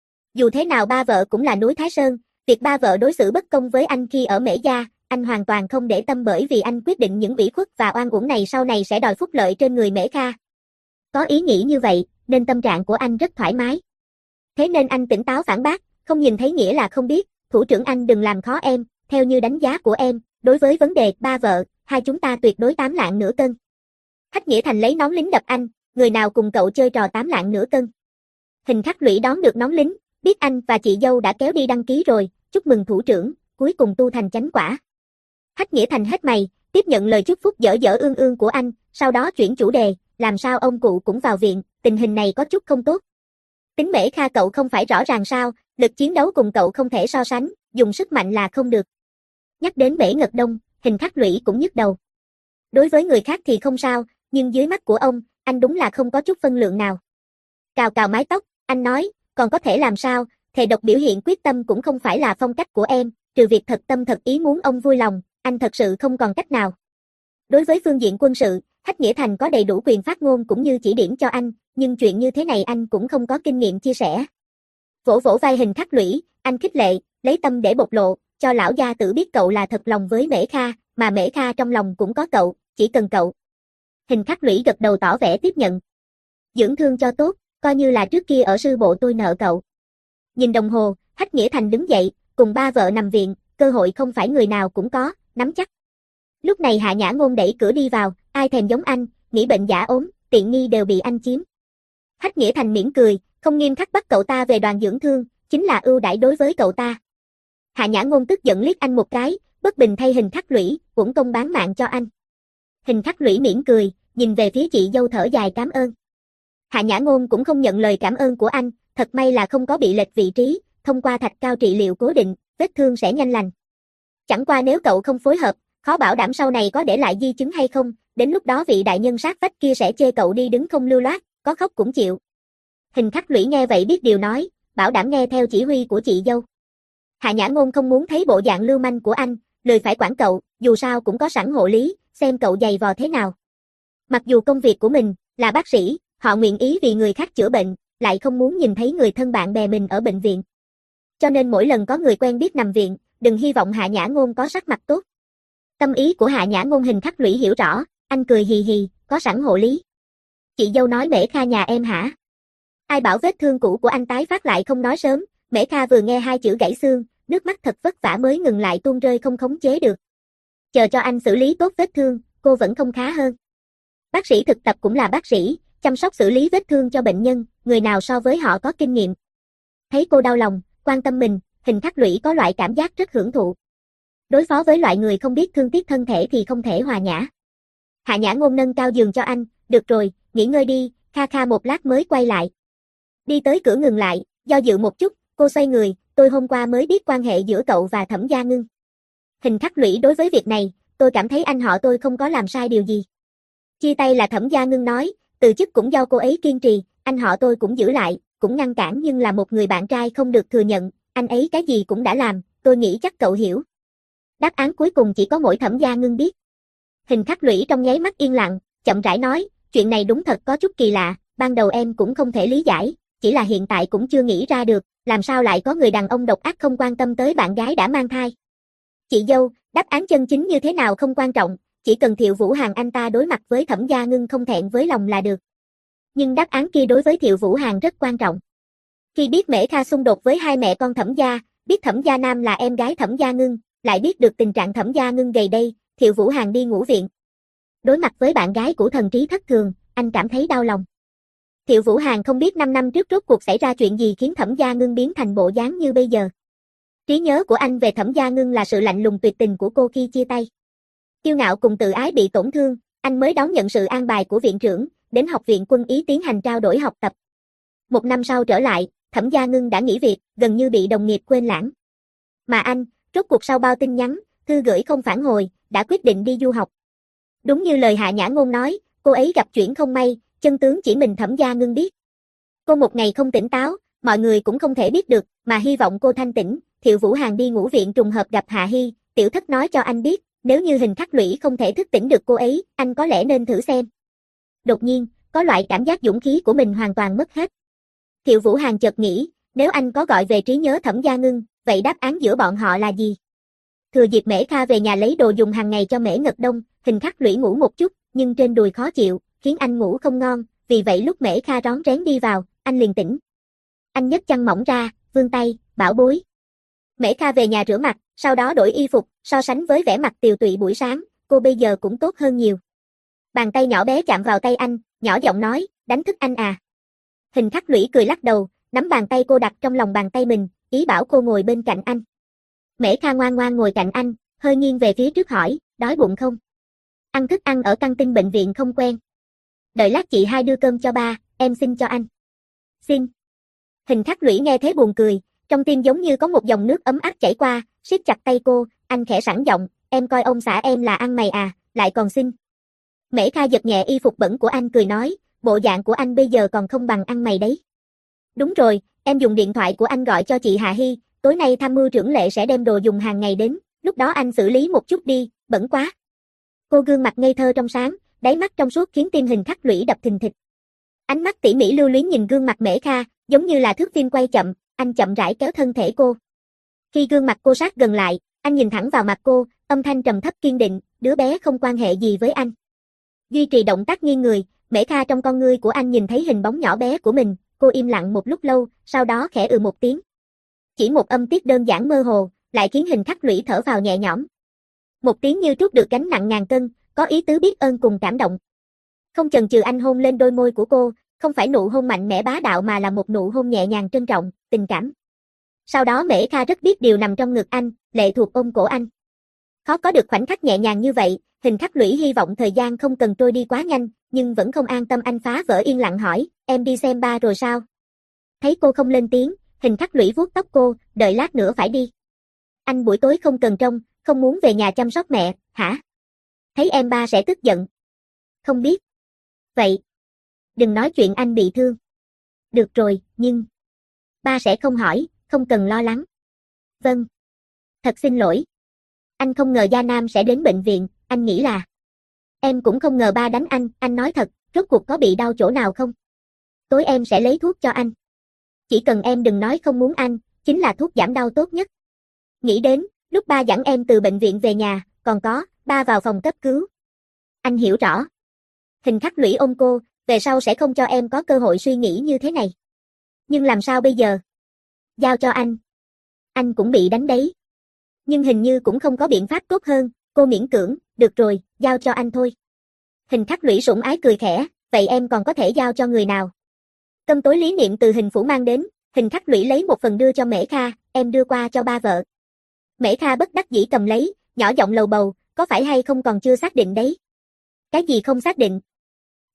Dù thế nào ba vợ cũng là núi Thái Sơn, việc ba vợ đối xử bất công với anh khi ở Mễ gia, anh hoàn toàn không để tâm bởi vì anh quyết định những ủy khuất và oan uổng này sau này sẽ đòi phúc lợi trên người Mễ Kha. Có ý nghĩ như vậy, nên tâm trạng của anh rất thoải mái. Thế nên anh tỉnh táo phản bác, không nhìn thấy nghĩa là không biết, thủ trưởng anh đừng làm khó em, theo như đánh giá của em, đối với vấn đề ba vợ, hai chúng ta tuyệt đối tám lạng nửa cân. Hách Nghĩa Thành lấy nón lính đập anh, người nào cùng cậu chơi trò tám lạng nửa cân. Hình Khắc Lũy đón được nón lính, biết anh và chị dâu đã kéo đi đăng ký rồi, chúc mừng thủ trưởng, cuối cùng tu thành chánh quả. Hách Nghĩa Thành hết mày, tiếp nhận lời chúc phúc dở dở ương ương của anh, sau đó chuyển chủ đề, làm sao ông cụ cũng vào viện, tình hình này có chút không tốt. Tính Mễ Kha cậu không phải rõ ràng sao, lực chiến đấu cùng cậu không thể so sánh, dùng sức mạnh là không được. Nhắc đến Mễ Ngật Đông, Hình Khắc Lũy cũng nhức đầu. Đối với người khác thì không sao, nhưng dưới mắt của ông, anh đúng là không có chút phân lượng nào. Cào cào mái tóc, anh nói, còn có thể làm sao, thề độc biểu hiện quyết tâm cũng không phải là phong cách của em, trừ việc thật tâm thật ý muốn ông vui lòng, anh thật sự không còn cách nào. Đối với phương diện quân sự, Hách Nghĩa Thành có đầy đủ quyền phát ngôn cũng như chỉ điểm cho anh, nhưng chuyện như thế này anh cũng không có kinh nghiệm chia sẻ. Vỗ vỗ vai Hình Khắc Lũy, anh khích lệ, lấy tâm để bộc lộ, cho lão gia tử biết cậu là thật lòng với Mễ Kha, mà Mễ Kha trong lòng cũng có cậu, chỉ cần cậu. Hình Khắc Lũy gật đầu tỏ vẻ tiếp nhận. Dưỡng thương cho tốt, coi như là trước kia ở sư bộ tôi nợ cậu. Nhìn đồng hồ, Hách Nghĩa Thành đứng dậy, cùng ba vợ nằm viện, cơ hội không phải người nào cũng có, nắm chắc. Lúc này Hạ Nhã Ngôn đẩy cửa đi vào, ai thèm giống anh, nghĩ bệnh giả ốm, tiện nghi đều bị anh chiếm. Hách Nghĩa Thành mỉm cười, không nghiêm khắc bắt cậu ta về đoàn dưỡng thương, chính là ưu đãi đối với cậu ta. Hạ Nhã Ngôn tức giận liếc anh một cái, bất bình thay Hình Khắc Lũy, uổng công bán mạng cho anh. Hình Khắc Lũy mỉm cười, nhìn về phía chị dâu thở dài cảm ơn. Hạ Nhã Ngôn cũng không nhận lời cảm ơn của anh, thật may là không có bị lệch vị trí, thông qua thạch cao trị liệu cố định, vết thương sẽ nhanh lành. Chẳng qua nếu cậu không phối hợp, khó bảo đảm sau này có để lại di chứng hay không, đến lúc đó vị đại nhân sát vách kia sẽ chê cậu đi đứng không lưu loát, có khóc cũng chịu. Hình Khắc Lũy nghe vậy biết điều nói, bảo đảm nghe theo chỉ huy của chị dâu. Hạ Nhã Ngôn không muốn thấy bộ dạng lưu manh của anh, lười phải quản cậu, dù sao cũng có sẵn hộ lý, xem cậu giày vò thế nào. Mặc dù công việc của mình là bác sĩ, họ nguyện ý vì người khác chữa bệnh, lại không muốn nhìn thấy người thân bạn bè mình ở bệnh viện. Cho nên mỗi lần có người quen biết nằm viện, đừng hy vọng Hạ Nhã Ngôn có sắc mặt tốt. Tâm ý của Hạ Nhã Ngôn Hình Khắc Lũy hiểu rõ, anh cười hì hì, có sẵn hộ lý. Chị dâu nói Mễ Kha nhà em hả? Ai bảo vết thương cũ của anh tái phát lại không nói sớm, Mễ Kha vừa nghe hai chữ gãy xương, nước mắt thật vất vả mới ngừng lại tuôn rơi không khống chế được. Chờ cho anh xử lý tốt vết thương, cô vẫn không khá hơn. Bác sĩ thực tập cũng là bác sĩ, chăm sóc xử lý vết thương cho bệnh nhân, người nào so với họ có kinh nghiệm. Thấy cô đau lòng, quan tâm mình, Hình Khắc Lũy có loại cảm giác rất hưởng thụ. Đối phó với loại người không biết thương tiếc thân thể thì không thể hòa nhã. Hạ Nhã Ngôn nâng cao giường cho anh, được rồi, nghỉ ngơi đi, Kha Kha một lát mới quay lại. Đi tới cửa ngừng lại, do dự một chút, cô xoay người, tôi hôm qua mới biết quan hệ giữa cậu và Thẩm Gia Ngưng. Hình khắc lũy đối với việc này, tôi cảm thấy anh họ tôi không có làm sai điều gì. Chia tay là Thẩm Gia Ngưng nói, từ chức cũng do cô ấy kiên trì, anh họ tôi cũng giữ lại, cũng ngăn cản nhưng là một người bạn trai không được thừa nhận, anh ấy cái gì cũng đã làm, tôi nghĩ chắc cậu hiểu. Đáp án cuối cùng chỉ có mỗi Thẩm Gia Ngưng biết. Hình khắc lũy trong nháy mắt yên lặng, chậm rãi nói, chuyện này đúng thật có chút kỳ lạ, ban đầu em cũng không thể lý giải, chỉ là hiện tại cũng chưa nghĩ ra được, làm sao lại có người đàn ông độc ác không quan tâm tới bạn gái đã mang thai. Chị dâu, đáp án chân chính như thế nào không quan trọng, chỉ cần Thiệu Vũ Hàn anh ta đối mặt với Thẩm Gia Ngưng không thẹn với lòng là được. Nhưng đáp án kia đối với Thiệu Vũ Hàn rất quan trọng. Khi biết Mễ Kha xung đột với hai mẹ con Thẩm Gia, biết Thẩm Gia Nam là em gái Thẩm Gia Ngưng, lại biết được tình trạng Thẩm Gia Ngưng gầy đây, Thiệu Vũ Hàn đi ngủ viện. Đối mặt với bạn gái của thần trí thất thường, anh cảm thấy đau lòng. Thiệu Vũ Hàn không biết năm năm trước rốt cuộc xảy ra chuyện gì khiến Thẩm Gia Ngưng biến thành bộ dáng như bây giờ. Trí nhớ của anh về Thẩm Gia Ngưng là sự lạnh lùng tuyệt tình của cô khi chia tay. Kiêu ngạo cùng tự ái bị tổn thương, anh mới đón nhận sự an bài của viện trưởng, đến học viện quân ý tiến hành trao đổi học tập. Một năm sau trở lại, Thẩm Gia Ngưng đã nghỉ việc, gần như bị đồng nghiệp quên lãng. Mà anh, rốt cuộc sau bao tin nhắn, thư gửi không phản hồi, đã quyết định đi du học. Đúng như lời Hạ Nhã Ngôn nói, cô ấy gặp chuyện không may, chân tướng chỉ mình Thẩm Gia Ngưng biết. Cô một ngày không tỉnh táo, mọi người cũng không thể biết được, mà hy vọng cô thanh tỉnh. Thiệu Vũ Hàn đi ngủ viện trùng hợp gặp Hạ Hy, tiểu thất nói cho anh biết, nếu như hình khắc lũy không thể thức tỉnh được cô ấy, anh có lẽ nên thử xem. Đột nhiên, có loại cảm giác dũng khí của mình hoàn toàn mất hết. Thiệu Vũ Hàn chợt nghĩ, nếu anh có gọi về trí nhớ Thẩm Gia Ngưng, vậy đáp án giữa bọn họ là gì? Thừa dịp Mễ Kha về nhà lấy đồ dùng hàng ngày cho Mễ Ngật Đông, hình khắc lũy ngủ một chút, nhưng trên đùi khó chịu, khiến anh ngủ không ngon, vì vậy lúc Mễ Kha rón rén đi vào, anh liền tỉnh. Anh nhấc chăn mỏng ra, vươn tay, bảo bối. Mễ Kha về nhà rửa mặt, sau đó đổi y phục, so sánh với vẻ mặt tiều tụy buổi sáng, cô bây giờ cũng tốt hơn nhiều. Bàn tay nhỏ bé chạm vào tay anh, nhỏ giọng nói, đánh thức anh à. Hình khắc lũy cười lắc đầu, nắm bàn tay cô đặt trong lòng bàn tay mình, ý bảo cô ngồi bên cạnh anh. Mễ Kha ngoan ngoan ngồi cạnh anh, hơi nghiêng về phía trước hỏi, đói bụng không? Ăn thức ăn ở căng tin bệnh viện không quen. Đợi lát chị hai đưa cơm cho ba, em xin cho anh. Xin. Hình khắc lũy nghe thế buồn cười, trong tim giống như có một dòng nước ấm áp chảy qua, siết chặt tay cô, anh khẽ sẵn giọng, em coi ông xã em là ăn mày à, lại còn xin. Mễ Kha giật nhẹ y phục bẩn của anh cười nói, bộ dạng của anh bây giờ còn không bằng ăn mày đấy. Đúng rồi, em dùng điện thoại của anh gọi cho chị Hạ Hy, tối nay tham mưu trưởng Lệ sẽ đem đồ dùng hàng ngày đến, lúc đó anh xử lý một chút đi, bẩn quá. Cô gương mặt ngây thơ trong sáng, đáy mắt trong suốt khiến tim hình khắc lũy đập thình thịch. Ánh mắt tỉ mỉ lưu luyến nhìn gương mặt Mễ Kha, giống như là thước phim quay chậm, anh chậm rãi kéo thân thể cô. Khi gương mặt cô sát gần lại, anh nhìn thẳng vào mặt cô, âm thanh trầm thấp kiên định, đứa bé không quan hệ gì với anh. Duy trì động tác nghiêng người, Mễ Kha trong con ngươi của anh nhìn thấy hình bóng nhỏ bé của mình, cô im lặng một lúc lâu, sau đó khẽ ừ một tiếng. Chỉ một âm tiết đơn giản mơ hồ, lại khiến hình khắc lũy thở vào nhẹ nhõm. Một tiếng như trút được gánh nặng ngàn cân, có ý tứ biết ơn cùng cảm động. Không chần chừ anh hôn lên đôi môi của cô, không phải nụ hôn mạnh mẽ bá đạo mà là một nụ hôn nhẹ nhàng trân trọng, tình cảm. Sau đó Mễ Kha rất biết điều nằm trong ngực anh, lệ thuộc ôm cổ anh. Khó có được khoảnh khắc nhẹ nhàng như vậy, hình khắc lũy hy vọng thời gian không cần trôi đi quá nhanh, nhưng vẫn không an tâm anh phá vỡ yên lặng hỏi, em đi xem ba rồi sao? Thấy cô không lên tiếng, hình khắc lũy vuốt tóc cô, đợi lát nữa phải đi. Anh buổi tối không cần trông, không muốn về nhà chăm sóc mẹ, hả? Thấy em ba sẽ tức giận. Không biết. Vậy. Đừng nói chuyện anh bị thương. Được rồi, nhưng. Ba sẽ không hỏi, không cần lo lắng. Vâng. Thật xin lỗi. Anh không ngờ Gia Nam sẽ đến bệnh viện, anh nghĩ là. Em cũng không ngờ ba đánh anh, anh nói thật, rốt cuộc có bị đau chỗ nào không? Tối em sẽ lấy thuốc cho anh. Chỉ cần em đừng nói không muốn anh, chính là thuốc giảm đau tốt nhất. Nghĩ đến, lúc ba dẫn em từ bệnh viện về nhà, còn có, ba vào phòng cấp cứu. Anh hiểu rõ. Hình khắc lũy ôm cô, về sau sẽ không cho em có cơ hội suy nghĩ như thế này. Nhưng làm sao bây giờ? Giao cho anh. Anh cũng bị đánh đấy. Nhưng hình như cũng không có biện pháp tốt hơn, cô miễn cưỡng, được rồi, giao cho anh thôi. Hình khắc lũy sủng ái cười khẽ, vậy em còn có thể giao cho người nào? Cơm tối Lý Niệm từ hình phủ mang đến, hình khắc lũy lấy một phần đưa cho Mễ Kha, em đưa qua cho ba vợ. Mễ Kha bất đắc dĩ cầm lấy, nhỏ giọng lầu bầu, có phải hay không còn chưa xác định đấy. Cái gì không xác định?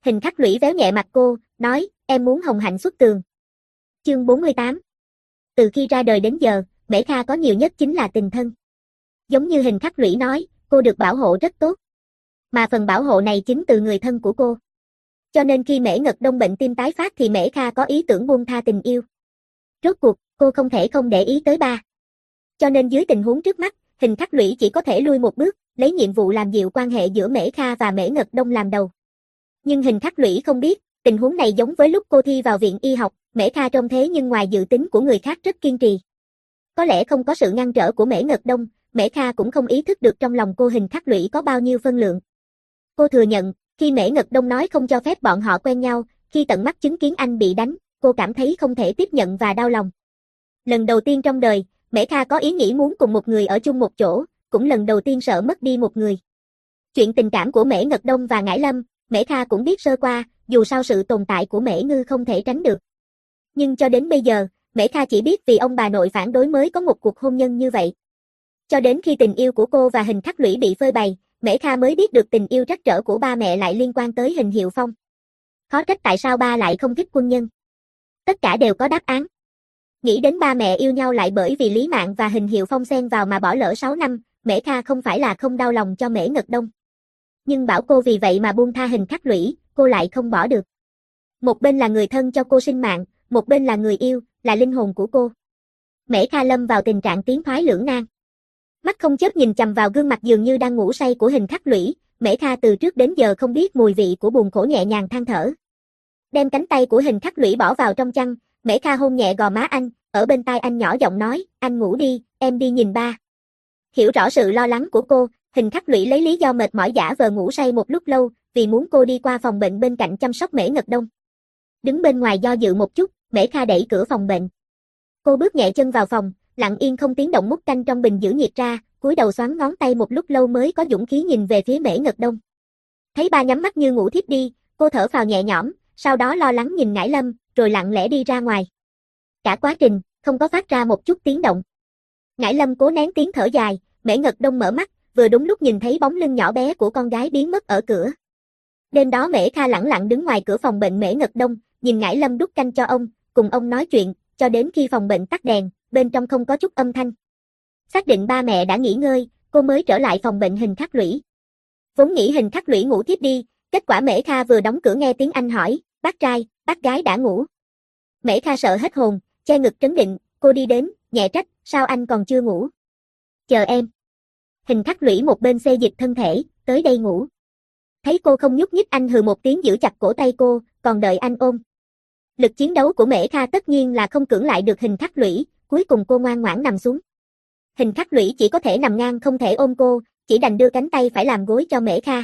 Hình Khắc Lũy véo nhẹ mặt cô, nói, em muốn hồng hạnh xuất tường. Chương bốn mươi tám. Từ khi ra đời đến giờ, Mễ Kha có nhiều nhất chính là tình thân. Giống như Hình Khắc Lũy nói, cô được bảo hộ rất tốt. Mà phần bảo hộ này chính từ người thân của cô. Cho nên khi Mễ Ngật Đông bệnh tim tái phát thì Mễ Kha có ý tưởng buông tha tình yêu. Rốt cuộc, cô không thể không để ý tới ba. Cho nên dưới tình huống trước mắt, Hình Khắc Lũy chỉ có thể lui một bước, lấy nhiệm vụ làm dịu quan hệ giữa Mễ Kha và Mễ Ngật Đông làm đầu. Nhưng Hình Khắc Lũy không biết, tình huống này giống với lúc cô thi vào viện y học, Mễ Kha trông thế nhưng ngoài dự tính của người khác rất kiên trì. Có lẽ không có sự ngăn trở của Mễ Ngật Đông, Mễ Kha cũng không ý thức được trong lòng cô Hình Khắc Lũy có bao nhiêu phân lượng. Cô thừa nhận, khi Mễ Ngật Đông nói không cho phép bọn họ quen nhau, khi tận mắt chứng kiến anh bị đánh, cô cảm thấy không thể tiếp nhận và đau lòng. Lần đầu tiên trong đời, Mễ Kha có ý nghĩ muốn cùng một người ở chung một chỗ, cũng lần đầu tiên sợ mất đi một người. Chuyện tình cảm của Mễ Ngật Đông và Ngải Lâm, Mễ Kha cũng biết sơ qua, dù sao sự tồn tại của Mễ Ngư không thể tránh được. Nhưng cho đến bây giờ, Mễ Kha chỉ biết vì ông bà nội phản đối mới có một cuộc hôn nhân như vậy. Cho đến khi tình yêu của cô và Hình Khắc Lũy bị phơi bày, Mễ Kha mới biết được tình yêu trắc trở của ba mẹ lại liên quan tới Hình Hiệu Phong. Khó trách tại sao ba lại không thích quân nhân. Tất cả đều có đáp án. Nghĩ đến ba mẹ yêu nhau lại bởi vì Lý Mạn và Hình Hiệu Phong xen vào mà bỏ lỡ sáu năm, Mễ Kha không phải là không đau lòng cho Mễ Ngật Đông. Nhưng bảo cô vì vậy mà buông tha Hình Khắc Lũy, cô lại không bỏ được. Một bên là người thân cho cô sinh mạng, một bên là người yêu, là linh hồn của cô. Mễ Kha lâm vào tình trạng tiến thoái lưỡng nan. Mắt không chớp nhìn chằm vào gương mặt dường như đang ngủ say của Hình Khắc Lũy, Mễ Kha từ trước đến giờ không biết mùi vị của buồn khổ nhẹ nhàng than thở. Đem cánh tay của Hình Khắc Lũy bỏ vào trong chăn, Mễ Kha hôn nhẹ gò má anh, ở bên tai anh nhỏ giọng nói, anh ngủ đi, em đi nhìn ba. Hiểu rõ sự lo lắng của cô, Hình Khắc Lũy lấy lý do mệt mỏi giả vờ ngủ say một lúc lâu, vì muốn cô đi qua phòng bệnh bên cạnh chăm sóc Mễ Ngật Đông. Đứng bên ngoài do dự một chút, Mễ Kha đẩy cửa phòng bệnh. Cô bước nhẹ chân vào phòng, lặng yên không tiếng động múc canh trong bình giữ nhiệt ra, cúi đầu xoắn ngón tay một lúc lâu mới có dũng khí nhìn về phía Mễ Ngật Đông. Thấy ba nhắm mắt như ngủ thiếp đi, cô thở phào nhẹ nhõm, sau đó lo lắng nhìn Ngải Lâm, rồi lặng lẽ đi ra ngoài. Cả quá trình, không có phát ra một chút tiếng động. Ngải Lâm cố nén tiếng thở dài, Mễ Ngật Đông mở mắt, vừa đúng lúc nhìn thấy bóng lưng nhỏ bé của con gái biến mất ở cửa. Đêm đó Mễ Kha lẳng lặng đứng ngoài cửa phòng bệnh Mễ Ngật Đông, nhìn Ngải Lâm đút canh cho ông, cùng ông nói chuyện, cho đến khi phòng bệnh tắt đèn, bên trong không có chút âm thanh. Xác định ba mẹ đã nghỉ ngơi, cô mới trở lại phòng bệnh Hình Khắc Lũy. Vốn nghĩ Hình Khắc Lũy ngủ thiếp đi, kết quả Mễ Kha vừa đóng cửa nghe tiếng anh hỏi, bác trai, bác gái đã ngủ. Mễ Kha sợ hết hồn, che ngực trấn định, cô đi đến, nhẹ trách, sao anh còn chưa ngủ? Chờ em. Hình Khắc Lũy một bên xê dịch thân thể, tới đây ngủ. Thấy cô không nhúc nhích anh hừ một tiếng giữ chặt cổ tay cô, còn đợi anh ôm. Lực chiến đấu của Mễ Kha tất nhiên là không cưỡng lại được Hình Khắc Lũy, cuối cùng cô ngoan ngoãn nằm xuống. Hình Khắc Lũy chỉ có thể nằm ngang không thể ôm cô, chỉ đành đưa cánh tay phải làm gối cho Mễ Kha.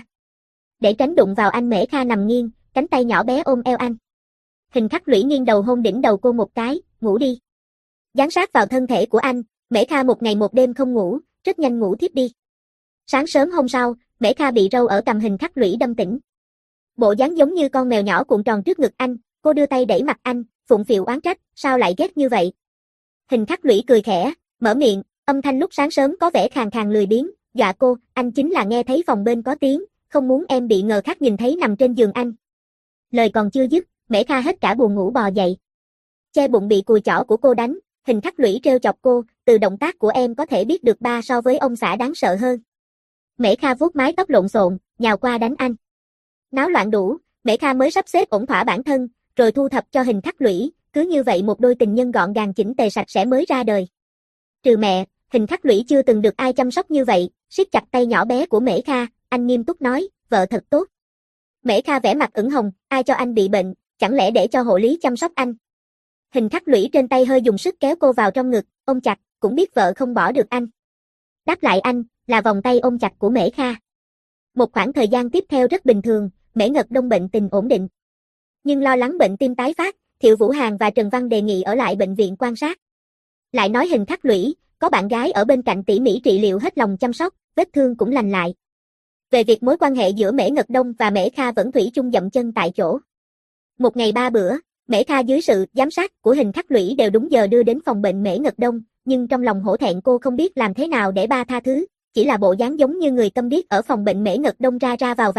Để tránh đụng vào anh Mễ Kha nằm nghiêng, cánh tay nhỏ bé ôm eo anh. Hình Khắc Lũy nghiêng đầu hôn đỉnh đầu cô một cái, ngủ đi. Dán sát vào thân thể của anh, Mễ Kha một ngày một đêm không ngủ, rất nhanh ngủ thiếp đi. Sáng sớm hôm sau, Mễ Kha bị râu ở cằm Hình Khắc Lũy đâm tỉnh. Bộ dáng giống như con mèo nhỏ cuộn tròn trước ngực anh, cô đưa tay đẩy mặt anh, phụng phịu oán trách, sao lại ghét như vậy? Hình Khắc Lũy cười khẽ, mở miệng, âm thanh lúc sáng sớm có vẻ khàn khàn lười biếng, dọa cô, anh chính là nghe thấy phòng bên có tiếng, không muốn em bị ngờ khác nhìn thấy nằm trên giường anh. Lời còn chưa dứt, Mễ Kha hết cả buồn ngủ bò dậy. Che bụng bị cùi chỏ của cô đánh, Hình Khắc Lũy trêu chọc cô, từ động tác của em có thể biết được ba so với ông xã đáng sợ hơn. Mễ Kha vuốt mái tóc lộn xộn, nhào qua đánh anh. Náo loạn đủ, Mễ Kha mới sắp xếp ổn thỏa bản thân, rồi thu thập cho Hình Khắc Lũy, cứ như vậy một đôi tình nhân gọn gàng chỉnh tề sạch sẽ mới ra đời. Trừ mẹ, Hình Khắc Lũy chưa từng được ai chăm sóc như vậy, siết chặt tay nhỏ bé của Mễ Kha, anh nghiêm túc nói, vợ thật tốt. Mễ Kha vẻ mặt ửng hồng, ai cho anh bị bệnh, chẳng lẽ để cho hộ lý chăm sóc anh. Hình Khắc Lũy trên tay hơi dùng sức kéo cô vào trong ngực, ôm chặt, cũng biết vợ không bỏ được anh. Đáp lại anh, là vòng tay ôm chặt của Mễ Kha. Một khoảng thời gian tiếp theo rất bình thường, Mễ Ngật Đông bệnh tình ổn định. Nhưng lo lắng bệnh tim tái phát, Thiệu Vũ Hàn và Trần Văn đề nghị ở lại bệnh viện quan sát. Lại nói Hình Khắc Lũy, có bạn gái ở bên cạnh tỉ mỉ trị liệu hết lòng chăm sóc, vết thương cũng lành lại. Về việc mối quan hệ giữa Mễ Ngật Đông và Mễ Kha vẫn thủy chung dậm chân tại chỗ. Một ngày ba bữa, Mễ Kha dưới sự giám sát của Hình Khắc Lũy đều đúng giờ đưa đến phòng bệnh Mễ Ngật Đông, nhưng trong lòng hổ thẹn cô không biết làm thế nào để ba tha thứ, chỉ là bộ dáng giống như người câm điếc ở phòng bệnh Mễ Ngật Đông ra ra vào vào,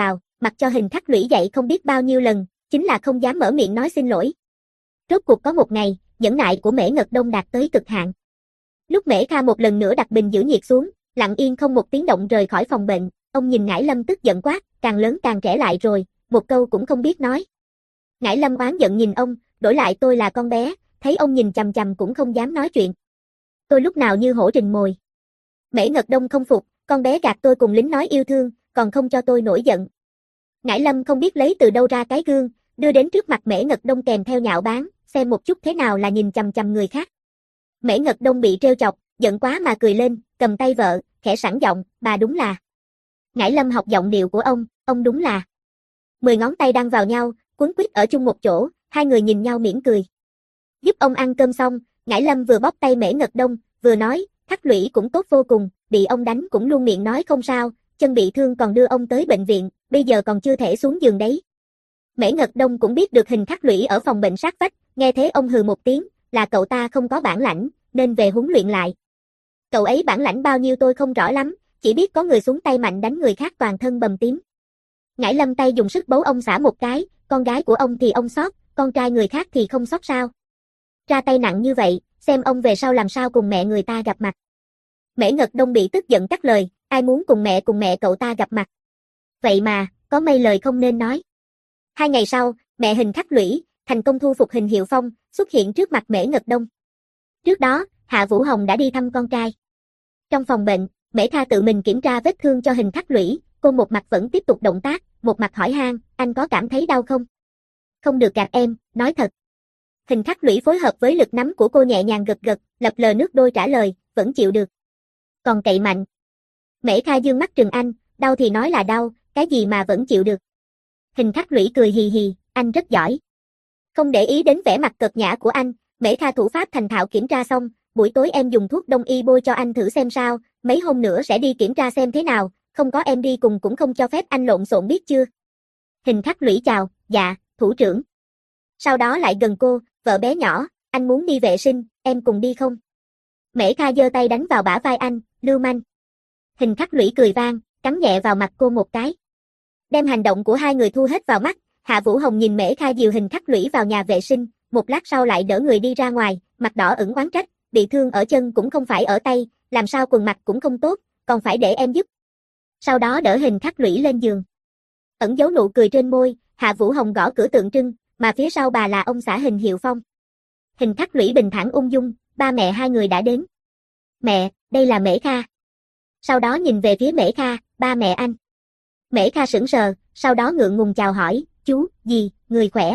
mặc cho Hình Khắc Lũy dạy không biết bao nhiêu lần, chính là không dám mở miệng nói xin lỗi. Rốt cuộc có một ngày, nhẫn nại của Mễ Ngật Đông đạt tới cực hạn. Lúc Mễ Kha một lần nữa đặt bình giữ nhiệt xuống, lặng yên không một tiếng động rời khỏi phòng bệnh, ông nhìn Ngải Lâm tức giận quát, càng lớn càng trẻ lại rồi, một câu cũng không biết nói. Ngải Lâm oán giận nhìn ông, đổi lại tôi là con bé, thấy ông nhìn chằm chằm cũng không dám nói chuyện. Tôi lúc nào như hổ rình mồi. Mễ Ngật Đông không phục, con bé gạt tôi cùng lính nói yêu thương, còn không cho tôi nổi giận. Ngải Lâm không biết lấy từ đâu ra cái gương, đưa đến trước mặt Mễ Ngật Đông kèm theo nhạo báng, xem một chút thế nào là nhìn chằm chằm người khác. Mễ Ngật Đông bị trêu chọc, giận quá mà cười lên, cầm tay vợ, khẽ sẵn giọng, bà đúng là. Ngải Lâm học giọng điệu của ông, ông đúng là. Mười ngón tay đan vào nhau, quấn quýt ở chung một chỗ, hai người nhìn nhau mỉm cười. Giúp ông ăn cơm xong, Ngải Lâm vừa bóp tay Mễ Ngật Đông, vừa nói, Khắc Lũy cũng tốt vô cùng, bị ông đánh cũng luôn miệng nói không sao, chân bị thương còn đưa ông tới bệnh viện, bây giờ còn chưa thể xuống giường đấy. Mễ Ngật Đông cũng biết được Hình Khắc Lũy ở phòng bệnh sát vách, nghe thế ông hừ một tiếng, là cậu ta không có bản lãnh, nên về huấn luyện lại. Cậu ấy bản lãnh bao nhiêu tôi không rõ lắm, chỉ biết có người xuống tay mạnh đánh người khác toàn thân bầm tím. Ngải Lâm tay dùng sức bấu ông xả một cái, con gái của ông thì ông xót, con trai người khác thì không xót sao? Ra tay nặng như vậy, xem ông về sau làm sao cùng mẹ người ta gặp mặt. Mễ Ngật Đông bị tức giận cắt lời, ai muốn cùng mẹ cùng mẹ cậu ta gặp mặt. Vậy mà, có mấy lời không nên nói. Hai ngày sau, mẹ Hình Khắc Lũy, thành công thu phục Hình Hiệu Phong, xuất hiện trước mặt Mễ Ngật Đông. Trước đó, Hạ Vũ Hồng đã đi thăm con trai. Trong phòng bệnh, Mễ Kha tự mình kiểm tra vết thương cho Hình Khắc Lũy, cô một mặt vẫn tiếp tục động tác, một mặt hỏi han, anh có cảm thấy đau không? Không được gạt em, nói thật. Hình Khắc Lũy phối hợp với lực nắm của cô nhẹ nhàng gật gật, lập lờ nước đôi trả lời, vẫn chịu được. Còn cậy mạnh. Mễ Kha dương mắt trừng anh, đau thì nói là đau, cái gì mà vẫn chịu được. Hình Khắc Lũy cười hì hì, anh rất giỏi. Không để ý đến vẻ mặt cợt nhã của anh, Mễ Kha thủ pháp thành thạo kiểm tra xong, buổi tối em dùng thuốc đông y bôi cho anh thử xem sao, mấy hôm nữa sẽ đi kiểm tra xem thế nào, không có em đi cùng cũng không cho phép anh lộn xộn biết chưa. Hình Khắc Lũy chào, dạ, thủ trưởng. Sau đó lại gần cô, vợ bé nhỏ, anh muốn đi vệ sinh, em cùng đi không? Mễ Kha giơ tay đánh vào bả vai anh, lưu manh. Hình Khắc Lũy cười vang, cắn nhẹ vào mặt cô một cái. Đem hành động của hai người thu hết vào mắt, Hạ Vũ Hồng nhìn Mễ Kha dìu Hình Khắc Lũy vào nhà vệ sinh, một lát sau lại đỡ người đi ra ngoài, mặt đỏ ửng oán trách, bị thương ở chân cũng không phải ở tay, làm sao quần mặt cũng không tốt, còn phải để em giúp. Sau đó đỡ Hình Khắc Lũy lên giường. Ẩn giấu nụ cười trên môi, Hạ Vũ Hồng gõ cửa tượng trưng, mà phía sau bà là ông xã Hình Hiệu Phong. Hình Khắc Lũy bình thản ung dung, ba mẹ hai người đã đến. Mẹ, đây là Mễ Kha. Sau đó nhìn về phía Mễ Kha, ba mẹ anh. Mễ Kha sững sờ, sau đó ngượng ngùng chào hỏi, chú, dì, người khỏe.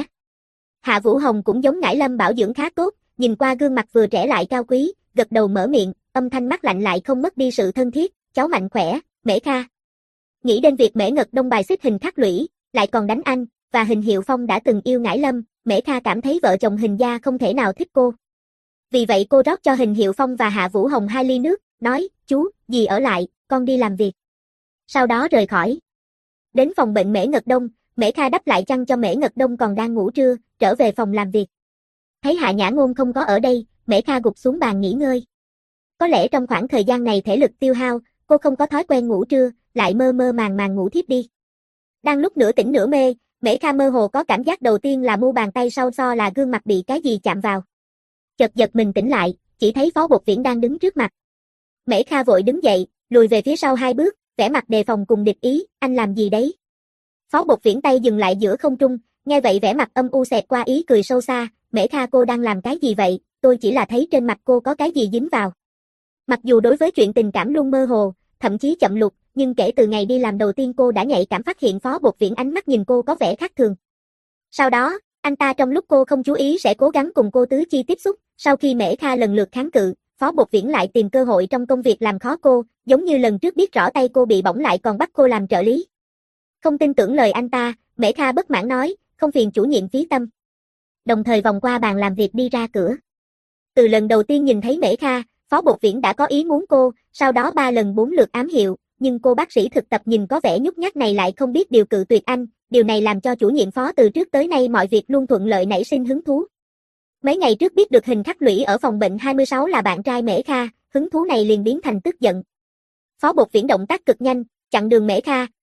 Hạ Vũ Hồng cũng giống Ngải Lâm bảo dưỡng khá tốt, nhìn qua gương mặt vừa trẻ lại cao quý, gật đầu mở miệng, âm thanh mắt lạnh lại không mất đi sự thân thiết, cháu mạnh khỏe, Mễ Kha. Nghĩ đến việc Mễ Ngật Đông bài xích Hình Khắc Lũy, lại còn đánh anh, và Hình Hiệu Phong đã từng yêu Ngải Lâm, Mễ Kha cảm thấy vợ chồng Hình gia không thể nào thích cô. Vì vậy cô rót cho Hình Hiệu Phong và Hạ Vũ Hồng hai ly nước, nói, chú, dì ở lại, con đi làm việc. Sau đó rời khỏi. Đến phòng bệnh Mễ Ngật Đông, Mễ Kha đắp lại chăn cho Mễ Ngật Đông còn đang ngủ trưa, trở về phòng làm việc. Thấy Hạ Nhã Ngôn không có ở đây, Mễ Kha gục xuống bàn nghỉ ngơi. Có lẽ trong khoảng thời gian này thể lực tiêu hao, cô không có thói quen ngủ trưa, lại mơ mơ màng màng ngủ thiếp đi. Đang lúc nửa tỉnh nửa mê, Mễ Kha mơ hồ có cảm giác đầu tiên là mu bàn tay sau so là gương mặt bị cái gì chạm vào. Chợt giật mình tỉnh lại, chỉ thấy Phó Bột Viễn đang đứng trước mặt. Mễ Kha vội đứng dậy, lùi về phía sau hai bước, vẻ mặt đề phòng cùng địch ý, anh làm gì đấy? Phó Bột Viễn tay dừng lại giữa không trung, nghe vậy vẻ mặt âm u xẹt qua ý cười sâu xa, Mễ Kha cô đang làm cái gì vậy, tôi chỉ là thấy trên mặt cô có cái gì dính vào. Mặc dù đối với chuyện tình cảm luôn mơ hồ, thậm chí chậm lục, nhưng kể từ ngày đi làm đầu tiên cô đã nhạy cảm phát hiện Phó Bột Viễn ánh mắt nhìn cô có vẻ khác thường. Sau đó, anh ta trong lúc cô không chú ý sẽ cố gắng cùng cô tứ chi tiếp xúc, sau khi Mễ Kha lần lượt kháng cự, Phó Bột Viễn lại tìm cơ hội trong công việc làm khó cô, giống như lần trước biết rõ tay cô bị bỏng lại còn bắt cô làm trợ lý. Không tin tưởng lời anh ta, Mễ Kha bất mãn nói, không phiền chủ nhiệm phí tâm. Đồng thời vòng qua bàn làm việc đi ra cửa. Từ lần đầu tiên nhìn thấy Mễ Kha, Phó Bột Viễn đã có ý muốn cô, sau đó ba lần bốn lượt ám hiệu, nhưng cô bác sĩ thực tập nhìn có vẻ nhút nhát này lại không biết điều cự tuyệt anh, điều này làm cho chủ nhiệm Phó từ trước tới nay mọi việc luôn thuận lợi nảy sinh hứng thú. Mấy ngày trước biết được Hình Khắc Lũy ở phòng bệnh hai mươi sáu là bạn trai Mễ Kha, hứng thú này liền biến thành tức giận. Phó Bột Viễn động tác cực nhanh, chặn đường Mễ Kha,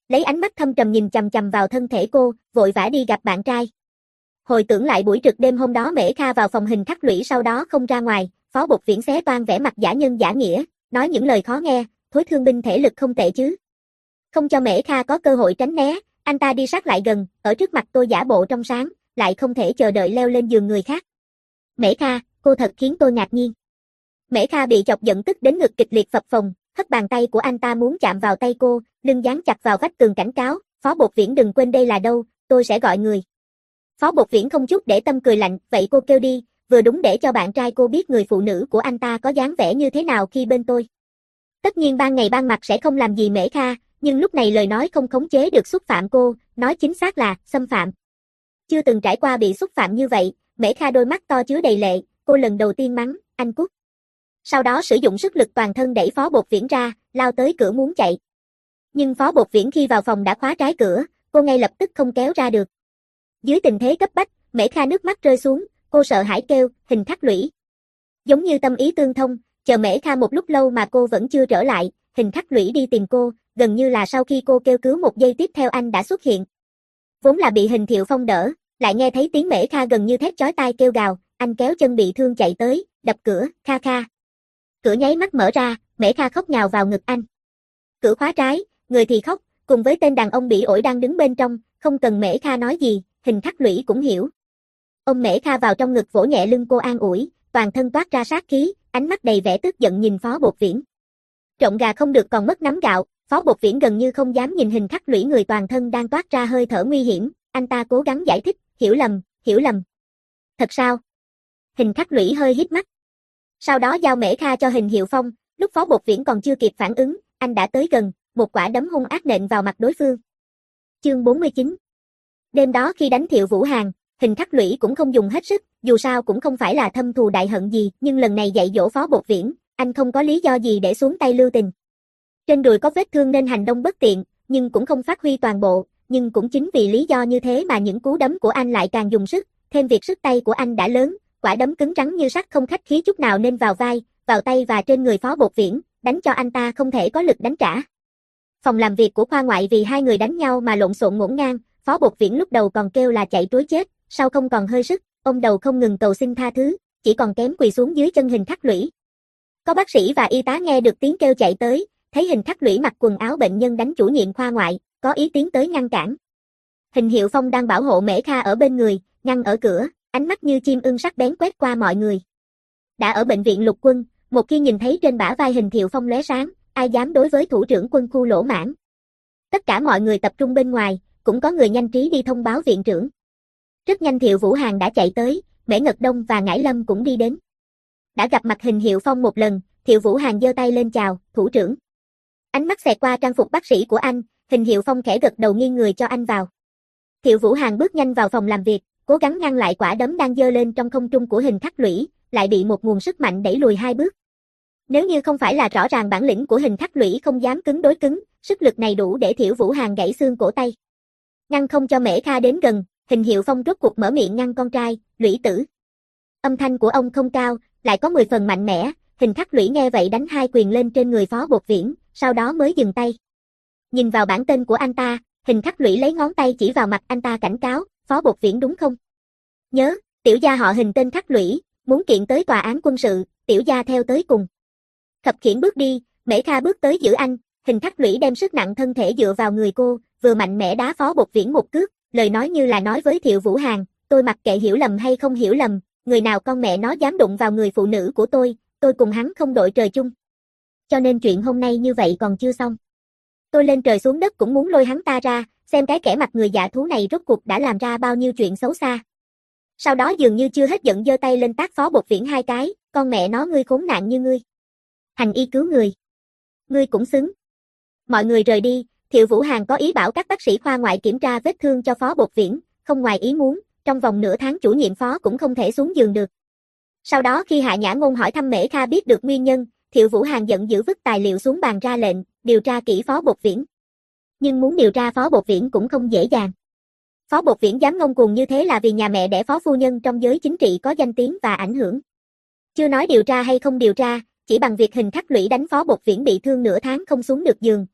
lấy ánh mắt thâm trầm nhìn chằm chằm vào thân thể cô, vội vã đi gặp bạn trai. Hồi tưởng lại buổi trực đêm hôm đó Mễ Kha vào phòng hình khắc lũy sau đó không ra ngoài, Phó Bột Viễn xé toan vẻ mặt giả nhân giả nghĩa, nói những lời khó nghe, thối thương binh thể lực không tệ chứ. Không cho Mễ Kha có cơ hội tránh né, anh ta đi sát lại gần, ở trước mặt tôi giả bộ trong sáng, lại không thể chờ đợi leo lên giường người khác. Mễ Kha, cô thật khiến tôi ngạc nhiên. Mễ Kha bị chọc giận tức đến ngực kịch liệt phập phồng, hất bàn tay của anh ta muốn chạm vào tay cô, lưng dán chặt vào vách tường cảnh cáo, Phó Bột Viễn đừng quên đây là đâu, tôi sẽ gọi người. Phó Bột Viễn không chút để tâm cười lạnh, vậy cô kêu đi, vừa đúng để cho bạn trai cô biết người phụ nữ của anh ta có dáng vẻ như thế nào khi bên tôi. Tất nhiên ban ngày ban mặt sẽ không làm gì Mễ Kha, nhưng lúc này lời nói không khống chế được xúc phạm cô, nói chính xác là xâm phạm. Chưa từng trải qua bị xúc phạm như vậy, Mễ Kha đôi mắt to chứa đầy lệ, cô lần đầu tiên mắng, anh cút. Sau đó sử dụng sức lực toàn thân đẩy Phó Bột Viễn ra, lao tới cửa muốn chạy. Nhưng Phó Bột Viễn khi vào phòng đã khóa trái cửa, cô ngay lập tức không kéo ra được. Dưới tình thế cấp bách, Mễ Kha nước mắt rơi xuống, cô sợ hãi kêu, hình khắc lũy. Giống như tâm ý tương thông, chờ Mễ Kha một lúc lâu mà cô vẫn chưa trở lại, hình khắc lũy đi tìm cô, gần như là sau khi cô kêu cứu một giây tiếp theo anh đã xuất hiện. Vốn là bị Hình Thiệu Phong đỡ, lại nghe thấy tiếng Mễ Kha gần như thét chói tai kêu gào, anh kéo chân bị thương chạy tới, đập cửa, kha kha. Cửa nháy mắt mở ra, Mễ Kha khóc nhào vào ngực anh. Cửa khóa trái, người thì khóc, cùng với tên đàn ông bị ổi đang đứng bên trong, không cần Mễ Kha nói gì, hình khắc lũy cũng hiểu. Ôm Mễ Kha vào trong ngực vỗ nhẹ lưng cô an ủi, toàn thân toát ra sát khí, ánh mắt đầy vẻ tức giận nhìn Phó Bột Viễn. Trộn gà không được còn mất nắm gạo, Phó Bột Viễn gần như không dám nhìn hình khắc lũy người toàn thân đang toát ra hơi thở nguy hiểm, anh ta cố gắng giải thích, hiểu lầm, hiểu lầm. Thật sao? Hình khắc lũy hơi híp mắt. Sau đó giao Mễ Kha cho Hình Hiệu Phong, lúc Phó Bột Viễn còn chưa kịp phản ứng, anh đã tới gần, một quả đấm hung ác nện vào mặt đối phương. Chương bốn mươi chín. Đêm đó khi đánh Thiệu Vũ Hàn, Hình khắc lũy cũng không dùng hết sức, dù sao cũng không phải là thâm thù đại hận gì, nhưng lần này dạy dỗ Phó Bột Viễn, anh không có lý do gì để xuống tay lưu tình. Trên đùi có vết thương nên hành động bất tiện, nhưng cũng không phát huy toàn bộ, nhưng cũng chính vì lý do như thế mà những cú đấm của anh lại càng dùng sức, thêm việc sức tay của anh đã lớn, quả đấm cứng rắn như sắt không khách khí chút nào nên vào vai, vào tay và trên người Phó Bột Viễn, đánh cho anh ta không thể có lực đánh trả. Phòng làm việc của khoa ngoại vì hai người đánh nhau mà lộn xộn ngổn ngang, Phó Bột Viễn lúc đầu còn kêu là chạy trối chết, sau không còn hơi sức, ôm đầu không ngừng cầu xin tha thứ, chỉ còn kém quỳ xuống dưới chân Hình khắc lũy. Có bác sĩ và y tá nghe được tiếng kêu chạy tới, thấy Hình khắc lũy mặc quần áo bệnh nhân đánh chủ nhiệm khoa ngoại, có ý tiến tới ngăn cản. Hình Hiệu Phong đang bảo hộ Mễ Kha ở bên người, ngăn ở cửa, ánh mắt như chim ưng sắc bén quét qua mọi người. Đã ở bệnh viện Lục Quân, một khi nhìn thấy trên bả vai Hình Hiệu Phong lóe sáng, ai dám đối với thủ trưởng quân khu lỗ mãng. Tất cả mọi người tập trung bên ngoài, cũng có người nhanh trí đi thông báo viện trưởng. Rất nhanh Thiệu Vũ Hàn đã chạy tới, Mễ Ngật Đông và Ngải Lâm cũng đi đến. Đã gặp mặt Hình Hiệu Phong một lần, Thiệu Vũ Hàn giơ tay lên chào, thủ trưởng. Ánh mắt xẹt qua trang phục bác sĩ của anh, Hình Hiệu Phong khẽ gật đầu nghiêng người cho anh vào. Thiệu Vũ Hàn bước nhanh vào phòng làm việc, cố gắng ngăn lại quả đấm đang giơ lên trong không trung của Hình khắc lũy, lại bị một nguồn sức mạnh đẩy lùi hai bước. Nếu như không phải là rõ ràng bản lĩnh của Hình khắc lũy không dám cứng đối cứng, sức lực này đủ để Thiệu Vũ Hàn gãy xương cổ tay. Ngăn không cho Mễ Kha đến gần, Hình Hiệu Phong rốt cuộc mở miệng ngăn con trai, lũy tử. Âm thanh của ông không cao, lại có mười phần mạnh mẽ, Hình khắc lũy nghe vậy đánh hai quyền lên trên người Phó Bột Viễn, sau đó mới dừng tay. Nhìn vào bản tên của anh ta, Hình khắc lũy lấy ngón tay chỉ vào mặt anh ta cảnh cáo, Phó Bột Viễn đúng không? Nhớ, tiểu gia họ Hình tên khắc lũy, muốn kiện tới tòa án quân sự, tiểu gia theo tới cùng. Khập khiễng bước đi, Mễ Kha bước tới giữ anh, Hình khắc lũy đem sức nặng thân thể dựa vào người cô, vừa mạnh mẽ đá Phó Bột Viễn một cước, lời nói như là nói với Thiệu Vũ Hàn, tôi mặc kệ hiểu lầm hay không hiểu lầm, người nào con mẹ nó dám đụng vào người phụ nữ của tôi, tôi cùng hắn không đội trời chung. Cho nên chuyện hôm nay như vậy còn chưa xong. Tôi lên trời xuống đất cũng muốn lôi hắn ta ra, xem cái kẻ mặt người dạ thú này rốt cuộc đã làm ra bao nhiêu chuyện xấu xa. Sau đó dường như chưa hết giận giơ tay lên tát Phó Bột Viễn hai cái, con mẹ nó ngươi khốn nạn như ngươi. Hành y cứu người. Ngươi cũng xứng. Mọi người rời đi, Thiệu Vũ Hàn có ý bảo các bác sĩ khoa ngoại kiểm tra vết thương cho Phó Bột Viễn, không ngoài ý muốn, trong vòng nửa tháng chủ nhiệm Phó cũng không thể xuống giường được. Sau đó khi Hạ Nhã Ngôn hỏi thăm Mễ Kha biết được nguyên nhân, Thiệu Vũ Hàn giận dữ vứt tài liệu xuống bàn ra lệnh, điều tra kỹ Phó Bột Viễn. Nhưng muốn điều tra Phó Bột Viễn cũng không dễ dàng. Phó Bột Viễn dám ngông cuồng như thế là vì nhà mẹ đẻ Phó phu nhân trong giới chính trị có danh tiếng và ảnh hưởng. Chưa nói điều tra hay không điều tra, chỉ bằng việc Hình khắc lũy đánh Phó Bột Viễn bị thương nửa tháng không xuống được giường,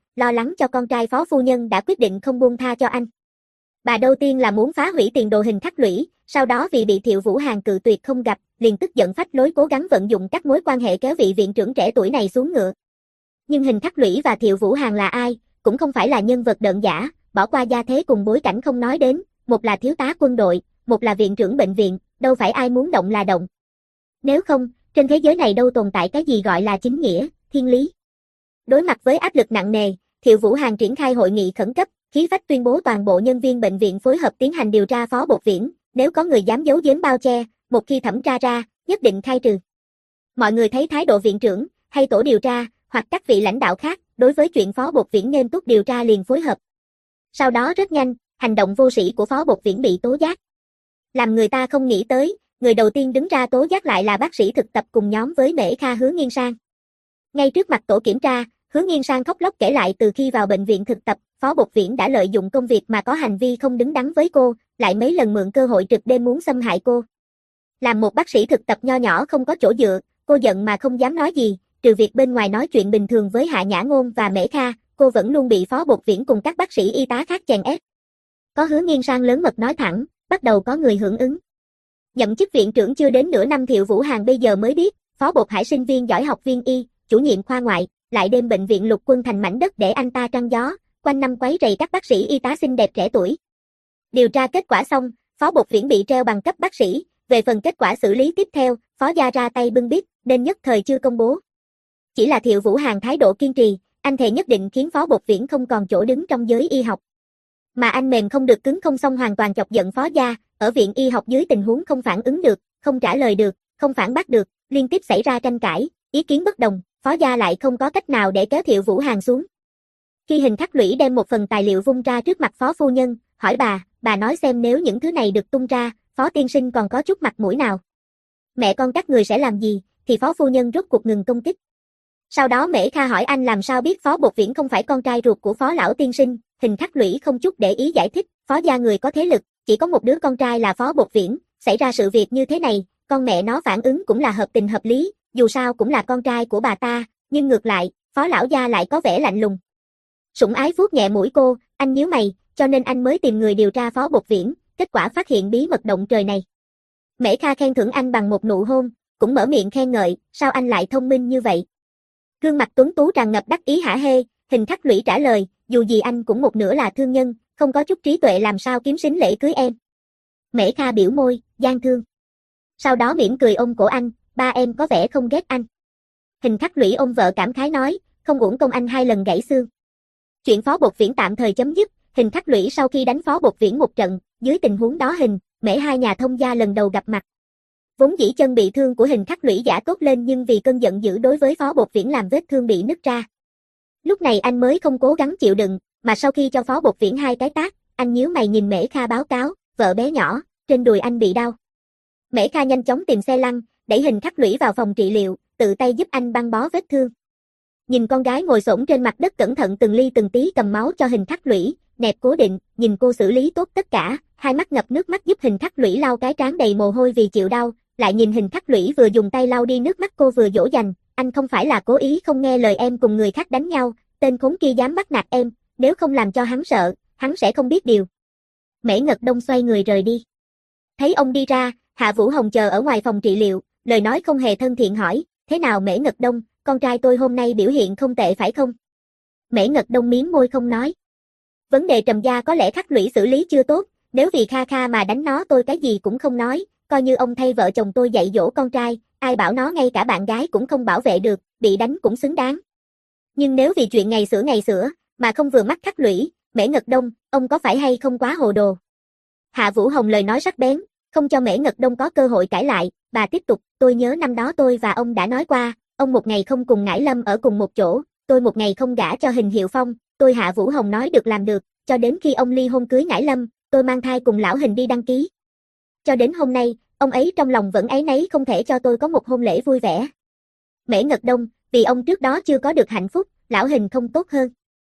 lo lắng cho con trai Phó phu nhân đã quyết định không buông tha cho anh. Bà đầu tiên là muốn phá hủy tiền đồ Hình Khắc Lũy, sau đó vì bị Thiệu Vũ Hàn cự tuyệt không gặp, liền tức giận phách lối cố gắng vận dụng các mối quan hệ kéo vị viện trưởng trẻ tuổi này xuống ngựa. Nhưng Hình Khắc Lũy và Thiệu Vũ Hàn là ai, cũng không phải là nhân vật đợn giả, bỏ qua gia thế cùng bối cảnh không nói đến, một là thiếu tá quân đội, một là viện trưởng bệnh viện, đâu phải ai muốn động là động. Nếu không, trên thế giới này đâu tồn tại cái gì gọi là chính nghĩa, thiên lý. Đối mặt với áp lực nặng nề, Thiệu Vũ Hàn triển khai hội nghị khẩn cấp, khí phách tuyên bố toàn bộ nhân viên bệnh viện phối hợp tiến hành điều tra Phó Bột Viễn, nếu có người dám giấu giếm bao che, một khi thẩm tra ra, nhất định khai trừ. Mọi người thấy thái độ viện trưởng, hay tổ điều tra, hoặc các vị lãnh đạo khác, đối với chuyện Phó Bột Viễn nghiêm túc điều tra liền phối hợp. Sau đó rất nhanh, hành động vô sĩ của Phó Bột Viễn bị tố giác. Làm người ta không nghĩ tới, người đầu tiên đứng ra tố giác lại là bác sĩ thực tập cùng nhóm với Mễ Kha Hứa Nghiên Sang. Ngay trước mặt tổ kiểm tra, Hứa Nghiên Sang khóc lóc kể lại từ khi vào bệnh viện thực tập, Phó Bột Viễn đã lợi dụng công việc mà có hành vi không đứng đắn với cô, lại mấy lần mượn cơ hội trực đêm muốn xâm hại cô. Làm một bác sĩ thực tập nho nhỏ không có chỗ dựa, cô giận mà không dám nói gì, trừ việc bên ngoài nói chuyện bình thường với Hạ Nhã Ngôn và Mễ Kha, cô vẫn luôn bị Phó Bột Viễn cùng các bác sĩ y tá khác chèn ép. Có Hứa Nghiên Sang lớn mật nói thẳng, bắt đầu có người hưởng ứng. Nhậm chức viện trưởng chưa đến nửa năm Thiệu Vũ Hàn bây giờ mới biết, Phó Bột Hải sinh viên giỏi học viên y, chủ nhiệm khoa ngoại, lại đem bệnh viện Lục Quân thành mảnh đất để anh ta trăng gió, quanh năm quấy rầy các bác sĩ y tá xinh đẹp trẻ tuổi. Điều tra kết quả xong, Phó Bột Viễn bị treo bằng cấp bác sĩ, về phần kết quả xử lý tiếp theo, Phó gia ra tay bưng bít, nên nhất thời chưa công bố. Chỉ là Thiệu Vũ Hàn thái độ kiên trì, anh thề nhất định khiến Phó Bột Viễn không còn chỗ đứng trong giới y học. Mà anh mềm không được cứng không xong hoàn toàn chọc giận Phó gia, ở viện y học dưới tình huống không phản ứng được, không trả lời được, không phản bác được, liên tiếp xảy ra tranh cãi, ý kiến bất đồng, Phó gia lại không có cách nào để kéo Thiệu Vũ Hàn xuống. Khi Hình Khắc Lũy đem một phần tài liệu vung ra trước mặt Phó phu nhân, hỏi bà, bà nói xem nếu những thứ này được tung ra, Phó tiên sinh còn có chút mặt mũi nào? Mẹ con các người sẽ làm gì? Thì Phó phu nhân rốt cuộc ngừng công kích. Sau đó Mễ Kha hỏi anh làm sao biết Phó Bột Viễn không phải con trai ruột của Phó lão tiên sinh, Hình Khắc Lũy không chút để ý giải thích, Phó gia người có thế lực, chỉ có một đứa con trai là Phó Bột Viễn, xảy ra sự việc như thế này, con mẹ nó phản ứng cũng là hợp tình hợp lý, dù sao cũng là con trai của bà ta, nhưng ngược lại, Phó lão gia lại có vẻ lạnh lùng. Sủng ái vuốt nhẹ mũi cô, anh nhíu mày, cho nên anh mới tìm người điều tra Phó Bột Viễn, kết quả phát hiện bí mật động trời này. Mễ Kha khen thưởng anh bằng một nụ hôn, cũng mở miệng khen ngợi, sao anh lại thông minh như vậy? Gương mặt tuấn tú tràn ngập đắc ý hả hê, Hình Khắc Lũy trả lời, dù gì anh cũng một nửa là thương nhân, không có chút trí tuệ làm sao kiếm sính lễ cưới em. Mễ Kha biểu môi, gian thương. Sau đó mỉm cười ôm cổ anh, ba em có vẻ không ghét anh. Hình Khắc Lũy ôm vợ cảm khái nói, không uổng công anh hai lần gãy xương. Chuyện Phó Bột Viễn tạm thời chấm dứt, Hình Khắc Lũy sau khi đánh Phó Bột Viễn một trận, dưới tình huống đó Hình, Mễ hai nhà thông gia lần đầu gặp mặt. Vốn dĩ chân bị thương của Hình Khắc Lũy giả tốt lên nhưng vì cơn giận dữ đối với Phó Bột Viễn làm vết thương bị nứt ra. Lúc này anh mới không cố gắng chịu đựng, mà sau khi cho Phó Bột Viễn hai cái tát, anh nhíu mày nhìn Mễ Kha báo cáo, vợ bé nhỏ, trên đùi anh bị đau. Mễ Kha nhanh chóng tìm xe lăn, đẩy Hình Khắc Lũy vào phòng trị liệu, tự tay giúp anh băng bó vết thương. Nhìn con gái ngồi xổm trên mặt đất cẩn thận từng ly từng tí cầm máu cho Hình Khắc Lũy, nẹp cố định, nhìn cô xử lý tốt tất cả, hai mắt ngập nước mắt giúp Hình Khắc Lũy lau cái trán đầy mồ hôi vì chịu đau, lại nhìn Hình Khắc Lũy vừa dùng tay lau đi nước mắt cô vừa dỗ dành, anh không phải là cố ý không nghe lời em cùng người khác đánh nhau, tên khốn kia dám bắt nạt em, nếu không làm cho hắn sợ, hắn sẽ không biết điều. Mễ Ngật Đông xoay người rời đi. Thấy ông đi ra, Hạ Vũ Hồng chờ ở ngoài phòng trị liệu, lời nói không hề thân thiện hỏi, thế nào Mễ Ngật Đông, con trai tôi hôm nay biểu hiện không tệ phải không? Mễ Ngật Đông miếm môi không nói. Vấn đề Trầm gia có lẽ Khắc Lũy xử lý chưa tốt, nếu vì Kha Kha mà đánh nó tôi cái gì cũng không nói, coi như ông thay vợ chồng tôi dạy dỗ con trai, ai bảo nó ngay cả bạn gái cũng không bảo vệ được, bị đánh cũng xứng đáng. Nhưng nếu vì chuyện ngày sửa ngày sửa, mà không vừa mắt Khắc Lũy, Mễ Ngật Đông, ông có phải hay không quá hồ đồ? Hạ Vũ Hồng lời nói sắc bén, không cho Mễ Ngật Đông có cơ hội cãi lại, bà tiếp tục, tôi nhớ năm đó tôi và ông đã nói qua, ông một ngày không cùng Ngải Lâm ở cùng một chỗ, tôi một ngày không gả cho Hình Hiệu Phong, tôi Hạ Vũ Hồng nói được làm được, cho đến khi ông ly hôn cưới Ngải Lâm, tôi mang thai cùng lão Hình đi đăng ký. Cho đến hôm nay, ông ấy trong lòng vẫn áy náy không thể cho tôi có một hôn lễ vui vẻ. Mễ Ngật Đông, vì ông trước đó chưa có được hạnh phúc, lão Hình không tốt hơn.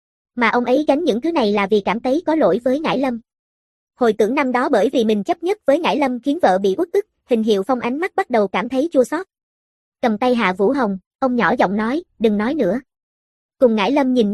Mà ông ấy gánh những thứ này là vì cảm thấy có lỗi với Ngải Lâm. Hồi tưởng năm đó bởi vì mình chấp nhất với Ngải Lâm khiến vợ bị uất ức, Hình Hiệu Phong ánh mắt bắt đầu cảm thấy chua xót. Cầm tay Hạ Vũ Hồng, ông nhỏ giọng nói, đừng nói nữa. Cùng Ngải Lâm nhìn nhau,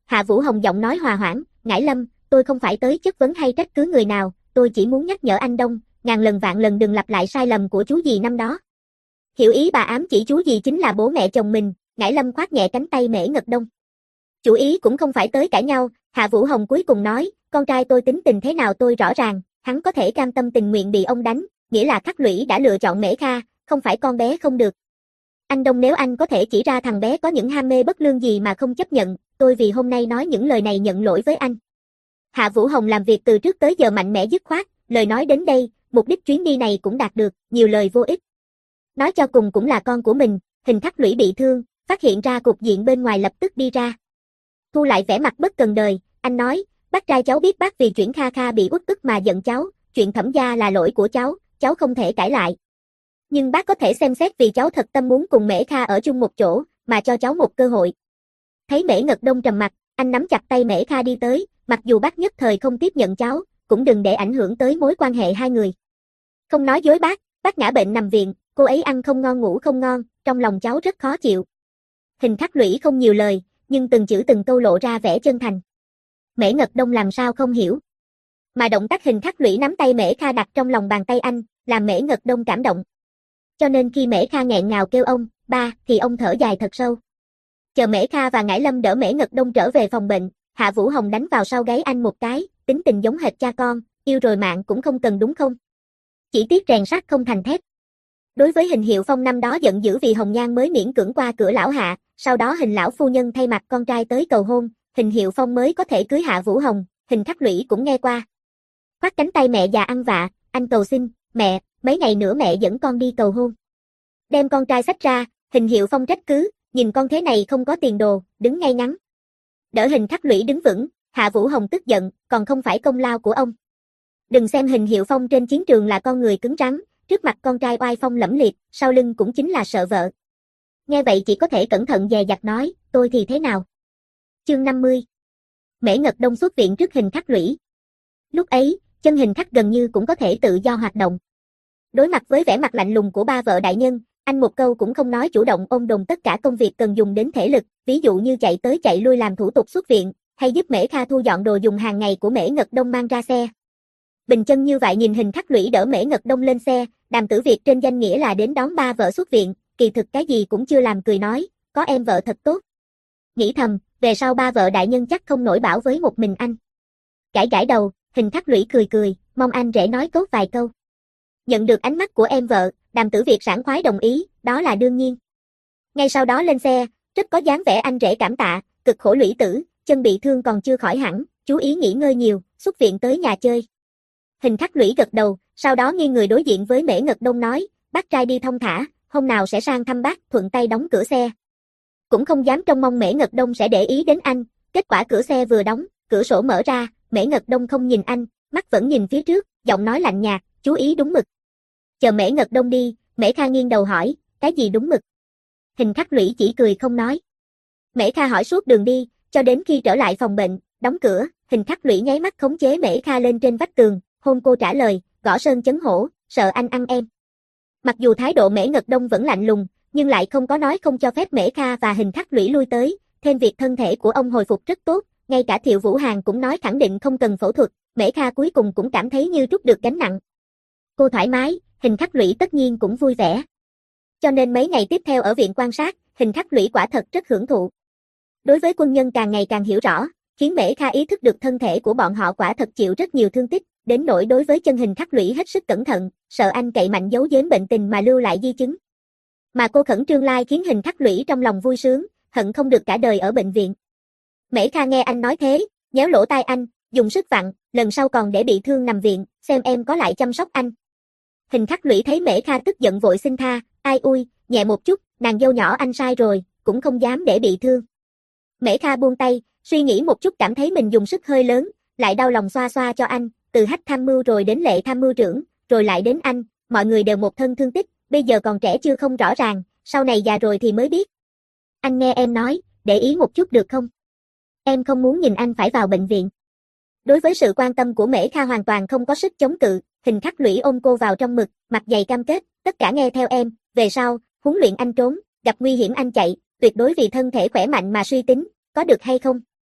Hạ Vũ Hồng giọng nói hòa hoãn, Ngải Lâm, tôi không phải tới chất vấn hay trách cứ người nào, tôi chỉ muốn nhắc nhở anh Đông, ngàn lần vạn lần đừng lặp lại sai lầm của chú dì năm đó. Hiểu ý bà ám chỉ chú dì chính là bố mẹ chồng mình, Ngải Lâm khoát nhẹ cánh tay Mễ Ngật Đông. Chủ ý cũng không phải tới cãi nhau, Hạ Vũ Hồng cuối cùng nói, con trai tôi tính tình thế nào tôi rõ ràng, hắn có thể cam tâm tình nguyện bị ông đánh, nghĩa là Khắc Lũy đã lựa chọn Mễ Kha, không phải con bé không được. Anh Đông nếu anh có thể chỉ ra thằng bé có những ham mê bất lương gì mà không chấp nhận, tôi vì hôm nay nói những lời này nhận lỗi với anh. Hạ Vũ Hồng làm việc từ trước tới giờ mạnh mẽ dứt khoát, lời nói đến đây, mục đích chuyến đi này cũng đạt được, nhiều lời vô ích. Nói cho cùng cũng là con của mình, Hình Khắc Lũy bị thương, phát hiện ra cục diện bên ngoài lập tức đi ra. Thu lại vẻ mặt bất cần đời, anh nói, bác trai cháu biết bác vì chuyện Kha Kha bị uất ức mà giận cháu, chuyện Thẩm gia là lỗi của cháu, cháu không thể cãi lại. Nhưng bác có thể xem xét vì cháu thật tâm muốn cùng Mễ Kha ở chung một chỗ, mà cho cháu một cơ hội. Thấy Mễ Ngật Đông trầm mặt, anh nắm chặt tay Mễ Kha đi tới, mặc dù bác nhất thời không tiếp nhận cháu, cũng đừng để ảnh hưởng tới mối quan hệ hai người. Không nói dối bác, bác ngã bệnh nằm viện, cô ấy ăn không ngon ngủ không ngon, trong lòng cháu rất khó chịu. Hình Khắc Lũy không nhiều lời, nhưng từng chữ từng câu lộ ra vẻ chân thành. Mễ Ngật Đông làm sao không hiểu. Mà động tác Hình Khắc Lũy nắm tay Mễ Kha đặt trong lòng bàn tay anh, làm Mễ Ngật Đông cảm động. Cho nên khi Mễ Kha nghẹn ngào kêu ông, ba, thì ông thở dài thật sâu. Chờ Mễ Kha và Ngải Lâm đỡ Mễ Ngật Đông trở về phòng bệnh, Hạ Vũ Hồng đánh vào sau gáy anh một cái, tính tình giống hệt cha con, yêu rồi mạng cũng không cần đúng không? Chỉ tiếc rèn sắt không thành thép. Đối với Hình Hiệu Phong năm đó giận dữ vì Hồng Nhan mới miễn cưỡng qua cửa lão Hạ, sau đó Hình lão phu nhân thay mặt con trai tới cầu hôn, Hình Hiệu Phong mới có thể cưới Hạ Vũ Hồng, Hình Khắc Lũy cũng nghe qua. Khoát cánh tay mẹ già ăn vạ, anh cầu xin, mẹ, mấy ngày nữa mẹ dẫn con đi cầu hôn. Đem con trai xách ra, Hình Hiệu Phong trách cứ, nhìn con thế này không có tiền đồ, đứng ngay ngắn. Đỡ Hình Khắc Lũy đứng vững, Hạ Vũ Hồng tức giận, còn không phải công lao của ông. Đừng xem Hình Hiệu Phong trên chiến trường là con người cứng rắn, trước mặt con trai oai phong lẫm liệt, sau lưng cũng chính là sợ vợ. Nghe vậy chỉ có thể cẩn thận dè dặt nói, tôi thì thế nào? Chương năm mươi. Mễ Ngật Đông xuất viện trước Hình Khắc Lũy. Lúc ấy, chân Hình Khắc gần như cũng có thể tự do hoạt động. Đối mặt với vẻ mặt lạnh lùng của ba vợ đại nhân, anh một câu cũng không nói chủ động ôm đồm tất cả công việc cần dùng đến thể lực, ví dụ như chạy tới chạy lui làm thủ tục xuất viện, hay giúp Mễ Kha thu dọn đồ dùng hàng ngày của Mễ Ngật Đông mang ra xe. Bình chân như vậy nhìn Hình Khắc Lũy đỡ Mễ Ngật Đông lên xe, Đàm Tử Việt trên danh nghĩa là đến đón ba vợ xuất viện, kỳ thực cái gì cũng chưa làm cười nói, có em vợ thật tốt. Nghĩ thầm, về sau ba vợ đại nhân chắc không nổi bảo với một mình anh. Gãi gãi đầu, Hình Khắc Lũy cười cười, mong anh rể nói tốt vài câu. Nhận được ánh mắt của em vợ, Đàm Tử Việt sảng khoái đồng ý, đó là đương nhiên. Ngay sau đó lên xe, rất có dáng vẻ anh rể cảm tạ, cực khổ Lũy tử, chân bị thương còn chưa khỏi hẳn, chú ý nghỉ ngơi nhiều, xuất viện tới nhà chơi. Hình Khắc Lũy gật đầu, sau đó nghiêng người đối diện với Mễ Ngật Đông nói, bác trai đi thong thả, hôm nào sẽ sang thăm bác, thuận tay đóng cửa xe. Cũng không dám trông mong Mễ Ngật Đông sẽ để ý đến anh, kết quả cửa xe vừa đóng, cửa sổ mở ra, Mễ Ngật Đông không nhìn anh, mắt vẫn nhìn phía trước, giọng nói lạnh nhạt, chú ý đúng mực. Chờ Mễ Ngật Đông đi, Mễ Kha nghiêng đầu hỏi, cái gì đúng mực? Hình Khắc Lũy chỉ cười không nói. Mễ Kha hỏi suốt đường đi, cho đến khi trở lại phòng bệnh, đóng cửa, Hình Khắc Lũy nháy mắt khống chế Mễ Kha lên trên vách tường, hôn cô trả lời, gõ sơn chấn hổ, sợ anh ăn em. Mặc dù thái độ Mễ Ngật Đông vẫn lạnh lùng, nhưng lại không có nói không cho phép Mễ Kha và Hình Khắc Lũy lui tới, thêm việc thân thể của ông hồi phục rất tốt, ngay cả Thiệu Vũ Hàn cũng nói khẳng định không cần phẫu thuật, Mễ Kha cuối cùng cũng cảm thấy như trút được gánh nặng. Cô thoải mái, Hình Khắc Lũy tất nhiên cũng vui vẻ. Cho nên mấy ngày tiếp theo ở viện quan sát, Hình Khắc Lũy quả thật rất hưởng thụ. Đối với quân nhân càng ngày càng hiểu rõ, khiến Mễ Kha ý thức được thân thể của bọn họ quả thật chịu rất nhiều thương tích, đến nỗi đối với chân Hình Khắc Lũy hết sức cẩn thận, sợ anh cậy mạnh giấu giếm bệnh tình mà lưu lại di chứng. Mà cô khẩn trương lai khiến Hình Khắc Lũy trong lòng vui sướng, hận không được cả đời ở bệnh viện. Mễ Kha nghe anh nói thế, nhéo lỗ tai anh, dùng sức vặn, lần sau còn để bị thương nằm viện, xem em có lại chăm sóc anh. Hình Khắc Lũy thấy Mễ Kha tức giận vội xin tha, ai ui, nhẹ một chút, nàng dâu nhỏ anh sai rồi, cũng không dám để bị thương. Mễ Kha buông tay, suy nghĩ một chút cảm thấy mình dùng sức hơi lớn, lại đau lòng xoa xoa cho anh, từ Hách tham mưu rồi đến Lệ tham mưu trưởng, rồi lại đến anh, mọi người đều một thân thương tích, bây giờ còn trẻ chưa không rõ ràng, sau này già rồi thì mới biết. Anh nghe em nói, để ý một chút được không? Em không muốn nhìn anh phải vào bệnh viện. Đối với sự quan tâm của Mễ Kha hoàn toàn không có sức chống cự, Hình Khắc Lũy ôm cô vào trong ngực, mặt dày cam kết, tất cả nghe theo em, về sau, huấn luyện anh trốn, gặp nguy hiểm anh chạy, tuyệt đối vì thân thể khỏe mạnh mà suy tính, có được hay không?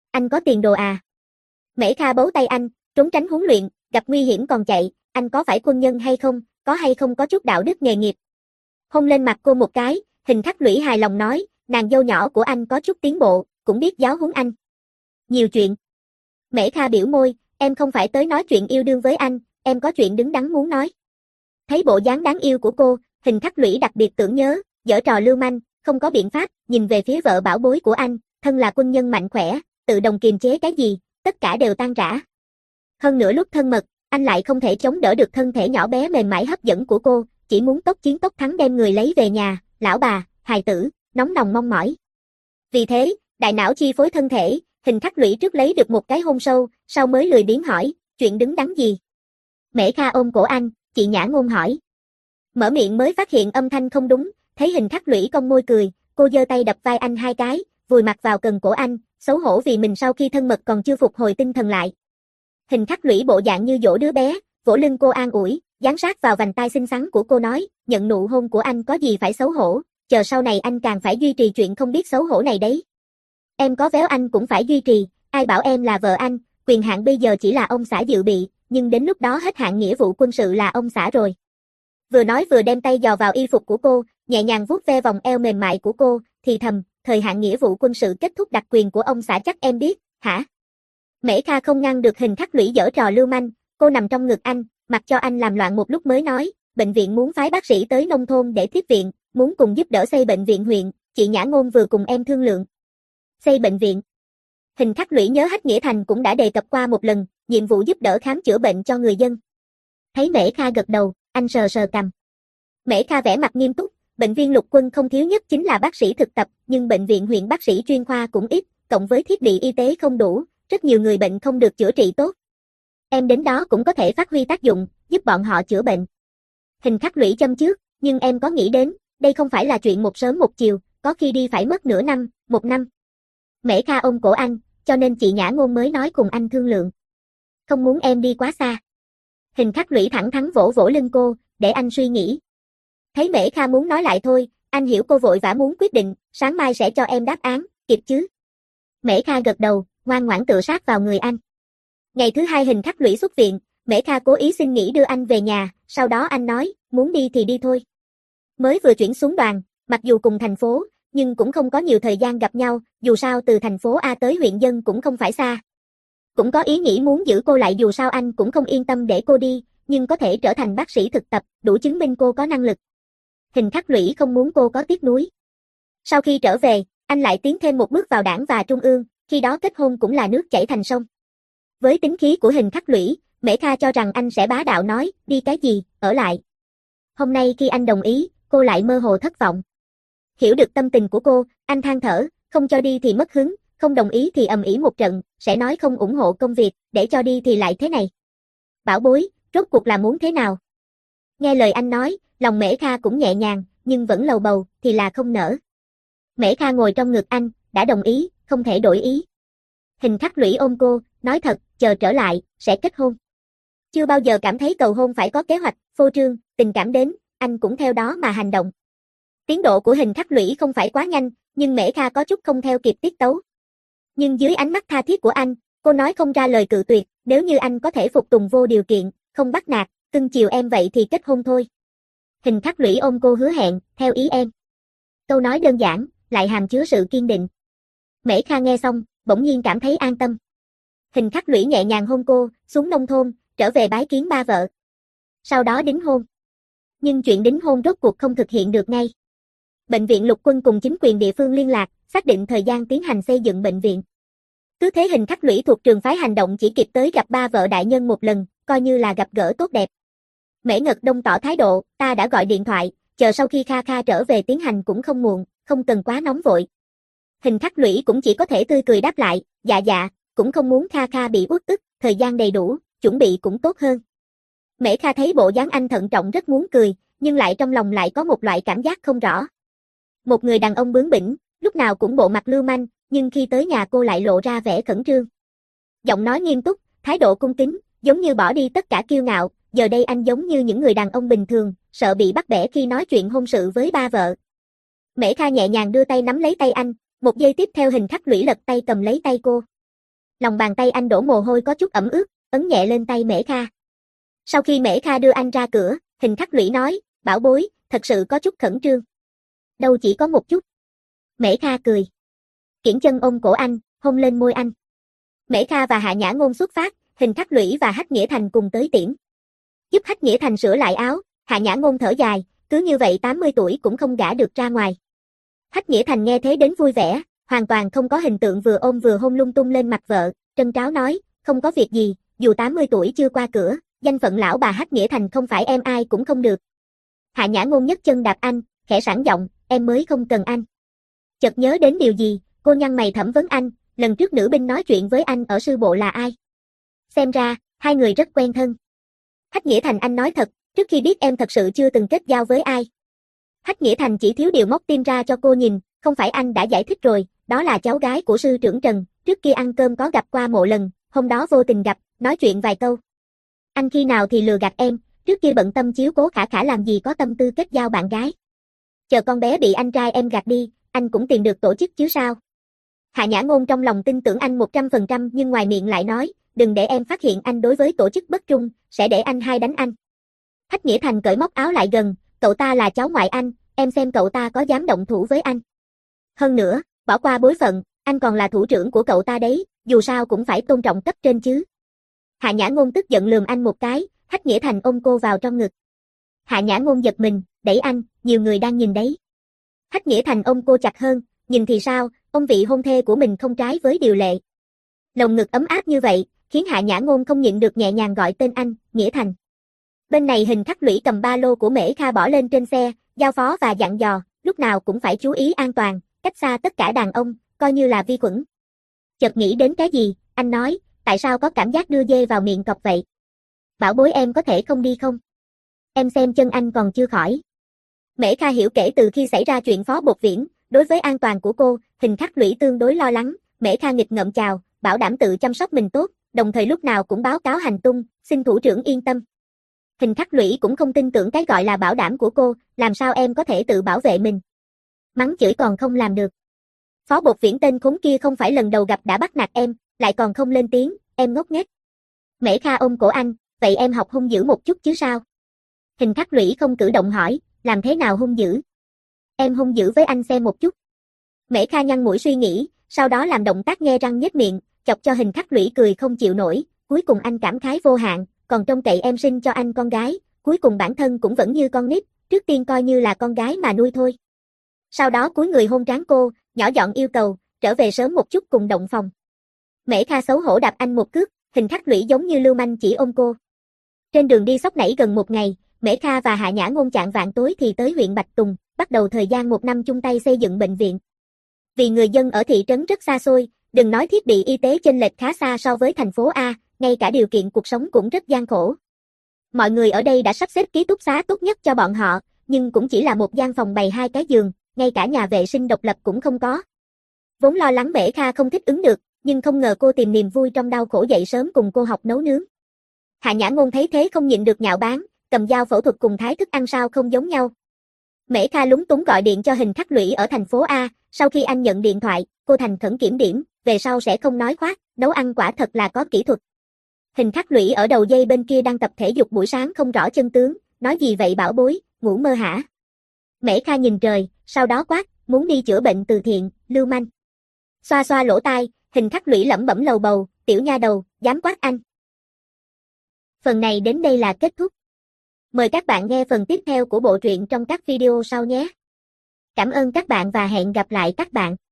Anh có tiền đồ à? Mễ Kha bấu tay anh, trốn tránh huấn luyện, gặp nguy hiểm còn chạy, anh có phải quân nhân hay không, có hay không có chút đạo đức nghề nghiệp. Hôn lên mặt cô một cái, Hình Khắc Lũy hài lòng nói, nàng dâu nhỏ của anh có chút tiến bộ, cũng biết giáo huấn anh. Nhiều chuyện. Mễ Kha biểu môi, em không phải tới nói chuyện yêu đương với anh, em có chuyện đứng đắn muốn nói. Thấy bộ dáng đáng yêu của cô, Hình Khắc Lũy đặc biệt tưởng nhớ, giở trò lưu manh, không có biện pháp, nhìn về phía vợ bảo bối của anh, thân là quân nhân mạnh khỏe, tự động kiềm chế cái gì, tất cả đều tan rã. Hơn nữa lúc thân mật, anh lại không thể chống đỡ được thân thể nhỏ bé mềm mại hấp dẫn của cô, chỉ muốn tốc chiến tốc thắng đem người lấy về nhà, lão bà, hài tử, nóng nồng mong mỏi. Vì thế, đại não chi phối thân thể, Hình Khắc Lũy trước lấy được một cái hôn sâu, sau mới lười biếng hỏi, chuyện đứng đắn gì? Mễ Kha ôm cổ anh, chị Nhã Ngôn hỏi. Mở miệng mới phát hiện âm thanh không đúng, thấy Hình Khắc Lũy cong môi cười, cô giơ tay đập vai anh hai cái, vùi mặt vào cần cổ anh, xấu hổ vì mình sau khi thân mật còn chưa phục hồi tinh thần lại. Hình Khắc Lũy bộ dạng như dỗ đứa bé, vỗ lưng cô an ủi, dán sát vào vành tai xinh xắn của cô nói, nhận nụ hôn của anh có gì phải xấu hổ, chờ sau này anh càng phải duy trì chuyện không biết xấu hổ này đấy. Em có véo anh cũng phải duy trì, ai bảo em là vợ anh, quyền hạn bây giờ chỉ là ông xã dự bị, nhưng đến lúc đó hết hạn nghĩa vụ quân sự là ông xã rồi. Vừa nói vừa đem tay dò vào y phục của cô, nhẹ nhàng vuốt ve vòng eo mềm mại của cô, thì thầm, thời hạn nghĩa vụ quân sự kết thúc đặc quyền của ông xã chắc em biết, hả? Mễ Kha không ngăn được Hình Khắc Lũy giở trò lưu manh, cô nằm trong ngực anh, mặc cho anh làm loạn một lúc mới nói, bệnh viện muốn phái bác sĩ tới nông thôn để tiếp viện, muốn cùng giúp đỡ xây bệnh viện huyện, chị Nhã Ngôn vừa cùng em thương lượng. Xây bệnh viện. Hình Khắc Lũy nhớ Hách Nghĩa Thành cũng đã đề cập qua một lần, nhiệm vụ giúp đỡ khám chữa bệnh cho người dân. Thấy Mễ Kha gật đầu, anh sờ sờ cằm. Mễ Kha vẻ mặt nghiêm túc, bệnh viện lục quân không thiếu nhất chính là bác sĩ thực tập, nhưng bệnh viện huyện bác sĩ chuyên khoa cũng ít, cộng với thiết bị y tế không đủ, rất nhiều người bệnh không được chữa trị tốt. Em đến đó cũng có thể phát huy tác dụng, giúp bọn họ chữa bệnh. Hình Khắc Lũy châm trước, nhưng em có nghĩ đến, đây không phải là chuyện một sớm một chiều, có khi đi phải mất nửa năm, một năm. Mễ Kha ôm cổ anh, cho nên chị Nhã Ngôn mới nói cùng anh thương lượng. Không muốn em đi quá xa. Hình Khắc Lũy thẳng thắn vỗ vỗ lưng cô, để anh suy nghĩ. Thấy Mễ Kha muốn nói lại thôi, anh hiểu cô vội vã muốn quyết định, sáng mai sẽ cho em đáp án, kịp chứ? Mễ Kha gật đầu, ngoan ngoãn tựa sát vào người anh. Ngày thứ hai Hình Khắc Lũy xuất viện, Mễ Kha cố ý xin nghỉ đưa anh về nhà, sau đó anh nói, muốn đi thì đi thôi. Mới vừa chuyển xuống đoàn, mặc dù cùng thành phố, nhưng cũng không có nhiều thời gian gặp nhau, dù sao từ thành phố A tới huyện dân cũng không phải xa. Cũng có ý nghĩ muốn giữ cô lại dù sao anh cũng không yên tâm để cô đi, nhưng có thể trở thành bác sĩ thực tập, đủ chứng minh cô có năng lực. Hình Khắc Lũy không muốn cô có tiếc nuối. Sau khi trở về, anh lại tiến thêm một bước vào đảng và trung ương, khi đó kết hôn cũng là nước chảy thành sông. Với tính khí của Hình Khắc Lũy, Mễ Kha cho rằng anh sẽ bá đạo nói, đi cái gì, ở lại. Hôm nay khi anh đồng ý, cô lại mơ hồ thất vọng. Hiểu được tâm tình của cô, anh than thở, không cho đi thì mất hứng, không đồng ý thì ầm ĩ một trận, sẽ nói không ủng hộ công việc, để cho đi thì lại thế này. Bảo bối, rốt cuộc là muốn thế nào? Nghe lời anh nói, lòng Mễ Kha cũng nhẹ nhàng, nhưng vẫn lầu bầu, thì là không nỡ. Mễ Kha ngồi trong ngực anh, đã đồng ý, không thể đổi ý. Hình Khắc Lũy ôm cô, nói thật, chờ trở lại, sẽ kết hôn. Chưa bao giờ cảm thấy cầu hôn phải có kế hoạch, phô trương, tình cảm đến, anh cũng theo đó mà hành động. Tiến độ của Hình Khắc Lũy không phải quá nhanh, nhưng Mễ Kha có chút không theo kịp tiết tấu. Nhưng dưới ánh mắt tha thiết của anh, cô nói không ra lời cự tuyệt, nếu như anh có thể phục tùng vô điều kiện, không bắt nạt, cưng chiều em vậy thì kết hôn thôi. Hình Khắc Lũy ôm cô hứa hẹn, theo ý em. Câu nói đơn giản, lại hàm chứa sự kiên định. Mễ Kha nghe xong, bỗng nhiên cảm thấy an tâm. Hình Khắc Lũy nhẹ nhàng hôn cô, xuống nông thôn, trở về bái kiến ba vợ. Sau đó đính hôn. Nhưng chuyện đính hôn rốt cuộc không thực hiện được ngay. Bệnh viện lục quân cùng chính quyền địa phương liên lạc, xác định thời gian tiến hành xây dựng bệnh viện. Cứ thế Hình Khắc Lũy thuộc trường phái hành động chỉ kịp tới gặp ba vợ đại nhân một lần, coi như là gặp gỡ tốt đẹp. Mễ Ngật Đông tỏ thái độ, ta đã gọi điện thoại, chờ sau khi Kha Kha trở về tiến hành cũng không muộn, không cần quá nóng vội. Hình Khắc Lũy cũng chỉ có thể tươi cười đáp lại, dạ dạ, cũng không muốn Kha Kha bị uất ức, thời gian đầy đủ, chuẩn bị cũng tốt hơn. Mễ Kha thấy bộ dáng anh thận trọng rất muốn cười, nhưng lại trong lòng lại có một loại cảm giác không rõ. Một người đàn ông bướng bỉnh, lúc nào cũng bộ mặt lưu manh, nhưng khi tới nhà cô lại lộ ra vẻ khẩn trương. Giọng nói nghiêm túc, thái độ cung kính, giống như bỏ đi tất cả kiêu ngạo, giờ đây anh giống như những người đàn ông bình thường, sợ bị bắt bẻ khi nói chuyện hôn sự với ba vợ. Mễ Kha nhẹ nhàng đưa tay nắm lấy tay anh, một giây tiếp theo Hình Khắc Lũy lật tay cầm lấy tay cô. Lòng bàn tay anh đổ mồ hôi có chút ẩm ướt, ấn nhẹ lên tay Mễ Kha. Sau khi Mễ Kha đưa anh ra cửa, Hình Khắc Lũy nói, bảo bối, thật sự có chút khẩn trương. Đâu chỉ có một chút. Mễ Kha cười. Kiễng chân ôm cổ anh, hôn lên môi anh. Mễ Kha và Hạ Nhã Ngôn xuất phát, Hình Khắc Lũy và Hách Nghĩa Thành cùng tới tiễn. Giúp Hách Nghĩa Thành sửa lại áo, Hạ Nhã Ngôn thở dài, cứ như vậy tám mươi tuổi cũng không gả được ra ngoài. Hách Nghĩa Thành nghe thế đến vui vẻ, hoàn toàn không có hình tượng vừa ôm vừa hôn lung tung lên mặt vợ, trân tráo nói, không có việc gì, dù tám mươi tuổi chưa qua cửa, danh phận lão bà Hách Nghĩa Thành không phải em ai cũng không được. Hạ Nhã Ngôn nhấc chân đạp anh, khẽ sảng giọng, em mới không cần anh. Chợt nhớ đến điều gì, cô nhăn mày thẩm vấn anh, lần trước nữ binh nói chuyện với anh ở sư bộ là ai? Xem ra, hai người rất quen thân. Hách Nghĩa Thành anh nói thật, trước khi biết em thật sự chưa từng kết giao với ai. Hách Nghĩa Thành chỉ thiếu điều móc tim ra cho cô nhìn, không phải anh đã giải thích rồi, đó là cháu gái của sư trưởng Trần, trước kia ăn cơm có gặp qua một lần, hôm đó vô tình gặp, nói chuyện vài câu. Anh khi nào thì lừa gạt em, trước kia bận tâm chiếu cố Khả Khả làm gì có tâm tư kết giao bạn gái. Chờ con bé bị anh trai em gạt đi, anh cũng tìm được tổ chức chứ sao. Hạ Nhã Ngôn trong lòng tin tưởng anh một trăm phần trăm nhưng ngoài miệng lại nói, đừng để em phát hiện anh đối với tổ chức bất trung, sẽ để anh hai đánh anh. Hách Nghĩa Thành cởi móc áo lại gần, cậu ta là cháu ngoại anh, em xem cậu ta có dám động thủ với anh. Hơn nữa, bỏ qua bối phận, anh còn là thủ trưởng của cậu ta đấy, dù sao cũng phải tôn trọng cấp trên chứ. Hạ Nhã Ngôn tức giận lườm anh một cái, Hách Nghĩa Thành ôm cô vào trong ngực. Hạ Nhã Ngôn giật mình, đẩy anh, nhiều người đang nhìn đấy. Hách Nghĩa Thành ôm cô chặt hơn, nhìn thì sao, ông vị hôn thê của mình không trái với điều lệ. Lồng ngực ấm áp như vậy, khiến Hạ Nhã Ngôn không nhịn được nhẹ nhàng gọi tên anh, Nghĩa Thành. Bên này Hình Khắc Lũy cầm ba lô của Mễ Kha bỏ lên trên xe, giao phó và dặn dò, lúc nào cũng phải chú ý an toàn, cách xa tất cả đàn ông, coi như là vi khuẩn. Chợt nghĩ đến cái gì, anh nói, tại sao có cảm giác đưa dê vào miệng cọp vậy? Bảo bối em có thể không đi không? Em xem chân anh còn chưa khỏi. Mễ Kha hiểu kể từ khi xảy ra chuyện Phó Bột Viễn, đối với an toàn của cô, Hình Khắc Lũy tương đối lo lắng, Mễ Kha nghịch ngợm chào, bảo đảm tự chăm sóc mình tốt, đồng thời lúc nào cũng báo cáo hành tung, xin thủ trưởng yên tâm. Hình Khắc Lũy cũng không tin tưởng cái gọi là bảo đảm của cô, làm sao em có thể tự bảo vệ mình. Mắng chửi còn không làm được. Phó Bột Viễn tên khốn kia không phải lần đầu gặp đã bắt nạt em, lại còn không lên tiếng, em ngốc nghếch. Mễ Kha ôm cổ anh, vậy em học hung dữ một chút chứ sao? Hình Khắc Lũy không cử động hỏi, làm thế nào hung dữ? Em hung dữ với anh xem một chút. Mễ Kha nhăn mũi suy nghĩ, sau đó làm động tác nhe răng nhếch miệng, chọc cho Hình Khắc Lũy cười không chịu nổi, cuối cùng anh cảm khái vô hạn, còn trông cậy em sinh cho anh con gái, cuối cùng bản thân cũng vẫn như con nít, trước tiên coi như là con gái mà nuôi thôi. Sau đó cúi người hôn trán cô, nhỏ giọng yêu cầu, trở về sớm một chút cùng động phòng. Mễ Kha xấu hổ đạp anh một cước, Hình Khắc Lũy giống như lưu manh chỉ ôm cô. Trên đường đi sóc nảy gần một ngày, Mễ Kha và Hạ Nhã Ngôn chạng vạng tối thì tới huyện Bạch Tùng, bắt đầu thời gian một năm chung tay xây dựng bệnh viện. Vì người dân ở thị trấn rất xa xôi, đừng nói thiết bị y tế chênh lệch khá xa so với thành phố A, ngay cả điều kiện cuộc sống cũng rất gian khổ. Mọi người ở đây đã sắp xếp ký túc xá tốt nhất cho bọn họ, nhưng cũng chỉ là một gian phòng bày hai cái giường, ngay cả nhà vệ sinh độc lập cũng không có. Vốn lo lắng Mễ Kha không thích ứng được, nhưng không ngờ cô tìm niềm vui trong đau khổ dậy sớm cùng cô học nấu nướng. Hạ Nhã Ngôn thấy thế không nhịn được nhạo báng, cầm dao phẫu thuật cùng thái thức ăn sao không giống nhau. Mễ Kha lúng túng gọi điện cho Hình Khắc Lũy ở thành phố A, sau khi anh nhận điện thoại, cô thành khẩn kiểm điểm, về sau sẽ không nói khoác, nấu ăn quả thật là có kỹ thuật. Hình Khắc Lũy ở đầu dây bên kia đang tập thể dục buổi sáng không rõ chân tướng, nói gì vậy bảo bối, ngủ mơ hả? Mễ Kha nhìn trời, sau đó quát, muốn đi chữa bệnh từ thiện, lưu manh. Xoa xoa lỗ tai, Hình Khắc Lũy lẩm bẩm lầu bầu, tiểu nha đầu, dám quát anh. Phần này đến đây là kết thúc. Mời các bạn nghe phần tiếp theo của bộ truyện trong các video sau nhé. Cảm ơn các bạn và hẹn gặp lại các bạn.